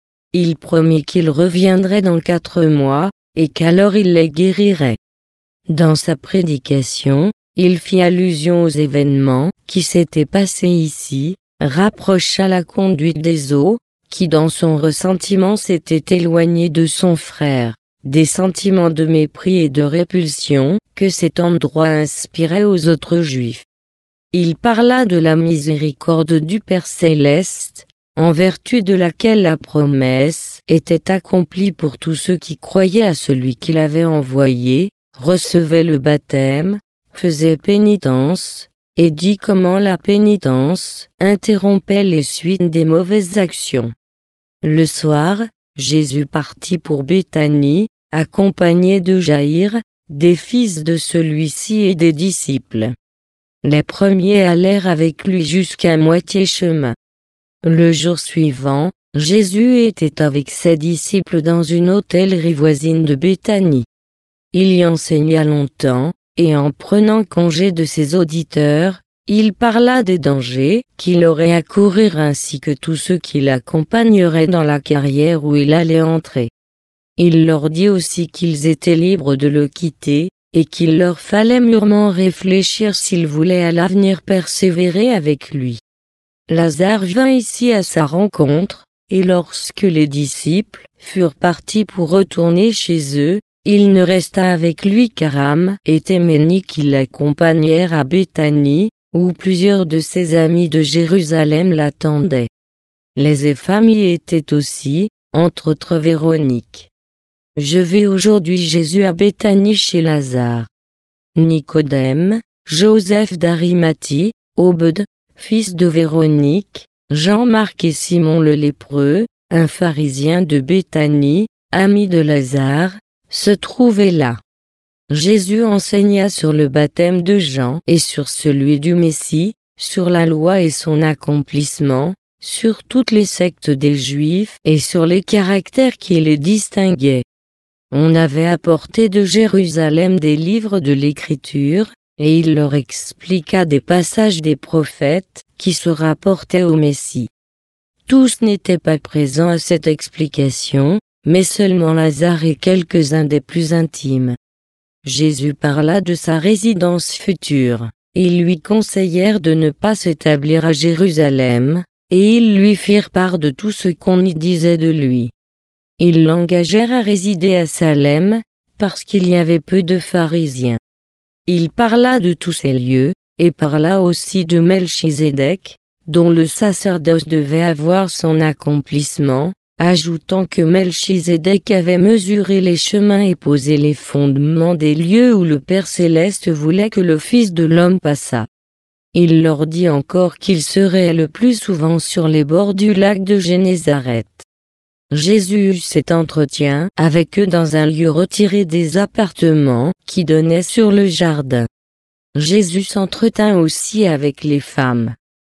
Il promit qu'il reviendrait dans 4 mois, et qu'alors il les guérirait. Dans sa prédication, il fit allusion aux événements qui s'étaient passés ici, rapprocha la conduite des eaux, qui dans son ressentiment s'était éloigné de son frère, des sentiments de mépris et de répulsion que cet endroit inspirait aux autres Juifs. Il parla de la miséricorde du Père céleste, en vertu de laquelle la promesse était accomplie pour tous ceux qui croyaient à celui qu'il avait envoyé, recevaient le baptême, faisaient pénitence, et dit comment la pénitence interrompait les suites des mauvaises actions. Le soir, Jésus partit pour Béthanie, accompagné de Jaïr, des fils de celui-ci et des disciples. Les premiers allèrent avec lui jusqu'à moitié chemin. Le jour suivant, Jésus était avec ses disciples dans une hôtellerie voisine de Béthanie. Il y enseigna longtemps, et en prenant congé de ses auditeurs, il parla des dangers qu'il aurait à courir ainsi que tous ceux qui l'accompagneraient dans la carrière où il allait entrer. Il leur dit aussi qu'ils étaient libres de le quitter, et qu'il leur fallait mûrement réfléchir s'ils voulaient à l'avenir persévérer avec lui. Lazare vint ici à sa rencontre, et lorsque les disciples furent partis pour retourner chez eux, il ne resta avec lui qu'Aram et Théménie qui l'accompagnèrent à Béthanie, où plusieurs de ses amis de Jérusalem l'attendaient. Les femmes y étaient aussi, entre autres Véronique. Je vais aujourd'hui Jésus à Béthanie chez Lazare. Nicodème, Joseph d'Arimathie, Obed, fils de Véronique, Jean-Marc et Simon le lépreux, un pharisien de Béthanie, ami de Lazare, se trouvaient là. Jésus enseigna sur le baptême de Jean et sur celui du Messie, sur la loi et son accomplissement, sur toutes les sectes des Juifs et sur les caractères qui les distinguaient. On avait apporté de Jérusalem des livres de l'Écriture, et il leur expliqua des passages des prophètes qui se rapportaient au Messie. Tous n'étaient pas présents à cette explication, mais seulement Lazare et quelques-uns des plus intimes. Jésus parla de sa résidence future. Ils lui conseillèrent de ne pas s'établir à Jérusalem, et ils lui firent part de tout ce qu'on y disait de lui. Ils l'engagèrent à résider à Salem, parce qu'il y avait peu de pharisiens. Il parla de tous ces lieux, et parla aussi de Melchizedek, dont le sacerdoce devait avoir son accomplissement, ajoutant que Melchizedek avait mesuré les chemins et posé les fondements des lieux où le Père Céleste voulait que le Fils de l'homme passât. Il leur dit encore qu'il serait le plus souvent sur les bords du lac de Génézareth. Jésus eut cet entretien avec eux dans un lieu retiré des appartements qui donnaient sur le jardin. Jésus s'entretint aussi avec les femmes.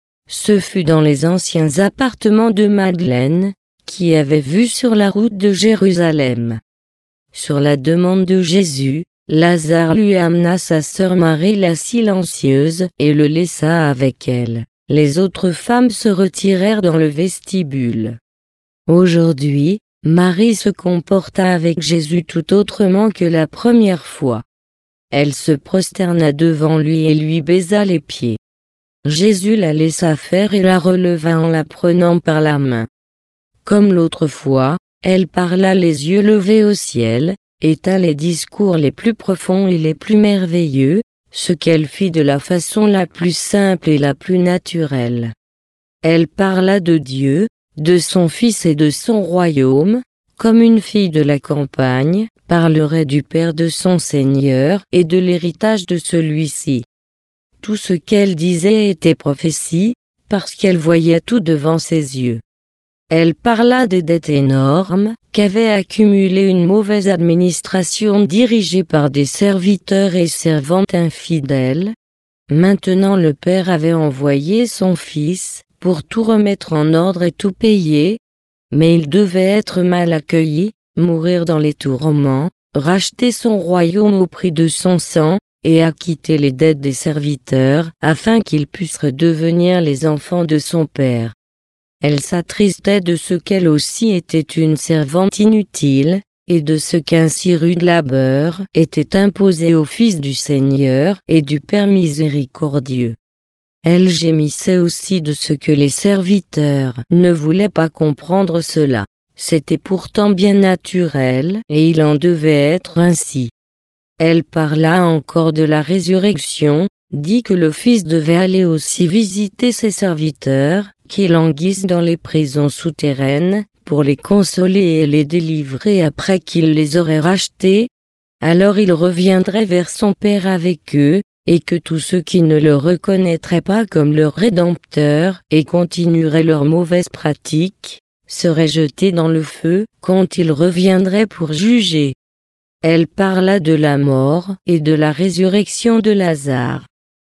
Ce fut dans les anciens appartements de Madeleine, qui avait vue sur la route de Jérusalem. Sur la demande de Jésus, Lazare lui amena sa sœur Marie la silencieuse et le laissa avec elle. Les autres femmes se retirèrent dans le vestibule. Aujourd'hui, Marie se comporta avec Jésus tout autrement que la première fois. Elle se prosterna devant lui et lui baisa les pieds. Jésus la laissa faire et la releva en la prenant par la main. Comme l'autre fois, elle parla les yeux levés au ciel, et tint les discours les plus profonds et les plus merveilleux, ce qu'elle fit de la façon la plus simple et la plus naturelle. Elle parla de Dieu, de son Fils et de son royaume, comme une fille de la campagne parlerait du Père de son Seigneur et de l'héritage de celui-ci. Tout ce qu'elle disait était prophétie, parce qu'elle voyait tout devant ses yeux. Elle parla des dettes énormes qu'avait accumulées une mauvaise administration dirigée par des serviteurs et servantes infidèles. Maintenant le Père avait envoyé son Fils pour tout remettre en ordre et tout payer, mais il devait être mal accueilli, mourir dans les tourments, racheter son royaume au prix de son sang, et acquitter les dettes des serviteurs, afin qu'ils puissent redevenir les enfants de son Père. Elle s'attristait de ce qu'elle aussi était une servante inutile, et de ce qu'un si rude labeur était imposé au Fils du Seigneur et du Père miséricordieux. Elle gémissait aussi de ce que les serviteurs ne voulaient pas comprendre cela. C'était pourtant bien naturel, et il en devait être ainsi. Elle parla encore de la résurrection, dit que le Fils devait aller aussi visiter ses serviteurs, qui languissent dans les prisons souterraines, pour les consoler et les délivrer après qu'il les aurait rachetés. Alors il reviendrait vers son Père avec eux, et que tous ceux qui ne le reconnaîtraient pas comme leur Rédempteur et continueraient leurs mauvaises pratiques, seraient jetés dans le feu quand il reviendrait pour juger. Elle parla de la mort et de la résurrection de Lazare.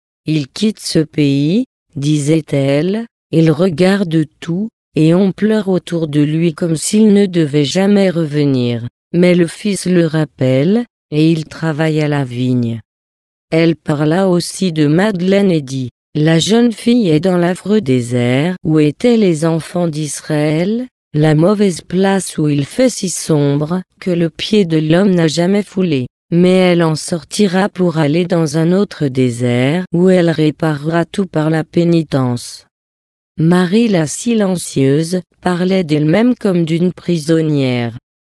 Il quitte ce pays, disait-elle, il regarde tout, et on pleure autour de lui comme s'il ne devait jamais revenir. Mais le Fils le rappelle, et il travaille à la vigne. Elle parla aussi de Madeleine et dit, « La jeune fille est dans l'affreux désert où étaient les enfants d'Israël, la mauvaise place où il fait si sombre que le pied de l'homme n'a jamais foulé. mais elle en sortira pour aller dans un autre désert où elle réparera tout par la pénitence. Marie la silencieuse parlait d'elle-même comme d'une prisonnière.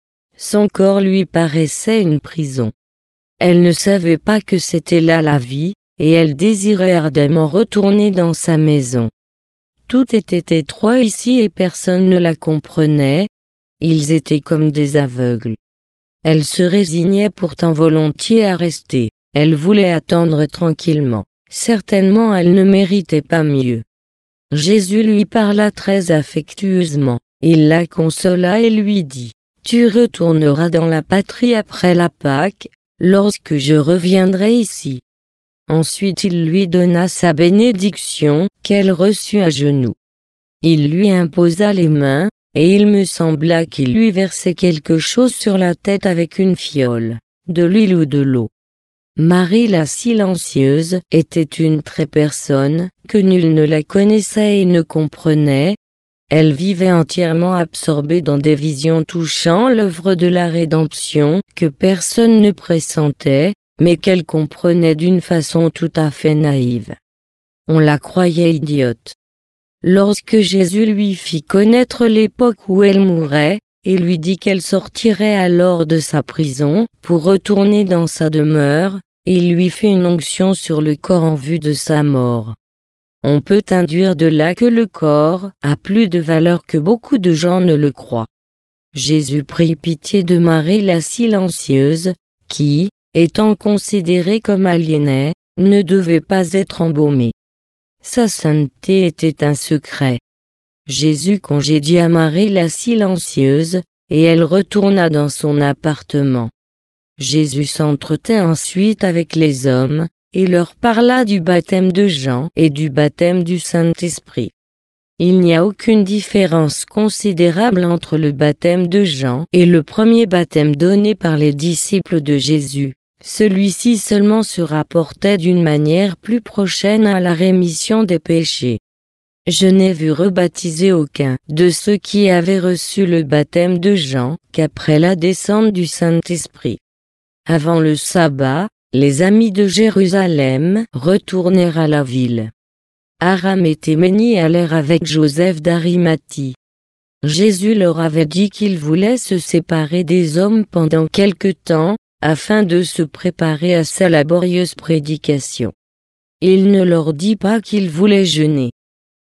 Son corps lui paraissait une prison. Elle ne savait pas que c'était là la vie, et elle désirait ardemment retourner dans sa maison. Tout était étroit ici et personne ne la comprenait, ils étaient comme des aveugles. Elle se résignait pourtant volontiers à rester, elle voulait attendre tranquillement, certainement elle ne méritait pas mieux. Jésus lui parla très affectueusement, il la consola et lui dit, « Tu retourneras dans la patrie après la Pâque, lorsque je reviendrai ici. » Ensuite il lui donna sa bénédiction, qu'elle reçut à genoux. Il lui imposa les mains, et il me sembla qu'il lui versait quelque chose sur la tête avec une fiole, de l'huile ou de l'eau. Marie la silencieuse était une très personne, que nul ne la connaissait et ne comprenait. Elle vivait entièrement absorbée dans des visions touchant l'œuvre de la rédemption, que personne ne pressentait, mais qu'elle comprenait d'une façon tout à fait naïve. On la croyait idiote. Lorsque Jésus lui fit connaître l'époque où elle mourrait, et lui dit qu'elle sortirait alors de sa prison, pour retourner dans sa demeure, il lui fit une onction sur le corps en vue de sa mort. On peut induire de là que le corps a plus de valeur que beaucoup de gens ne le croient. Jésus prit pitié de Marie la silencieuse, qui, étant considérée comme aliénée, ne devait pas être embaumée. Sa sainteté était un secret. Jésus congédia Marie la silencieuse, et elle retourna dans son appartement. Jésus s'entretint ensuite avec les hommes, et leur parla du baptême de Jean et du baptême du Saint-Esprit. Il n'y a aucune différence considérable entre le baptême de Jean et le premier baptême donné par les disciples de Jésus. Celui-ci seulement se rapportait d'une manière plus prochaine à la rémission des péchés. Je n'ai vu rebaptiser aucun de ceux qui avaient reçu le baptême de Jean qu'après la descente du Saint-Esprit. Avant le sabbat, les amis de Jérusalem retournèrent à la ville. Aram et Théménie allèrent avec Joseph d'Arimathie. Jésus leur avait dit qu'il voulait se séparer des hommes pendant quelque temps, afin de se préparer à sa laborieuse prédication. Il ne leur dit pas qu'il voulait jeûner.